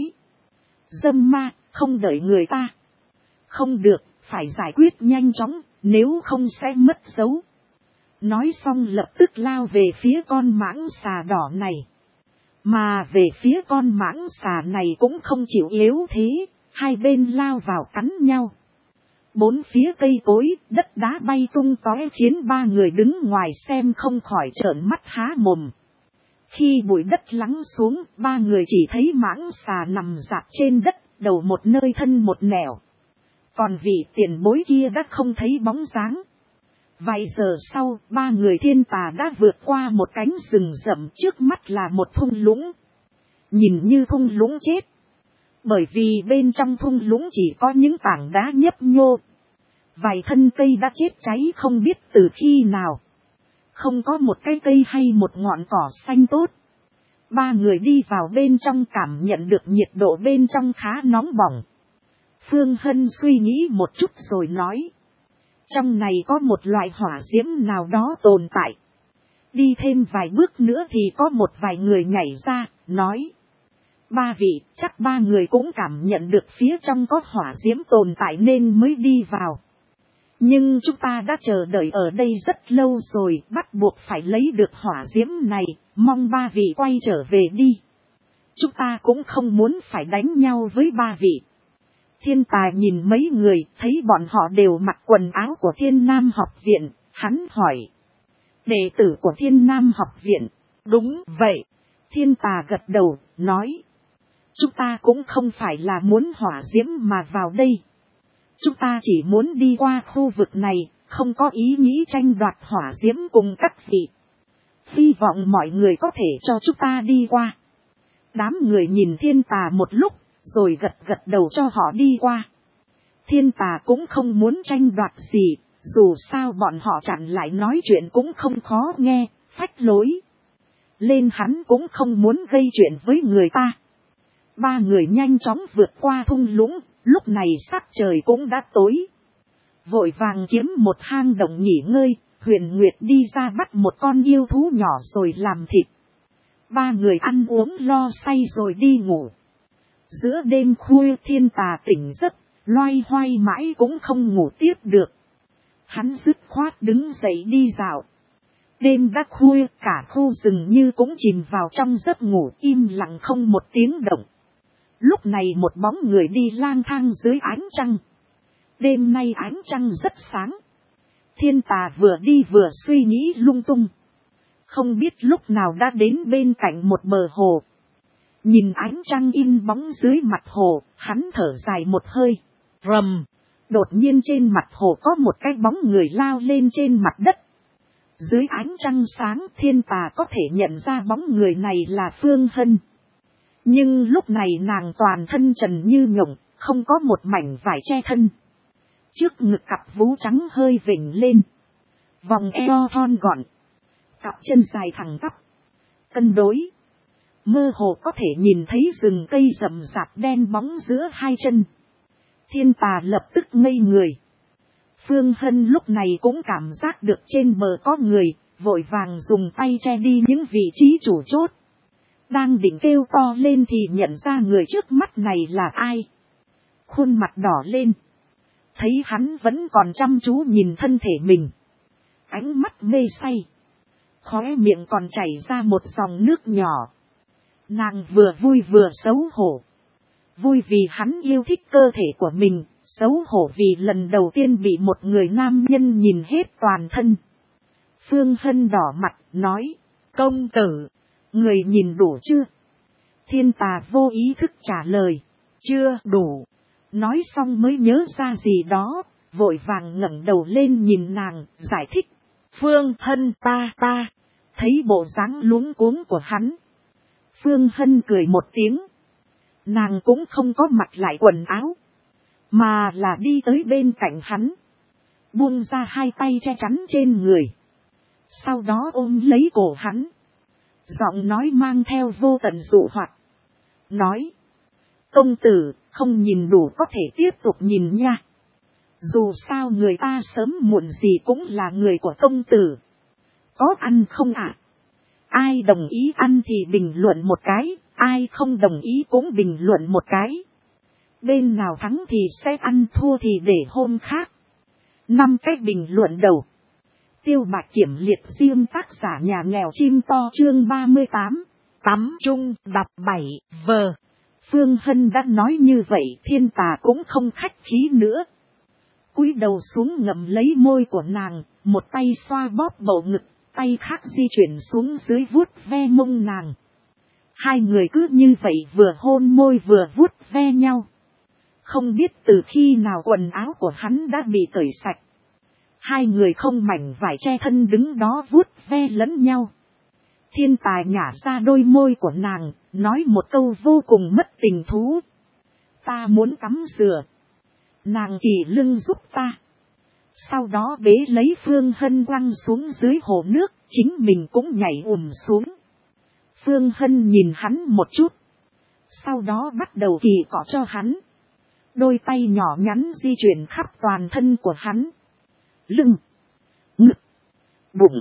Dâm ma, không đợi người ta. Không được, phải giải quyết nhanh chóng, nếu không sẽ mất dấu. Nói xong lập tức lao về phía con mãng xà đỏ này. Mà về phía con mãng xà này cũng không chịu yếu thế, hai bên lao vào cắn nhau. Bốn phía cây cối, đất đá bay tung tóe khiến ba người đứng ngoài xem không khỏi trợn mắt há mồm. Khi bụi đất lắng xuống, ba người chỉ thấy mãng xà nằm rạp trên đất, đầu một nơi thân một nẻo. Còn vị tiền bối kia đã không thấy bóng dáng. Vài giờ sau, ba người thiên tà đã vượt qua một cánh rừng rậm, trước mắt là một thung lũng. Nhìn như thung lũng chết. Bởi vì bên trong thung lũng chỉ có những tảng đá nhấp nhô. Vài thân cây đã chết cháy không biết từ khi nào. Không có một cái cây hay một ngọn cỏ xanh tốt. Ba người đi vào bên trong cảm nhận được nhiệt độ bên trong khá nóng bỏng. Phương Hân suy nghĩ một chút rồi nói. Trong này có một loại hỏa diễm nào đó tồn tại. Đi thêm vài bước nữa thì có một vài người nhảy ra, nói. Ba vị, chắc ba người cũng cảm nhận được phía trong có hỏa diễm tồn tại nên mới đi vào. Nhưng chúng ta đã chờ đợi ở đây rất lâu rồi, bắt buộc phải lấy được hỏa diễm này, mong ba vị quay trở về đi. Chúng ta cũng không muốn phải đánh nhau với ba vị. Thiên tài nhìn mấy người, thấy bọn họ đều mặc quần áo của Thiên Nam học viện, hắn hỏi. Đệ tử của Thiên Nam học viện, đúng vậy. Thiên tà gật đầu, nói. Chúng ta cũng không phải là muốn hỏa diễm mà vào đây. Chúng ta chỉ muốn đi qua khu vực này, không có ý nghĩ tranh đoạt hỏa diễm cùng các vị. Hy vọng mọi người có thể cho chúng ta đi qua. Đám người nhìn thiên tà một lúc, rồi gật gật đầu cho họ đi qua. Thiên tà cũng không muốn tranh đoạt gì, dù sao bọn họ chặn lại nói chuyện cũng không khó nghe, phách lối. Lên hắn cũng không muốn gây chuyện với người ta. Ba người nhanh chóng vượt qua thung lũng, lúc này sắc trời cũng đã tối. Vội vàng kiếm một hang động nghỉ ngơi, Huyền Nguyệt đi ra bắt một con yêu thú nhỏ rồi làm thịt. Ba người ăn uống lo say rồi đi ngủ. Giữa đêm khuya thiên tà tỉnh giấc, loay hoay mãi cũng không ngủ tiếp được. Hắn dứt khoát đứng dậy đi dạo. Đêm đã khuya, cả khu rừng như cũng chìm vào trong giấc ngủ im lặng không một tiếng động. Lúc này một bóng người đi lang thang dưới ánh trăng. Đêm nay ánh trăng rất sáng. Thiên tà vừa đi vừa suy nghĩ lung tung. Không biết lúc nào đã đến bên cạnh một bờ hồ. Nhìn ánh trăng in bóng dưới mặt hồ, hắn thở dài một hơi. Rầm! Đột nhiên trên mặt hồ có một cái bóng người lao lên trên mặt đất. Dưới ánh trăng sáng thiên tà có thể nhận ra bóng người này là Phương Hân. Nhưng lúc này nàng toàn thân trần như nhộng, không có một mảnh vải che thân. Trước ngực cặp vú trắng hơi vểnh lên. Vòng eo thon gọn. Cặp chân dài thẳng tắp. Cân đối. Mơ hồ có thể nhìn thấy rừng cây rậm rạp đen bóng giữa hai chân. Thiên Tà lập tức ngây người. Phương Hân lúc này cũng cảm giác được trên bờ có người, vội vàng dùng tay che đi những vị trí chủ chốt. Đang định kêu to lên thì nhận ra người trước mắt này là ai. Khuôn mặt đỏ lên. Thấy hắn vẫn còn chăm chú nhìn thân thể mình. Ánh mắt mê say. Khóe miệng còn chảy ra một dòng nước nhỏ. Nàng vừa vui vừa xấu hổ. Vui vì hắn yêu thích cơ thể của mình, xấu hổ vì lần đầu tiên bị một người nam nhân nhìn hết toàn thân. Phương Hân đỏ mặt, nói, công tử, người nhìn đủ chưa? Thiên Tà vô ý thức trả lời, chưa đủ. Nói xong mới nhớ ra gì đó, vội vàng ngẩng đầu lên nhìn nàng, giải thích. Phương Hân ta. Thấy bộ dáng luống cuống của hắn. Phương Hân cười một tiếng. Nàng cũng không có mặc lại quần áo, mà là đi tới bên cạnh hắn. Buông ra hai tay che chắn trên người. Sau đó ôm lấy cổ hắn. Giọng nói mang theo vô tận dụ hoặc. Nói. Công tử, không nhìn đủ có thể tiếp tục nhìn nha. Dù sao người ta sớm muộn gì cũng là người của công tử. Có ăn không ạ? Ai đồng ý ăn thì bình luận một cái, ai không đồng ý cũng bình luận một cái. Bên nào thắng thì sẽ ăn, thua thì để hôm khác. 5 cái bình luận đầu. Tiêu Bạch Kiểm liệt riêng tác giả nhà nghèo chim to chương 38. Tắm trung đọc 7 vờ. Phương Hân đã nói như vậy, Thiên Tà cũng không khách khí nữa. Cúi đầu xuống ngậm lấy môi của nàng, một tay xoa bóp bầu ngực, tay khác di chuyển xuống dưới vuốt ve mông nàng. Hai người cứ như vậy vừa hôn môi vừa vuốt ve nhau. Không biết từ khi nào quần áo của hắn đã bị cởi sạch. Hai người không mảnh vải che thân đứng đó vuốt ve lẫn nhau. Thiên Tài nhả ra đôi môi của nàng, nói một câu vô cùng mất tình thú. Ta muốn tắm rửa. Nàng chỉ lưng giúp ta. Sau đó bế lấy Phương Hân quăng xuống dưới hồ nước, chính mình cũng nhảy xuống. Phương Hân nhìn hắn một chút. Sau đó bắt đầu kỳ cọ cho hắn. Đôi tay nhỏ nhắn di chuyển khắp toàn thân của hắn. Lưng, ngực, bụng.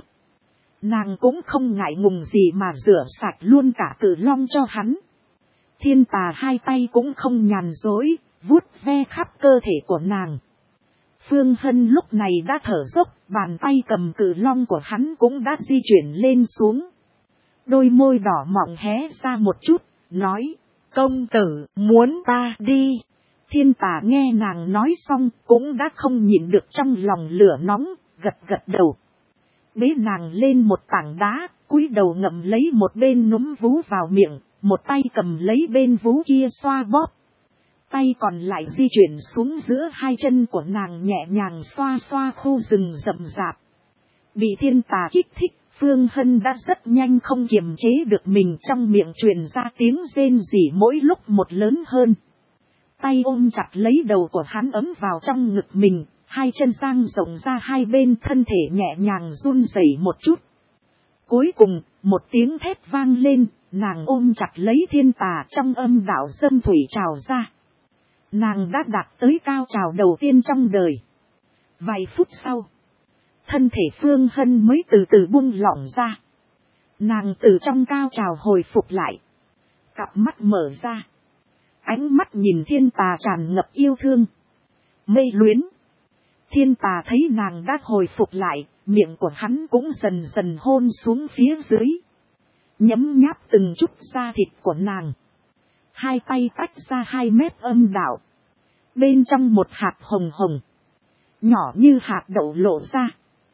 Nàng cũng không ngại ngùng gì mà rửa sạch luôn cả cự long cho hắn. Thiên Tà hai tay cũng không nhàn dối, vuốt ve khắp cơ thể của nàng. Phương Hân lúc này đã thở dốc, bàn tay cầm cự long của hắn cũng đã di chuyển lên xuống. Đôi môi đỏ mọng hé ra một chút, nói, công tử muốn ta đi. Thiên Tà nghe nàng nói xong cũng đã không nhịn được trong lòng lửa nóng, gật đầu. Bế nàng lên một tảng đá, cúi đầu ngậm lấy một bên núm vú vào miệng, một tay cầm lấy bên vú kia xoa bóp. Tay còn lại di chuyển xuống giữa hai chân của nàng nhẹ nhàng xoa xoa khu rừng rậm rạp. Bị Thiên Tà kích thích, Phương Hân đã rất nhanh không kiềm chế được mình, trong miệng truyền ra tiếng rên rỉ mỗi lúc một lớn hơn. Tay ôm chặt lấy đầu của hắn ấm vào trong ngực mình, hai chân dang rộng ra hai bên, thân thể nhẹ nhàng run rẩy một chút. Cuối cùng, một tiếng thét vang lên, nàng ôm chặt lấy Thiên Tà, trong âm đạo dâm thủy trào ra. Nàng đã đạt tới cao trào đầu tiên trong đời. Vài phút sau, thân thể Phương Hân mới từ từ buông lỏng ra. Nàng từ trong cao trào hồi phục lại. Cặp mắt mở ra. Ánh mắt nhìn Thiên Tà tràn ngập yêu thương, mê luyến. Thiên Tà thấy nàng đã hồi phục lại, miệng của hắn cũng dần dần hôn xuống phía dưới. Nhấm nháp từng chút da thịt của nàng. Hai tay tách ra 2 mét âm đạo. Bên trong một hạt hồng hồng, nhỏ như hạt đậu lộ ra.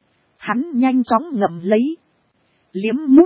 Hắn nhanh chóng ngậm lấy, liếm mút.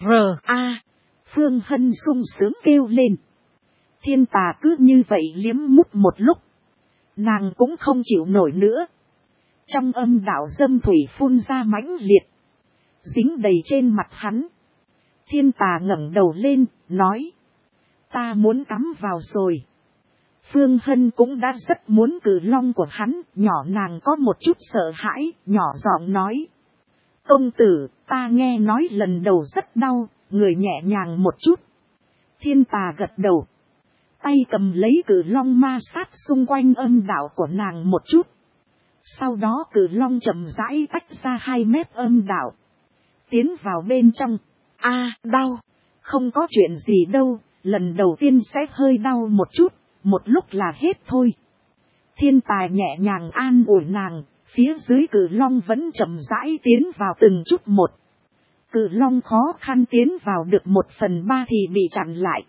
R.A. Phương Hân sung sướng kêu lên. Thiên Tà cứ như vậy liếm mút một lúc. Nàng cũng không chịu nổi nữa. Trong âm đạo dâm thủy phun ra mãnh liệt, dính đầy trên mặt hắn. Thiên Tà ngẩng đầu lên, nói. Ta muốn cắm vào rồi. Phương Hân cũng đã rất muốn cử long của hắn, nhỏ nàng có một chút sợ hãi, nhỏ giọng nói. Công tử, ta nghe nói lần đầu rất đau, người nhẹ nhàng một chút. Thiên Tà gật đầu. Tay cầm lấy cử long ma sát xung quanh âm đạo của nàng một chút. Sau đó cử long chậm rãi tách ra 2 mét âm đạo. Tiến vào bên trong. Đau. Không có chuyện gì đâu, lần đầu tiên sẽ hơi đau một chút, một lúc là hết thôi. Thiên Tài nhẹ nhàng an ủi nàng, phía dưới cử long vẫn chậm rãi tiến vào từng chút một. Cử long khó khăn tiến vào được 1/3 thì bị chặn lại.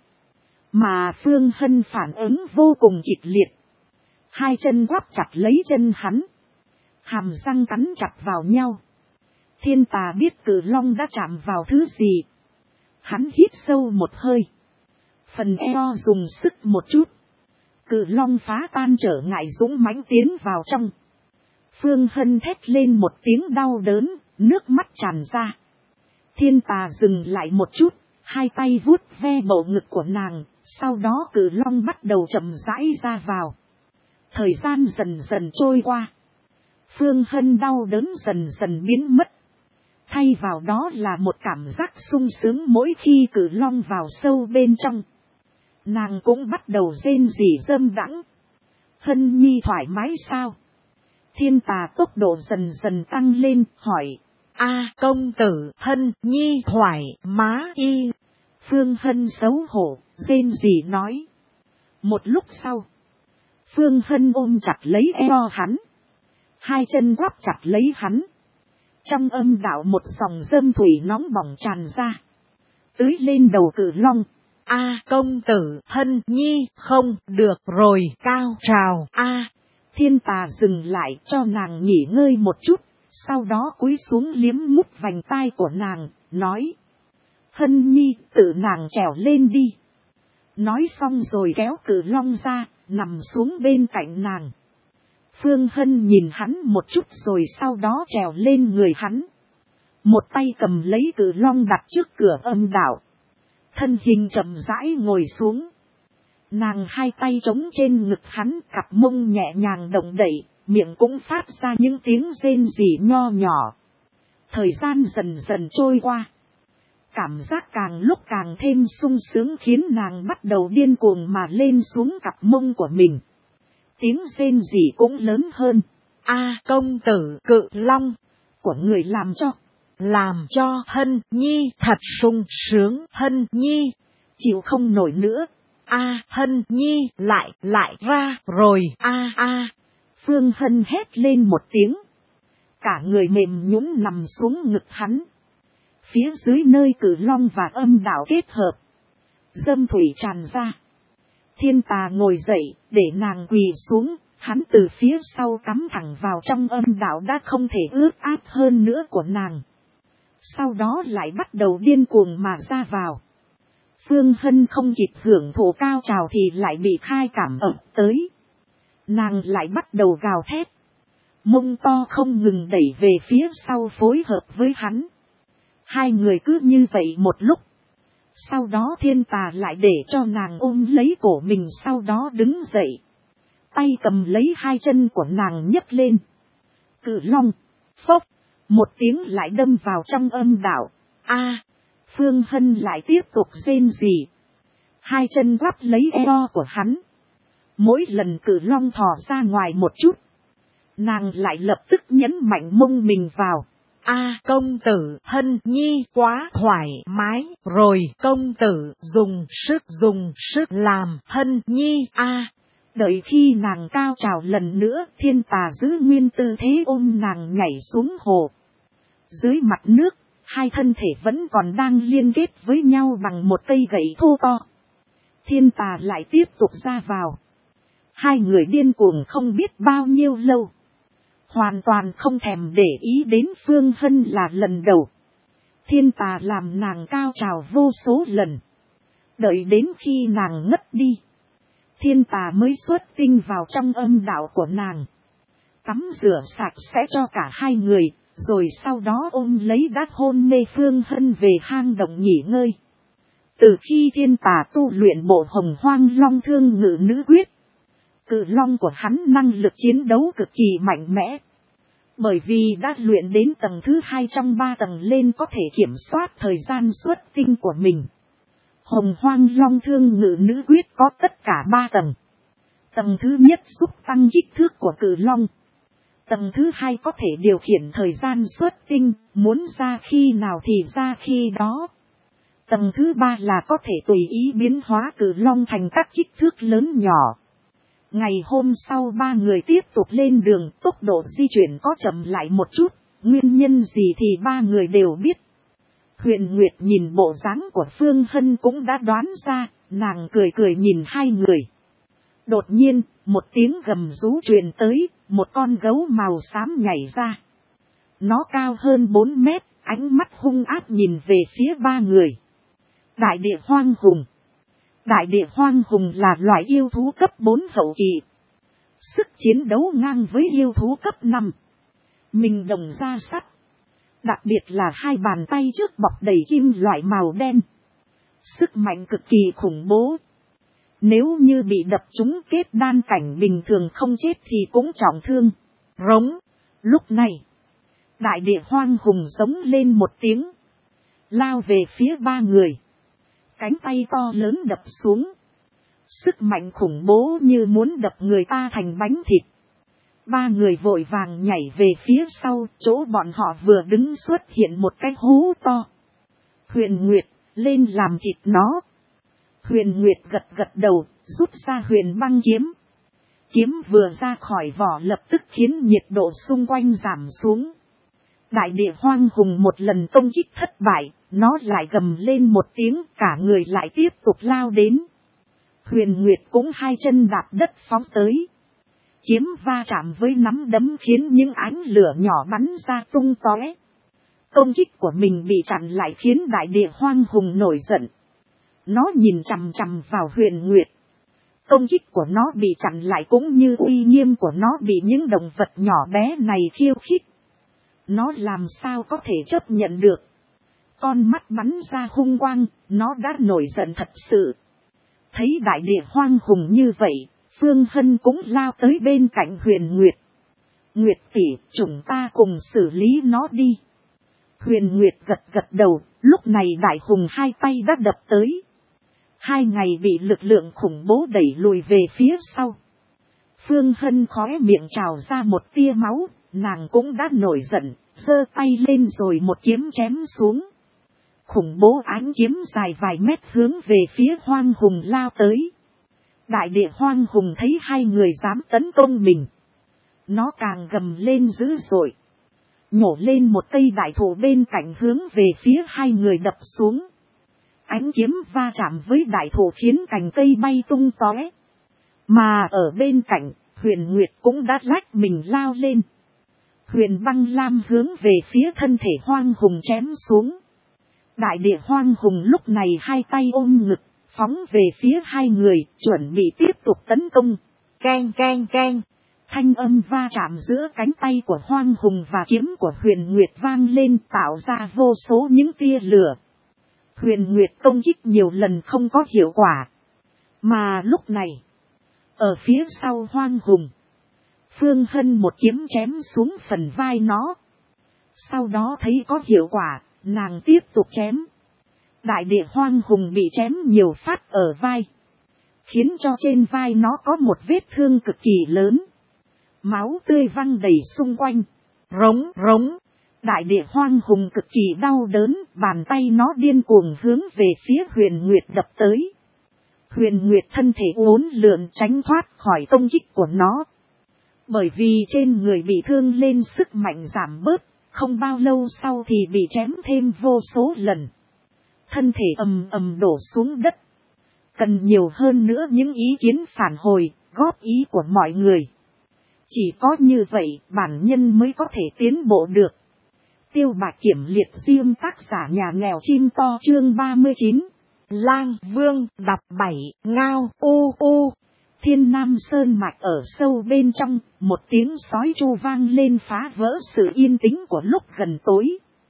Mà Phương Hân phản ứng vô cùng kịch liệt. 2 chân quắp chặt lấy chân hắn. Hàm răng cắn chặt vào nhau. Thiên Tà biết cử long đã chạm vào thứ gì. Hắn hít sâu một hơi. Phần eo dùng sức một chút. Cử long phá tan trở ngại dũng mãnh tiến vào trong. Phương Hân thét lên một tiếng đau đớn, nước mắt tràn ra. Thiên Tà dừng lại một chút, 2 tay vuốt ve bầu ngực của nàng, sau đó cử long bắt đầu chậm rãi ra vào. Thời gian dần dần trôi qua. Phương Hân đau đớn dần dần biến mất. Thay vào đó là một cảm giác sung sướng mỗi khi cử long vào sâu bên trong. Nàng cũng bắt đầu rên rỉ dâm đãng. Hân nhi thoải mái sao? Thiên Tà tốc độ dần dần tăng lên, hỏi. Công tử, Hân nhi thoải mái. Phương Hân xấu hổ, rên rỉ nói. Một lúc sau, Phương Hân ôm chặt lấy eo hắn. 2 chân quắp chặt lấy hắn. Trong âm đạo một dòng dâm thủy nóng bỏng tràn ra. Tưới lên đầu cử long. Công tử, Hân nhi, không được rồi, cao trào. Thiên Tà dừng lại cho nàng nghỉ ngơi một chút. Sau đó cúi xuống liếm mút vành tai của nàng, nói. Hân nhi, tự nàng trèo lên đi. Nói xong rồi kéo cử long ra, nằm xuống bên cạnh nàng. Phương Hân nhìn hắn một chút rồi sau đó trèo lên người hắn. Một tay cầm lấy cử long đặt trước cửa âm đạo. Thân hình chậm rãi ngồi xuống. Nàng 2 tay trống trên ngực hắn, cặp mông nhẹ nhàng động đậy, miệng cũng phát ra những tiếng rên rỉ nho nhỏ. Thời gian dần dần trôi qua. Cảm giác càng lúc càng thêm sung sướng khiến nàng bắt đầu điên cuồng mà lên xuống cặp mông của mình. Tiếng rên rỉ cũng lớn hơn. Công tử, cự long của người làm cho Hân nhi thật sung sướng. Hân nhi chịu không nổi nữa. Hân nhi lại ra rồi. Phương Hân hét lên một tiếng. Cả người mềm nhũn nằm xuống ngực hắn. Phía dưới nơi cử long và âm đạo kết hợp. Dâm thủy tràn ra. Thiên Tà ngồi dậy, để nàng quỳ xuống, hắn từ phía sau cắm thẳng vào trong âm đạo đã không thể ướt át hơn nữa của nàng. Sau đó lại bắt đầu điên cuồng mà ra vào. Phương Hân không kịp hưởng thụ cao trào thì lại bị khai cảm ập tới. Nàng lại bắt đầu gào thét. Mông to không ngừng đẩy về phía sau phối hợp với hắn. 2 người cứ như vậy một lúc. Sau đó Thiên Tà lại để cho nàng ôm lấy cổ mình, sau đó đứng dậy. Tay cầm lấy 2 chân của nàng nhấc lên. Cử long, phốc, một tiếng lại đâm vào trong âm đạo. Phương Hân lại tiếp tục rên rỉ. 2 chân quắp lấy eo của hắn. Mỗi lần cử long thò ra ngoài một chút, nàng lại lập tức nhấn mạnh mông mình vào. Công tử, Hân nhi quá thoải mái rồi. Công tử dùng sức làm Hân nhi. Đợi khi nàng cao trào lần nữa, Thiên Tà giữ nguyên tư thế ôm nàng nhảy xuống hồ. Dưới mặt nước, 2 thân thể vẫn còn đang liên kết với nhau bằng một cây gậy thô to. Thiên Tà lại tiếp tục ra vào. 2 người điên cuồng không biết bao nhiêu lâu. Hoàn toàn không thèm để ý đến Phương Hân là lần đầu. Thiên Tà làm nàng cao trào vô số lần. Đợi đến khi nàng ngất đi, Thiên Tà mới xuất tinh vào trong âm đạo của nàng. Tắm rửa sạch sẽ cho cả 2 người, rồi sau đó ôm lấy đát hôn mê Phương Hân về hang động nghỉ ngơi. Từ khi thiên tà tu luyện bộ Hồng Hoang Long Thương Ngự Nữ Quyết, cự long của hắn năng lực chiến đấu cực kỳ mạnh mẽ. Bởi vì đã luyện đến tầng thứ 2 trong 3 tầng lên có thể kiểm soát thời gian xuất tinh của mình. Hồng Hoang Long Thương Ngự Nữ Quyết có tất cả 3 tầng. Tầng thứ nhất giúp tăng kích thước của cự long. Tầng thứ 2 có thể điều khiển thời gian xuất tinh, muốn ra khi nào thì ra khi đó. Tầng thứ 3 là có thể tùy ý biến hóa cự long thành các kích thước lớn nhỏ. Ngày hôm sau 3 người tiếp tục lên đường, tốc độ di chuyển có chậm lại một chút, nguyên nhân gì thì 3 người đều biết. Huyền Nguyệt nhìn bộ dáng của Phương Hân cũng đã đoán ra, nàng cười cười nhìn hai người. Đột nhiên, một tiếng gầm rú truyền tới, một con gấu màu xám nhảy ra. Nó cao hơn 4 mét, ánh mắt hung ác nhìn về phía 3 người. Đại địa hoang hùng. Đại địa hoang hùng là loại yêu thú cấp 4 hậu kỳ. Sức chiến đấu ngang với yêu thú cấp 5. Mình đồng ra sắt. Đặc biệt là hai bàn tay trước bọc đầy kim loại màu đen. Sức mạnh cực kỳ khủng bố. Nếu như bị đập trúng kết đan cảnh bình thường không chết thì cũng trọng thương. Rống. Lúc này, đại địa hoang hùng giống lên một tiếng. Lao về phía 3 người. Cánh tay to lớn đập xuống. Sức mạnh khủng bố như muốn đập người ta thành bánh thịt. 3 người vội vàng nhảy về phía sau, chỗ bọn họ vừa đứng xuất hiện một cái hố to. Huyền Nguyệt, lên làm thịt nó. Huyền Nguyệt gật gật đầu, rút ra huyền băng kiếm. Kiếm vừa ra khỏi vỏ lập tức khiến nhiệt độ xung quanh giảm xuống. Đại địa hoang hùng một lần công kích thất bại, nó lại gầm lên một tiếng, cả người lại tiếp tục lao đến. Huyền Nguyệt cũng hai chân đạp đất phóng tới. Kiếm va chạm với nắm đấm khiến những ánh lửa nhỏ bắn ra tung tóe. Công kích của mình bị chặn lại khiến đại địa hoang hùng nổi giận. Nó nhìn chằm chằm vào Huyền Nguyệt. Công kích của nó bị chặn lại cũng như uy nghiêm của nó bị những động vật nhỏ bé này khiêu khích. Nó làm sao có thể chấp nhận được. Con mắt bắn ra hung quang, nó đã nổi giận thật sự. Thấy đại địa hoang hùng như vậy, Phương Hân cũng lao tới bên cạnh Huyền Nguyệt. Nguyệt tỷ, chúng ta cùng xử lý nó đi. Huyền Nguyệt gật gật đầu, lúc này đại hùng hai tay đã đập tới. 2 ngày bị lực lượng khủng bố đẩy lùi về phía sau. Phương Hân khóe miệng trào ra một tia máu, nàng cũng đã nổi giận, giơ tay lên rồi một kiếm chém xuống. Khủng bố ánh kiếm dài vài mét hướng về phía hoang hùng lao tới. Đại địa hoang hùng thấy 2 người dám tấn công mình. Nó càng gầm lên dữ dội. Nhổ lên một cây đại thụ bên cạnh hướng về phía 2 người đập xuống. Ánh kiếm va chạm với đại thụ khiến cành cây bay tung tóe. Mà ở bên cạnh, Huyền Nguyệt cũng đã lách mình lao lên. Huyền băng lam hướng về phía thân thể hoang hùng chém xuống. Đại địa hoang hùng lúc này hai tay ôm ngực, phóng về phía 2 người, chuẩn bị tiếp tục tấn công. Keng keng keng. Thanh âm va chạm giữa cánh tay của hoang hùng và kiếm của Huyền Nguyệt vang lên tạo ra vô số những tia lửa. Huyền Nguyệt công kích nhiều lần không có hiệu quả. Mà lúc này, ở phía sau hoang hùng, Phương Hân một kiếm chém xuống phần vai nó. Sau đó thấy có hiệu quả, nàng tiếp tục chém. Đại địa hoang hùng bị chém nhiều phát ở vai, khiến cho trên vai nó có một vết thương cực kỳ lớn. Máu tươi văng đầy xung quanh. Rống rống. Đại địa hoang hùng cực kỳ đau đớn, bàn tay nó điên cuồng hướng về phía Huyền Nguyệt đập tới. Huyền Nguyệt thân thể uốn lượn tránh thoát khỏi công kích của nó. Bởi vì trên người bị thương lên sức mạnh giảm bớt, không bao lâu sau thì bị chém thêm vô số lần. Thân thể ầm ầm đổ xuống đất. Cần nhiều hơn nữa những ý kiến phản hồi, góp ý của mọi người. Chỉ có như vậy bản nhân mới có thể tiến bộ được. Tiêu Bạch Kiểm liệt riêng tác giả nhà nghèo chim to chương 39. Lang Vương đập 7 ngao u u. Thiên Nam Sơn mạch ở sâu bên trong, một tiếng sói tru vang lên phá vỡ sự yên tĩnh của lúc gần tối.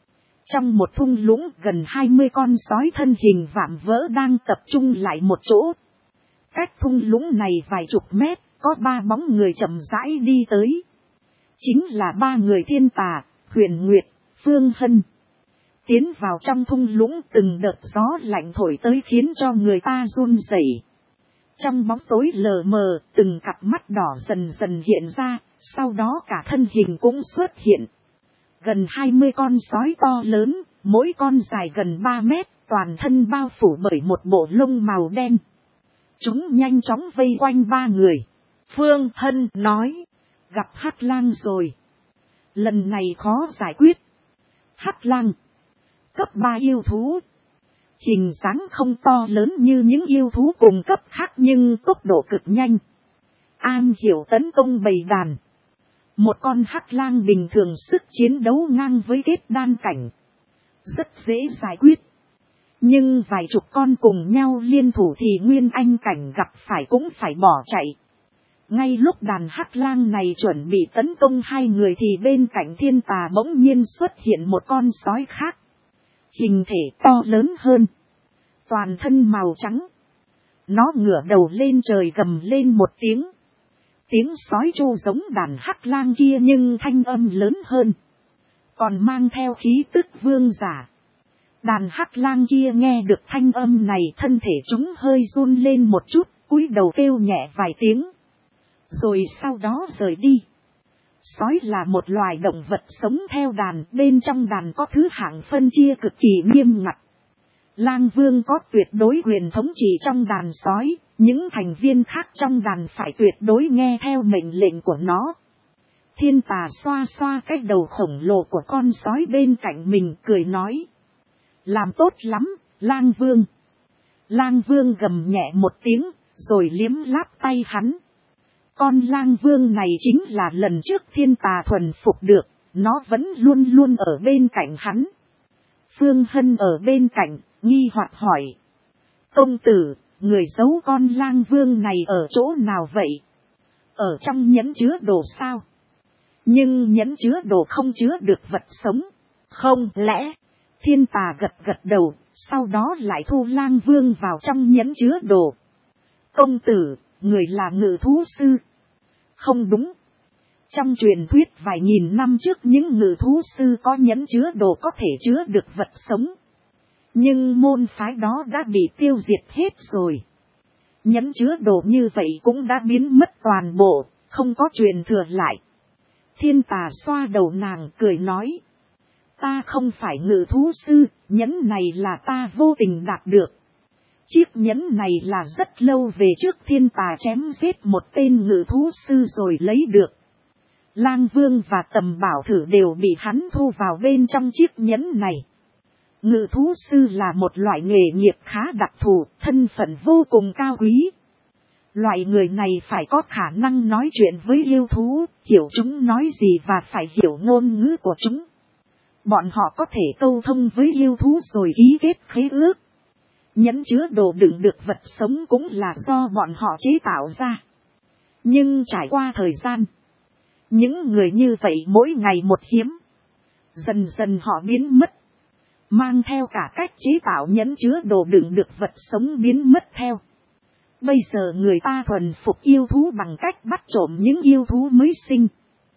Trong một thung lũng gần 20 con sói thân hình vạm vỡ đang tập trung lại một chỗ. Cách thung lũng này vài chục mét, có 3 bóng người chậm rãi đi tới. Chính là 3 người Thiên Tà, Huyền Nguyệt, Phương Hân. Tiến vào trong thung lũng, từng đợt gió lạnh thổi tới khiến cho người ta run rẩy. Trong bóng tối lờ mờ, từng cặp mắt đỏ dần dần hiện ra, sau đó cả thân hình cũng xuất hiện. Gần 20 con sói to lớn, mỗi con dài gần 3 mét, toàn thân bao phủ bởi một bộ lông màu đen. Chúng nhanh chóng vây quanh 3 người. Phương Hân nói, gặp Hắc Lang rồi. Lần này khó giải quyết. Hắc Lang, cấp 3 yêu thú. Hình dáng không to lớn như những yêu thú cùng cấp khác nhưng tốc độ cực nhanh. Am hiểu tấn công bầy đàn. Một con Hắc Lang bình thường sức chiến đấu ngang với kết đan cảnh. Rất dễ giải quyết. Nhưng vài chục con cùng nhau liên thủ thì Nguyên Anh cảnh gặp phải cũng phải bỏ chạy. Ngay lúc đàn Hắc Lang này chuẩn bị tấn công 2 người thì bên cạnh Thiên Tà bỗng nhiên xuất hiện một con sói khác. Hình thể to lớn hơn. Toàn thân màu trắng. Nó ngửa đầu lên trời gầm lên một tiếng. Tiếng sói tru giống đàn Hắc Lang kia nhưng thanh âm lớn hơn. Còn mang theo khí tức vương giả. Đàn Hắc Lang kia nghe được thanh âm này, thân thể chúng hơi run lên một chút, cúi đầu kêu nhẹ vài tiếng. Rồi sau đó rời đi. Sói là một loài động vật sống theo đàn, bên trong đàn có thứ hạng phân chia cực kỳ nghiêm ngặt. Lang Vương có tuyệt đối quyền thống trị trong đàn sói, những thành viên khác trong đàn phải tuyệt đối nghe theo mệnh lệnh của nó. Thiên Tà xoa xoa cái đầu khổng lồ của con sói bên cạnh mình, cười nói. Làm tốt lắm, Lang Vương. Lang Vương gầm nhẹ một tiếng, rồi liếm láp tay hắn. Con Lang Vương này chính là lần trước Thiên Tà thuần phục được, nó vẫn luôn luôn ở bên cạnh hắn. Phương Hân ở bên cạnh, nghi hoặc hỏi. Công tử, người giấu con Lang Vương này ở chỗ nào vậy? Ở trong nhẫn chứa đồ sao? Nhưng nhẫn chứa đồ không chứa được vật sống. Không lẽ? Thiên Tà gật gật đầu, sau đó lại thu Lang Vương vào trong nhẫn chứa đồ. Công tử, người là ngự thú sư. Không đúng. Trong truyền thuyết vài nghìn năm trước những ngự thú sư có nhẫn chứa đồ có thể chứa được vật sống. Nhưng môn phái đó đã bị tiêu diệt hết rồi. Nhẫn chứa đồ như vậy cũng đã biến mất toàn bộ, không có truyền thừa lại. Thiên Tà xoa đầu nàng cười nói. Ta không phải ngự thú sư, nhẫn này là ta vô tình đạt được. Chiếc nhẫn này là rất lâu về trước Thiên Tà chém giết một tên ngự thú sư rồi lấy được. Lang Vương và Tầm Bảo Thử đều bị hắn thu vào bên trong chiếc nhẫn này. Ngự thú sư là một loại nghề nghiệp khá đặc thù, thân phận vô cùng cao quý. Loại người này phải có khả năng nói chuyện với yêu thú, hiểu chúng nói gì và phải hiểu ngôn ngữ của chúng. Bọn họ có thể câu thông với yêu thú rồi ký kết khế ước. Nhẫn chứa đồ đựng được vật sống cũng là do bọn họ chế tạo ra. Nhưng trải qua thời gian, những người như vậy mỗi ngày một hiếm. Dần dần họ biến mất. Mang theo cả cách chế tạo nhẫn chứa đồ đựng được vật sống biến mất theo. Bây giờ người ta thuần phục yêu thú bằng cách bắt trộm những yêu thú mới sinh.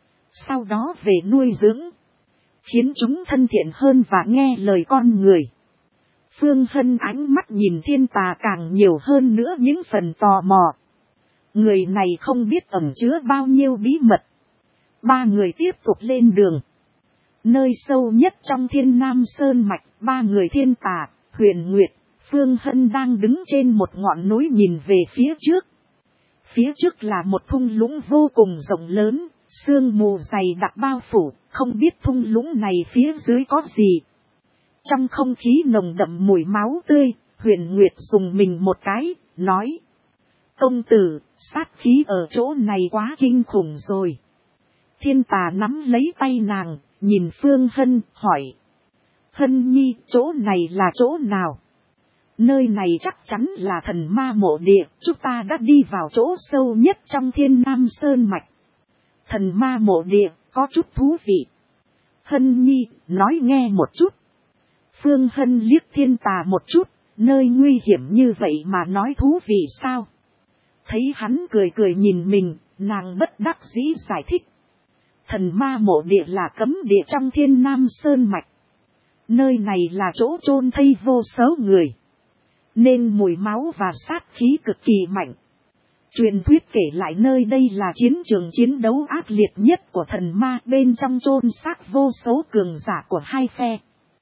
Sau đó về nuôi dưỡng. Khiến chúng thân thiện hơn và nghe lời con người. Phương Hân ánh mắt nhìn Thiên Tà càng nhiều hơn nữa những phần tò mò. Người này không biết ẩn chứa bao nhiêu bí mật. 3 người tiếp tục lên đường. Nơi sâu nhất trong Thiên Nam Sơn Mạch, 3 người Thiên Tà, Huyền Nguyệt, Phương Hân đang đứng trên một ngọn núi nhìn về phía trước. Phía trước là một thung lũng vô cùng rộng lớn, sương mù dày đặc bao phủ, không biết thung lũng này phía dưới có gì. Trong không khí nồng đậm mùi máu tươi, Huyền Nguyệt dùng mình một cái, nói. Công tử, sát khí ở chỗ này quá kinh khủng rồi. Thiên Tà nắm lấy tay nàng, nhìn Phương Hân, hỏi. Hân nhi, chỗ này là chỗ nào? Nơi này chắc chắn là thần ma mộ địa, chúng ta đã đi vào chỗ sâu nhất trong Thiên Nam Sơn Mạch. Thần ma mộ địa, có chút thú vị. Hân nhi, nói nghe một chút. Phương Hân liếc Thiên Tà một chút, nơi nguy hiểm như vậy mà nói thú vị sao? Thấy hắn cười cười nhìn mình, nàng bất đắc dĩ giải thích. Thần ma mộ địa là cấm địa trong Thiên Nam Sơn Mạch. Nơi này là chỗ chôn thây vô số người. Nên mùi máu và sát khí cực kỳ mạnh. Truyền thuyết kể lại nơi đây là chiến trường chiến đấu ác liệt nhất của thần ma, bên trong chôn xác vô số cường giả của hai phe.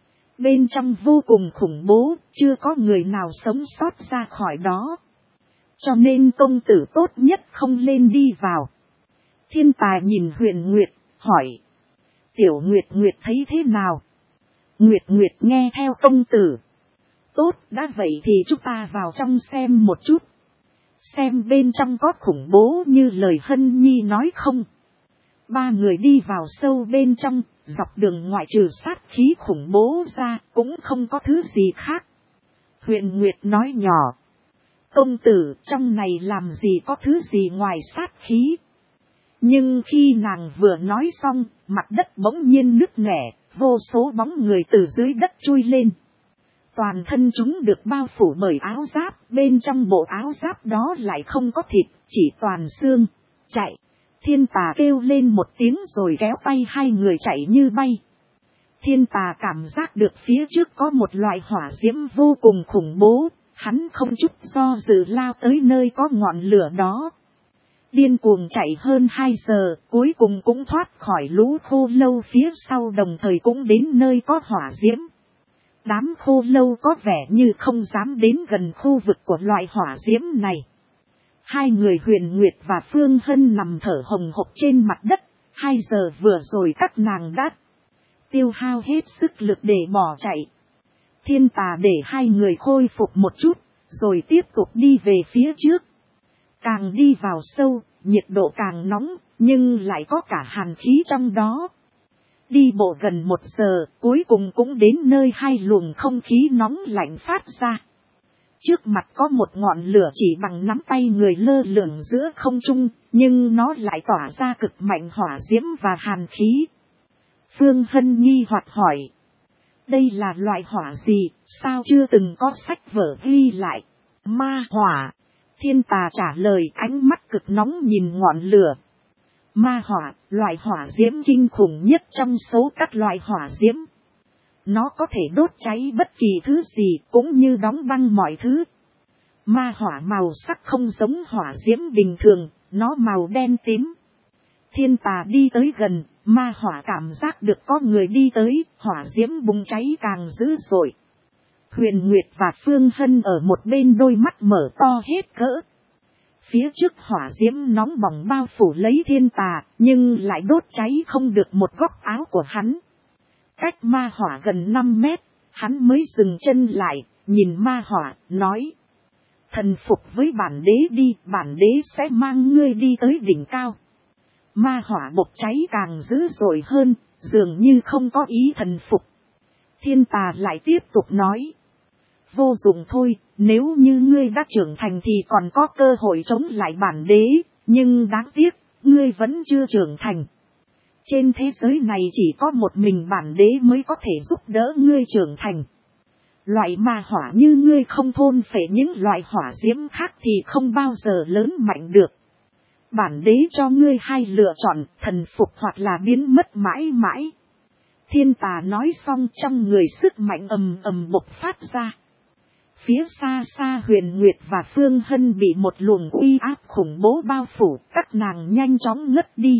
Bên trong vô cùng khủng bố, chưa có người nào sống sót ra khỏi đó. Cho nên công tử tốt nhất không lên đi vào. Thiên Tà nhìn Huyền Nguyệt, hỏi. Tiểu Nguyệt Nguyệt thấy thế nào? Nguyệt Nguyệt nghe theo công tử. Tốt, đã vậy thì chúng ta vào trong xem một chút. Xem bên trong có khủng bố như lời Hân Nhi nói không? Ba người đi vào sâu bên trong, dọc đường ngoại trừ sát khí khủng bố ra, cũng không có thứ gì khác. Huyền Nguyệt nói nhỏ. Công tử, trong này làm gì có thứ gì ngoài sát khí? Nhưng khi nàng vừa nói xong, mặt đất bỗng nhiên nứt nẻ, vô số bóng người từ dưới đất chui lên. Toàn thân chúng được bao phủ bởi áo giáp, bên trong bộ áo giáp đó lại không có thịt, chỉ toàn xương. Chạy! Thiên Tà kêu lên một tiếng rồi kéo tay hai người chạy như bay. Thiên Tà cảm giác được phía trước có một loại hỏa diễm vô cùng khủng bố, hắn không chút do dự lao tới nơi có ngọn lửa đó. Điên cuồng chạy hơn 2 giờ, cuối cùng cũng thoát khỏi lũ khô lâu phía sau, đồng thời cũng đến nơi có hỏa diễm. Đám khô lâu có vẻ như không dám đến gần khu vực của loại hỏa diễm này. Hai người Huyền Nguyệt và Phương Hân nằm thở hồng hộc trên mặt đất. 2 giờ vừa rồi các nàng đã tiêu hao hết sức lực để bỏ chạy. Thiên Tà để hai người khôi phục một chút, rồi tiếp tục đi về phía trước. Càng đi vào sâu, nhiệt độ càng nóng, nhưng lại có cả hàn khí trong đó. Đi bộ gần 1 giờ, cuối cùng cũng đến nơi hai luồng không khí nóng lạnh phát ra. Trước mặt có một ngọn lửa chỉ bằng nắm tay người lơ lửng giữa không trung, nhưng nó lại tỏa ra cực mạnh hỏa diễm và hàn khí. Phương Hân nghi hoặc hỏi. Đây là loại hỏa gì, sao chưa từng có sách vở ghi lại? Ma hỏa. Thiên Tà trả lời, ánh mắt cực nóng nhìn ngọn lửa. Ma hỏa, loại hỏa diễm kinh khủng nhất trong số các loại hỏa diễm. Nó có thể đốt cháy bất kỳ thứ gì, cũng như đóng băng mọi thứ. Ma hỏa màu sắc không giống hỏa diễm bình thường, nó màu đen tím. Thiên Tà đi tới gần, ma hỏa cảm giác được có người đi tới, hỏa diễm bùng cháy càng dữ dội. Huyền Nguyệt và Phương Hân ở một bên đôi mắt mở to hết cỡ. Phía trước hỏa diễm nóng bỏng bao phủ lấy Thiên Tà, nhưng lại đốt cháy không được một góc áo của hắn. Cách ma hỏa gần 5 mét, hắn mới dừng chân lại, nhìn ma hỏa, nói. Thần phục với bản đế đi, bản đế sẽ mang ngươi đi tới đỉnh cao. Ma hỏa bộc cháy càng dữ dội hơn, dường như không có ý thần phục. Thiên Tà lại tiếp tục nói. Vô dụng thôi, nếu như ngươi đã trưởng thành thì còn có cơ hội chống lại bản đế, nhưng đáng tiếc, ngươi vẫn chưa trưởng thành. Trên thế giới này chỉ có một mình bản đế mới có thể giúp đỡ ngươi trưởng thành. Loại ma hỏa như ngươi không thôn phệ những loại hỏa diễm khác thì không bao giờ lớn mạnh được. Bản đế cho ngươi hai lựa chọn, thần phục hoặc là biến mất mãi mãi. Thiên Tà nói xong, trong người sức mạnh ầm ầm bộc phát ra. Phía xa xa Huyền Nguyệt và Phương Hân bị một luồng uy áp khủng bố bao phủ, các nàng nhanh chóng ngất đi.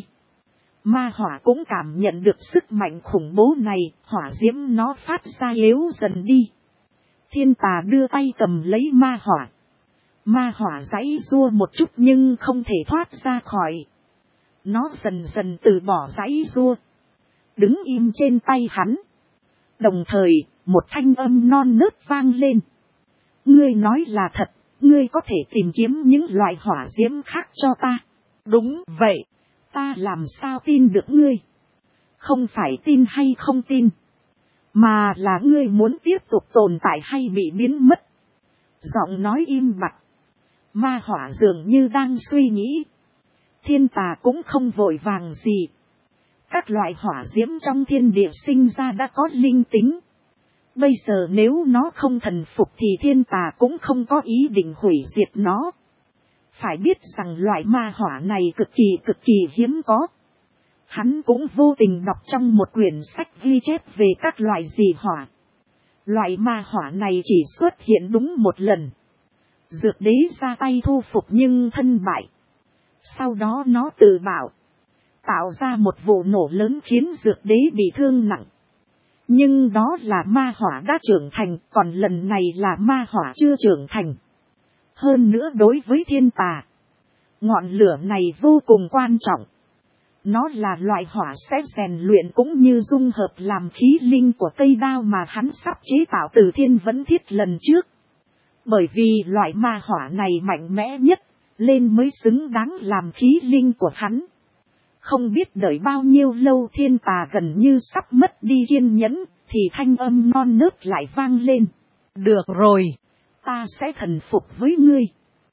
Ma hỏa cũng cảm nhận được sức mạnh khủng bố này, hỏa diễm nó phát ra yếu dần đi. Thiên Tà đưa tay cầm lấy ma hỏa. Ma hỏa giãy giụa một chút nhưng không thể thoát ra khỏi. Nó dần dần từ bỏ giãy giụa, đứng im trên tay hắn. Đồng thời, một thanh âm non nớt vang lên. Ngươi nói là thật, ngươi có thể tìm kiếm những loại hỏa diễm khác cho ta. Đúng vậy, ta làm sao tin được ngươi? Không phải tin hay không tin, mà là ngươi muốn tiếp tục tồn tại hay bị biến mất. Giọng nói im bặt. Ma hỏa dường như đang suy nghĩ. Thiên Tà cũng không vội vàng gì. Các loại hỏa diễm trong thiên địa sinh ra đã có linh tính. Bây giờ nếu nó không thần phục thì thiên tà cũng không có ý định hủy diệt nó. Phải biết rằng loại ma hỏa này cực kỳ hiếm có. Hắn cũng vô tình đọc trong một quyển sách ghi chép về các loại dị hỏa. Loại ma hỏa này chỉ xuất hiện đúng một lần. Dược đế ra tay thu phục nhưng thân bại. Sau đó nó tự bảo, tạo ra một vụ nổ lớn khiến dược đế bị thương nặng. Nhưng đó là ma hỏa đã trưởng thành, còn lần này là ma hỏa chưa trưởng thành. Hơn nữa đối với thiên tà, ngọn lửa này vô cùng quan trọng. Nó là loại hỏa sẽ rèn luyện cũng như dung hợp làm khí linh của cây đao mà hắn sắp chế tạo từ thiên vấn thiết lần trước. Bởi vì loại ma hỏa này mạnh mẽ nhất, lên mới xứng đáng làm khí linh của hắn. Không biết đợi bao nhiêu lâu thiên tà gần như sắp mất đi kiên nhẫn, thì thanh âm non nớt lại vang lên. Được rồi, ta sẽ thần phục với ngươi.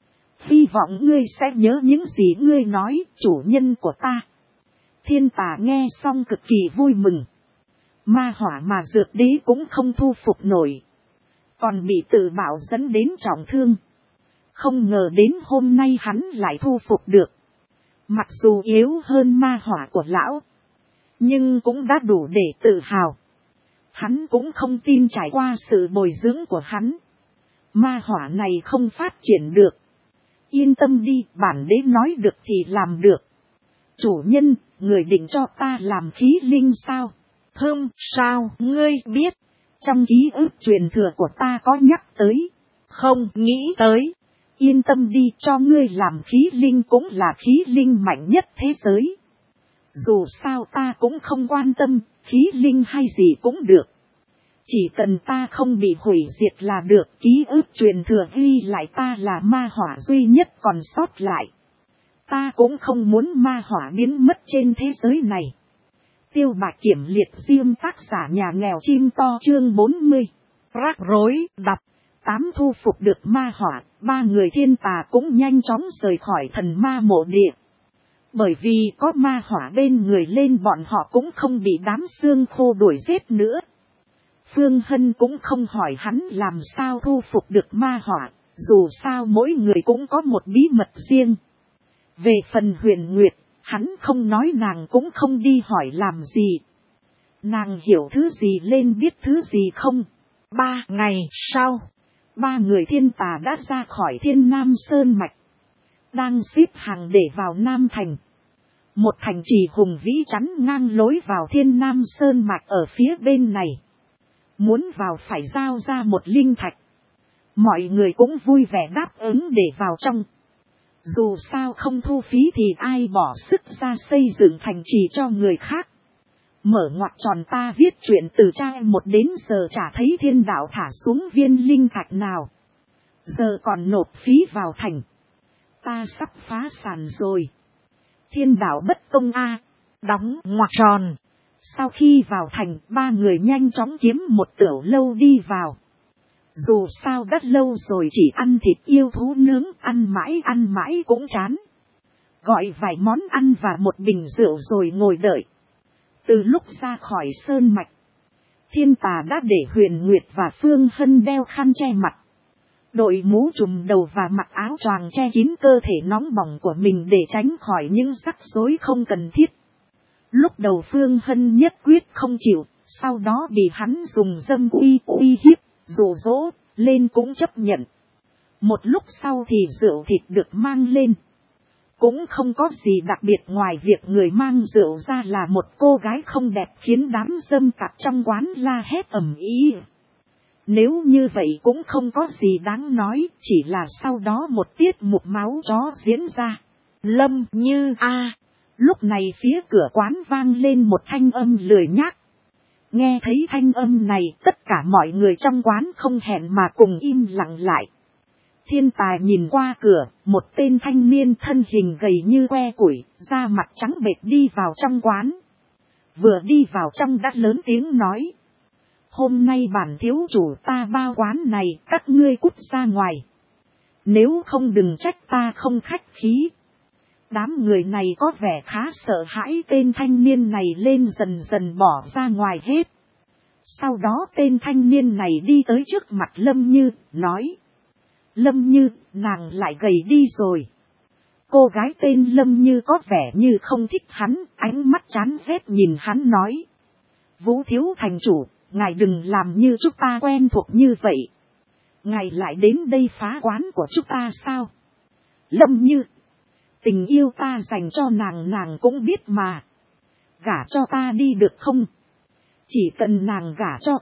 Hy vọng ngươi sẽ nhớ những gì ngươi nói, chủ nhân của ta. Thiên tà nghe xong cực kỳ vui mừng. Ma hỏa mà dược đế cũng không thu phục nổi, còn bị tự bảo dẫn đến trọng thương. Không ngờ đến hôm nay hắn lại thu phục được. Mặc dù yếu hơn ma hỏa của lão, nhưng cũng đã đủ để tự hào. Hắn cũng không tin trải qua sự bồi dưỡng của hắn, ma hỏa này không phát triển được. Yên tâm đi, bản đế nói được thì làm được. Chủ nhân, người định cho ta làm khí linh sao? Sao ngươi biết? Trong ký ức truyền thừa của ta có nhắc tới. Không nghĩ tới. Yên tâm đi, cho ngươi làm khí linh cũng là khí linh mạnh nhất thế giới. Dù sao ta cũng không quan tâm, khí linh hay gì cũng được. Chỉ cần ta không bị hủy diệt là được. Ký ức truyền thừa ghi lại ta là ma hỏa duy nhất còn sót lại. Ta cũng không muốn ma hỏa biến mất trên thế giới này. Tiêu Bạch Kiểm liệt riêng tác giả nhà nghèo chim to chương 40. Rắc rối đập. 8 thu phục được ma hỏa, 3 người thiên tà cũng nhanh chóng rời khỏi thần ma mộ địa. Bởi vì có ma hỏa bên người lên bọn họ cũng không bị đám xương khô đuổi giết nữa. Phương Hân cũng không hỏi hắn làm sao thu phục được ma hỏa, dù sao mỗi người cũng có một bí mật riêng. Về phần Huyền Nguyệt, hắn không nói nàng cũng không đi hỏi làm gì. Nàng hiểu thứ gì lên biết thứ gì không. 3 ngày sau, 3 người thiên tà đã ra khỏi Thiên Nam Sơn Mạch, đang xếp hàng để vào Nam Thành. Một thành trì hùng vĩ chắn ngang lối vào Thiên Nam Sơn Mạch ở phía bên này. Muốn vào phải giao ra một linh thạch. Mọi người cũng vui vẻ đáp ứng để vào trong. Dù sao không thu phí thì ai bỏ sức ra xây dựng thành trì cho người khác. Mở ngoặc tròn ta viết chuyện từ trang 1 đến giờ chả thấy thiên đạo thả xuống viên linh thạch nào. Giờ còn nộp phí vào thành. Ta sắp phá sản rồi. Thiên đạo bất công a. Đóng ngoặc tròn. Sau khi vào thành, 3 người nhanh chóng kiếm một tiểu lâu đi vào. Dù sao đã lâu rồi chỉ ăn thịt yêu thú nướng, ăn mãi cũng chán. Gọi vài món ăn và một bình rượu rồi ngồi đợi. Từ lúc ra khỏi sơn mạch, thiên tà đã để Huyền Nguyệt và Phương Hân đeo khăn che mặt, đội mũ trùm đầu và mặc áo choàng che kín cơ thể nóng bỏng của mình để tránh khỏi những rắc rối không cần thiết. Lúc đầu Phương Hân nhất quyết không chịu, sau đó bị hắn dùng dâm uy hiếp, dụ dỗ, lên cũng chấp nhận. Một lúc sau thì rượu thịt được mang lên. Cũng không có gì đặc biệt ngoài việc người mang rượu ra là một cô gái không đẹp khiến đám dâm tặc trong quán la hét ầm ĩ. Nếu như vậy cũng không có gì đáng nói, chỉ là sau đó một tiết mục máu chó diễn ra. Lâm Như A. Lúc này phía cửa quán vang lên một thanh âm lười nhác. Nghe thấy thanh âm này, tất cả mọi người trong quán không hẹn mà cùng im lặng lại. Thiên tài nhìn qua cửa, một tên thanh niên thân hình gầy như que củi, da mặt trắng bệch đi vào trong quán. Vừa đi vào trong đã lớn tiếng nói: hôm nay bản thiếu chủ ta bao quán này, các ngươi cút ra ngoài. Nếu không đừng trách ta không khách khí. Đám người này có vẻ khá sợ hãi, tên thanh niên này lên dần dần bỏ ra ngoài hết. Sau đó tên thanh niên này đi tới trước mặt Lâm Như, nói. Lâm Như, nàng lại gầy đi rồi. Cô gái tên Lâm Như có vẻ như không thích hắn, ánh mắt chán ghét nhìn hắn nói. Vũ thiếu thành chủ, ngài đừng làm như chúng ta quen thuộc như vậy. Ngài lại đến đây phá quán của chúng ta sao? Lâm Như, tình yêu ta dành cho nàng cũng biết mà. Gả cho ta đi được không? Chỉ cần nàng gả cho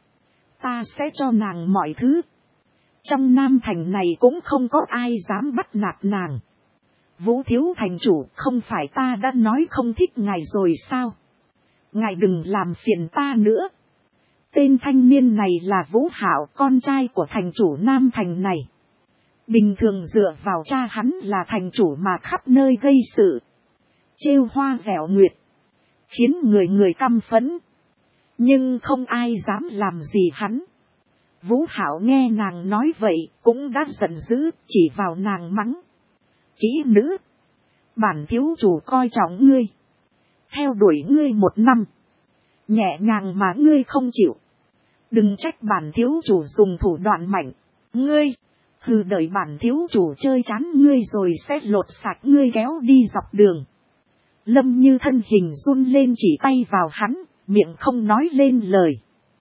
ta sẽ cho nàng mọi thứ. Trong Nam Thành này cũng không có ai dám bắt nạt nàng. Vũ thiếu thành chủ, không phải ta đã nói không thích ngài rồi sao? Ngài đừng làm phiền ta nữa. Tên thanh niên này là Vũ Hạo, con trai của thành chủ Nam Thành này. Bình thường dựa vào cha hắn là thành chủ mà khắp nơi gây sự. Trêu hoa ghẹo nguyệt. Khiến người người căm phẫn. Nhưng không ai dám làm gì hắn. Vũ Hạo nghe nàng nói vậy cũng đã giận dữ, chỉ vào nàng mắng. Kỹ nữ, bản thiếu chủ coi trọng ngươi. Theo đuổi ngươi 1 năm. Nhẹ nhàng mà ngươi không chịu. Đừng trách bản thiếu chủ dùng thủ đoạn mạnh. Ngươi, hừ, đợi bản thiếu chủ chơi chán ngươi rồi sẽ lột sạch ngươi kéo đi dọc đường. Lâm Như thân hình run lên chỉ tay vào hắn, miệng không nói lên lời.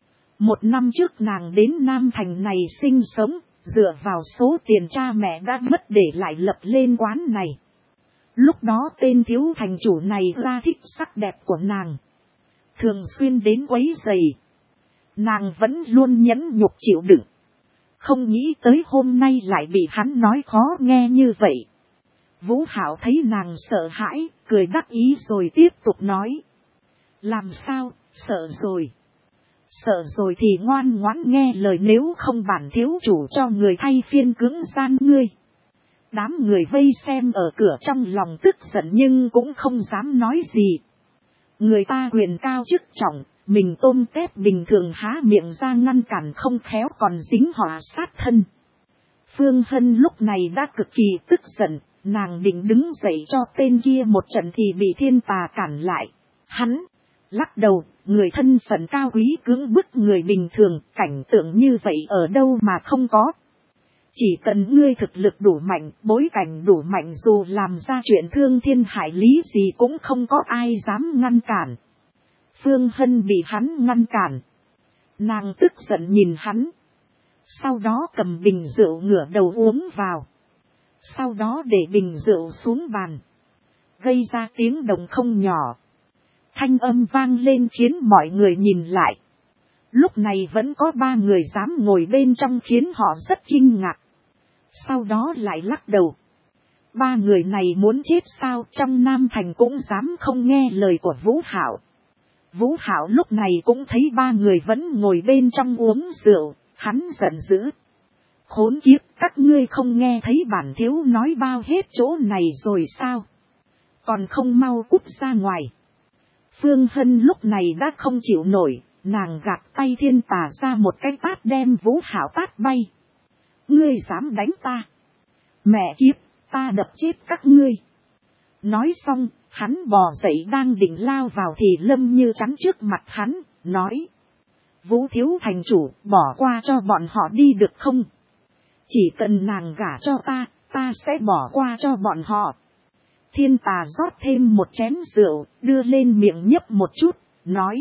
1 năm trước nàng đến Nam Thành này sinh sống, dựa vào số tiền cha mẹ đã mất để lại lập lên quán này. Lúc đó tên thiếu thành chủ này ra thích sắc đẹp của nàng. Thường xuyên đến quấy rầy. Nàng vẫn luôn nhẫn nhục chịu đựng. Không nghĩ tới hôm nay lại bị hắn nói khó nghe như vậy. Vũ Hạo thấy nàng sợ hãi, cười đắc ý rồi tiếp tục nói. Làm sao, sợ rồi. Sợ rồi thì ngoan ngoãn nghe lời, nếu không bản thiếu chủ cho người thay phiên cưỡng gian ngươi. Đám người vây xem ở cửa trong lòng tức giận nhưng cũng không dám nói gì. Người ta quyền cao chức trọng, mình tôm tép bình thường há miệng ra ngăn cản không khéo còn dính họa sát thân. Phương Hân lúc này đã cực kỳ tức giận, nàng định đứng dậy cho tên kia một trận thì bị Thiên Tà cản lại. Hắn lắc đầu, người thân phận cao quý cưỡng bức người bình thường, cảnh tượng như vậy ở đâu mà không có. Chỉ cần ngươi thực lực đủ mạnh, bối cảnh đủ mạnh, dù làm ra chuyện thương thiên hại lý gì cũng không có ai dám ngăn cản. Phương Hân bị hắn ngăn cản. Nàng tức giận nhìn hắn. Sau đó cầm bình rượu ngửa đầu uống vào. Sau đó để bình rượu xuống bàn. Gây ra tiếng động không nhỏ. Thanh âm vang lên khiến mọi người nhìn lại. Lúc này vẫn có 3 người dám ngồi bên trong khiến họ rất kinh ngạc. Sau đó lại lắc đầu. 3 người này muốn chết sao? Trong Nam Thành cũng dám không nghe lời của Vũ Hạo. Vũ Hạo lúc này cũng thấy 3 người vẫn ngồi bên trong uống rượu, hắn giận dữ. Khốn kiếp, các ngươi không nghe thấy bản thiếu nói bao hết chỗ này rồi sao? Còn không mau cút ra ngoài. Phương Hân lúc này đã không chịu nổi, nàng gạt tay Thiên Tà ra một cái tát đem Vũ Hạo tát bay. Ngươi dám đánh ta? Mẹ kiếp, ta đập chết các ngươi. Nói xong, hắn bò dậy đang định lao vào thì Lâm Như chắn trước mặt hắn, nói. Vũ thiếu thành chủ, bỏ qua cho bọn họ đi được không? Chỉ cần nàng gả cho ta sẽ bỏ qua cho bọn họ. Thiên Tà rót thêm một chén rượu, đưa lên miệng nhấp một chút, nói.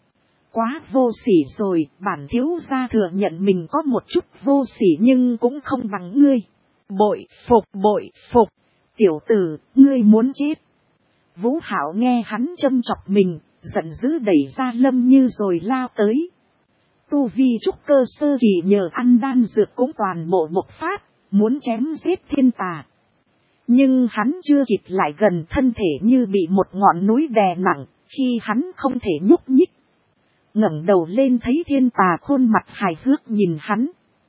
Quá vô sỉ rồi, bản thiếu gia thừa nhận mình có một chút vô sỉ nhưng cũng không bằng ngươi. Bội phục, tiểu tử, ngươi muốn chết. Vũ Hạo nghe hắn châm chọc mình, giận dữ đẩy ra Lâm Như rồi lao tới. Tu vi trúc cơ sơ kỳ nhờ ăn đan dược cũng toàn bộ bộc phát, muốn chém giết Thiên Tà. Nhưng hắn chưa kịp lại gần, thân thể như bị một ngọn núi đè nặng, khi hắn không thể nhúc nhích. Ngẩng đầu lên thấy Thiên Tà khuôn mặt hài hước nhìn hắn.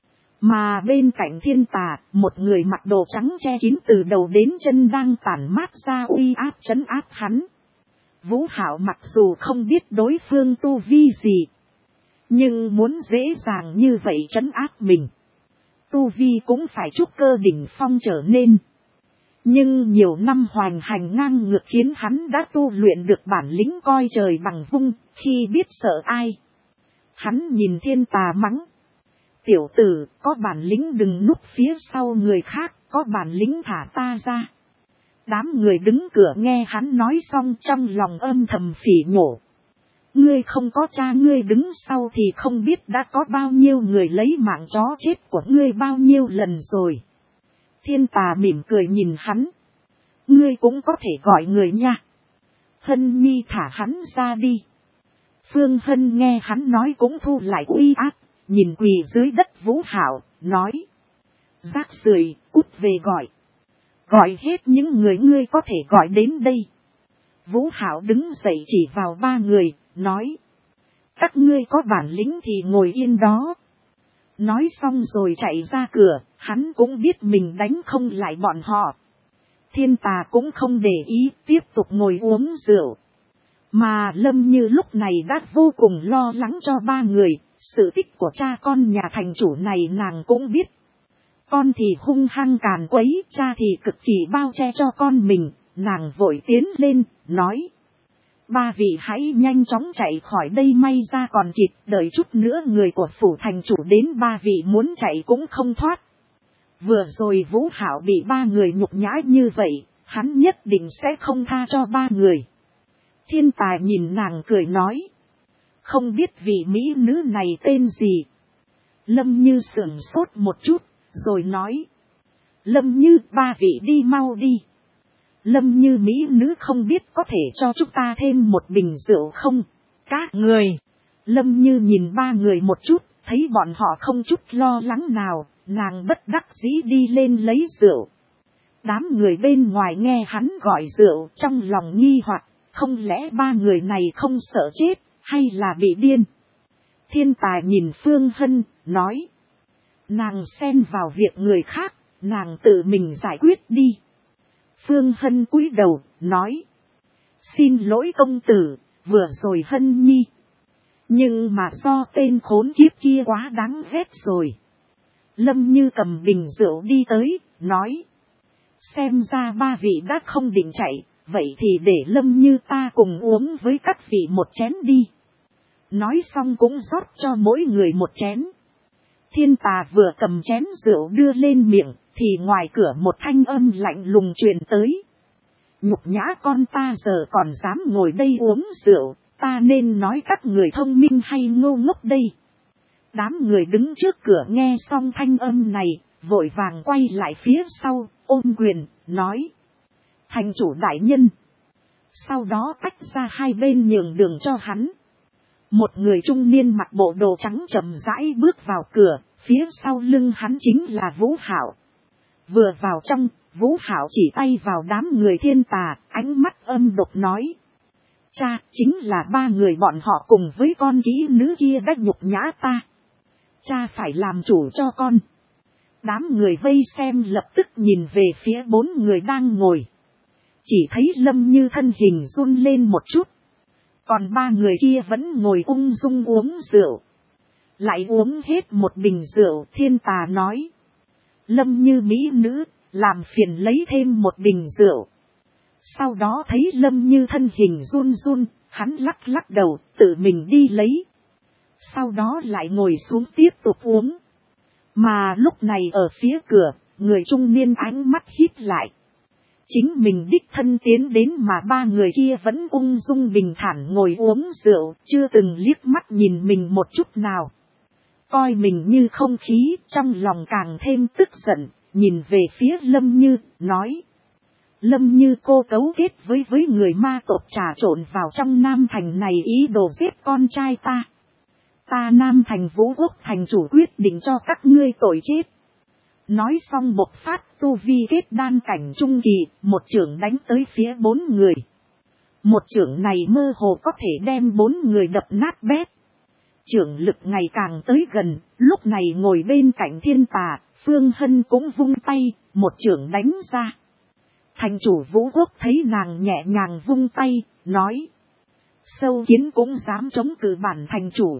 Mà bên cạnh Thiên Tà, một người mặc đồ trắng che kín từ đầu đến chân đang tản mát ra uy áp trấn áp hắn. Vũ Hạo mặc dù không biết đối phương tu vi gì, nhưng muốn dễ dàng như vậy trấn áp mình, tu vi cũng phải trúc cơ đỉnh phong trở nên. Nhưng nhiều năm hoành hành ngang ngược khiến hắn đã tu luyện được bản lĩnh coi trời bằng vung, khi biết sợ ai, Hắn nhìn thiên tà mắng. Tiểu tử, có bản lĩnh đừng núp phía sau người khác, có bản lĩnh thả ta ra. Đám người đứng cửa nghe hắn nói xong trong lòng âm thầm phỉ nhổ. Ngươi không có cha ngươi đứng sau thì không biết đã có bao nhiêu người lấy mạng chó chết của ngươi bao nhiêu lần rồi. Thiên tà mỉm cười nhìn hắn. Ngươi cũng có thể gọi người nha. Hân Nhi thả hắn ra đi. Phương Hân nghe hắn nói cũng thu lại uy áp, nhìn quỳ dưới đất Vũ Hạo, nói. Rác rưởi, cút về gọi. Gọi hết những người ngươi có thể gọi đến đây. Vũ Hạo đứng dậy chỉ vào 3 người, nói. Các ngươi có bản lĩnh thì ngồi yên đó. Nói xong rồi chạy ra cửa, hắn cũng biết mình đánh không lại bọn họ. Thiên tà cũng không để ý, tiếp tục ngồi uống rượu. Mà Lâm Như lúc này đã vô cùng lo lắng cho 3 người, sự tích của cha con nhà thành chủ này nàng cũng biết. Con thì hung hăng càn quấy, cha thì cực kỳ bao che cho con mình, nàng vội tiến lên, nói. 3 vị hãy nhanh chóng chạy khỏi đây may ra còn kịp, đợi chút nữa người của phủ thành chủ đến 3 vị muốn chạy cũng không thoát. Vừa rồi Vũ Hạo bị 3 người nhục nhã như vậy, hắn nhất định sẽ không tha cho 3 người. Thiên tài nhìn nàng cười nói. Không biết vị mỹ nữ này tên gì. Lâm Như sửng sốt một chút, rồi nói. Lâm Như 3 vị đi mau đi. Lâm Như mỹ nữ không biết có thể cho chúng ta thêm một bình rượu không? Các người. Lâm Như nhìn 3 người một chút, thấy bọn họ không chút lo lắng nào, nàng bất đắc dĩ đi lên lấy rượu. Đám người bên ngoài nghe hắn gọi rượu trong lòng nghi hoặc, không lẽ 3 người này không sợ chết, hay là bị điên? Thiên tài nhìn Phương Hân, nói. Nàng xen vào việc người khác, nàng tự mình giải quyết đi. Phương Hân cúi đầu, nói. Xin lỗi công tử, vừa rồi Hân Nhi. Nhưng mà do tên khốn kiếp kia quá đáng ghét rồi. Lâm Như cầm bình rượu đi tới, nói. Xem ra 3 vị đã không định chạy, vậy thì để Lâm Như ta cùng uống với các vị một chén đi. Nói xong cũng rót cho mỗi người một chén. Thiên tà vừa cầm chén rượu đưa lên miệng, thì ngoài cửa một thanh âm lạnh lùng truyền tới. Nhục nhã con ta giờ còn dám ngồi đây uống rượu, ta nên nói các người thông minh hay ngô ngốc đây. Đám người đứng trước cửa nghe xong thanh âm này, vội vàng quay lại phía sau, ôm quyền, nói. Thành chủ đại nhân. Sau đó tách ra hai bên nhường đường cho hắn. Một người trung niên mặc bộ đồ trắng chậm rãi bước vào cửa, phía sau lưng hắn chính là Vũ Hạo. Vừa vào trong, Vũ Hạo chỉ tay vào đám người thiên tà, ánh mắt âm độc nói. Cha, chính là 3 người bọn họ cùng với con kỹ nữ kia đã nhục nhã ta. Cha phải làm chủ cho con. Đám người vây xem lập tức nhìn về phía 4 người đang ngồi. Chỉ thấy Lâm Như thân hình run lên một chút. Còn 3 người kia vẫn ngồi ung dung uống rượu. Lại uống hết một bình rượu, thiên tà nói. Lâm Như mỹ nữ, làm phiền lấy thêm một bình rượu. Sau đó thấy Lâm Như thân hình run run, hắn lắc lắc đầu, tự mình đi lấy. Sau đó lại ngồi xuống tiếp tục uống. Mà lúc này ở phía cửa, người trung niên ánh mắt híp lại. Chính mình đích thân tiến đến mà 3 người kia vẫn ung dung bình thản ngồi uống rượu, chưa từng liếc mắt nhìn mình một chút nào. Coi mình như không khí, trong lòng càng thêm tức giận, nhìn về phía Lâm Như, nói. Lâm Như cô cấu kết với người ma tộc trà trộn vào trong Nam Thành này ý đồ giết con trai ta. Ta Nam Thành Vũ Quốc thành chủ quyết định cho các ngươi tội chết. Nói xong bộc phát tu vi kết đan cảnh trung kỳ, một chưởng đánh tới phía 4 người. Một chưởng này mơ hồ có thể đem 4 người đập nát bét. Chưởng lực ngày càng tới gần, lúc này ngồi bên cạnh thiên tà, Phương Hân cũng vung tay, một chưởng đánh ra. Thành chủ Vũ Quốc thấy nàng nhẹ nhàng vung tay, nói. Sâu kiến cũng dám chống cự bản thành chủ.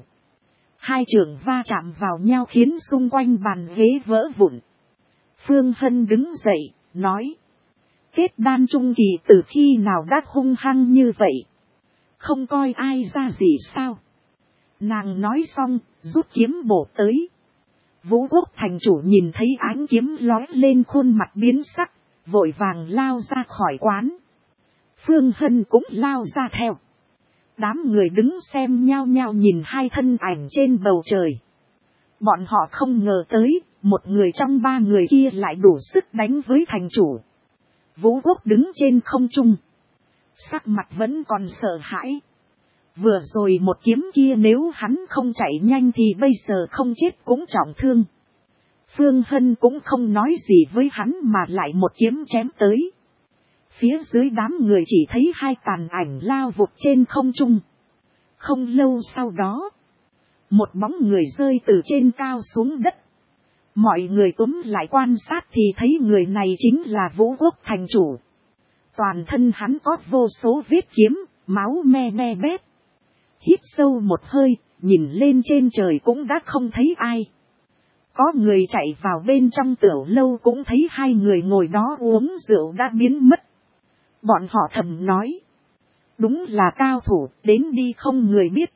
2 chưởng va chạm vào nhau khiến xung quanh bàn ghế vỡ vụn. Phương Hân đứng dậy, nói. Kết đan trung kỳ từ khi nào đã hung hăng như vậy? Không coi ai ra gì sao? Nàng nói xong, rút kiếm bổ tới. Vũ Quốc thành chủ nhìn thấy ánh kiếm lóe lên khuôn mặt biến sắc, vội vàng lao ra khỏi quán. Phương Hân cũng lao ra theo. Đám người đứng xem nhao nhao nhìn hai thân ảnh trên bầu trời. Bọn họ không ngờ tới, một người trong ba người kia lại đủ sức đánh với thành chủ. Vũ Quốc đứng trên không trung. Sắc mặt vẫn còn sợ hãi. Vừa rồi một kiếm kia nếu hắn không chạy nhanh thì bây giờ không chết cũng trọng thương. Phương Hân cũng không nói gì với hắn mà lại một kiếm chém tới. Phía dưới đám người chỉ thấy hai tàn ảnh lao vụt trên không trung. Không lâu sau đó, một bóng người rơi từ trên cao xuống đất. Mọi người túm lại quan sát thì thấy người này chính là Vũ Quốc thành chủ. Toàn thân hắn có vô số vết kiếm, máu me me bét. Hít sâu một hơi, nhìn lên trên trời cũng đã không thấy ai. Có người chạy vào bên trong tiểu lâu cũng thấy hai người ngồi đó uống rượu đã biến mất. Bọn họ thầm nói. Đúng là cao thủ, đến đi không người biết.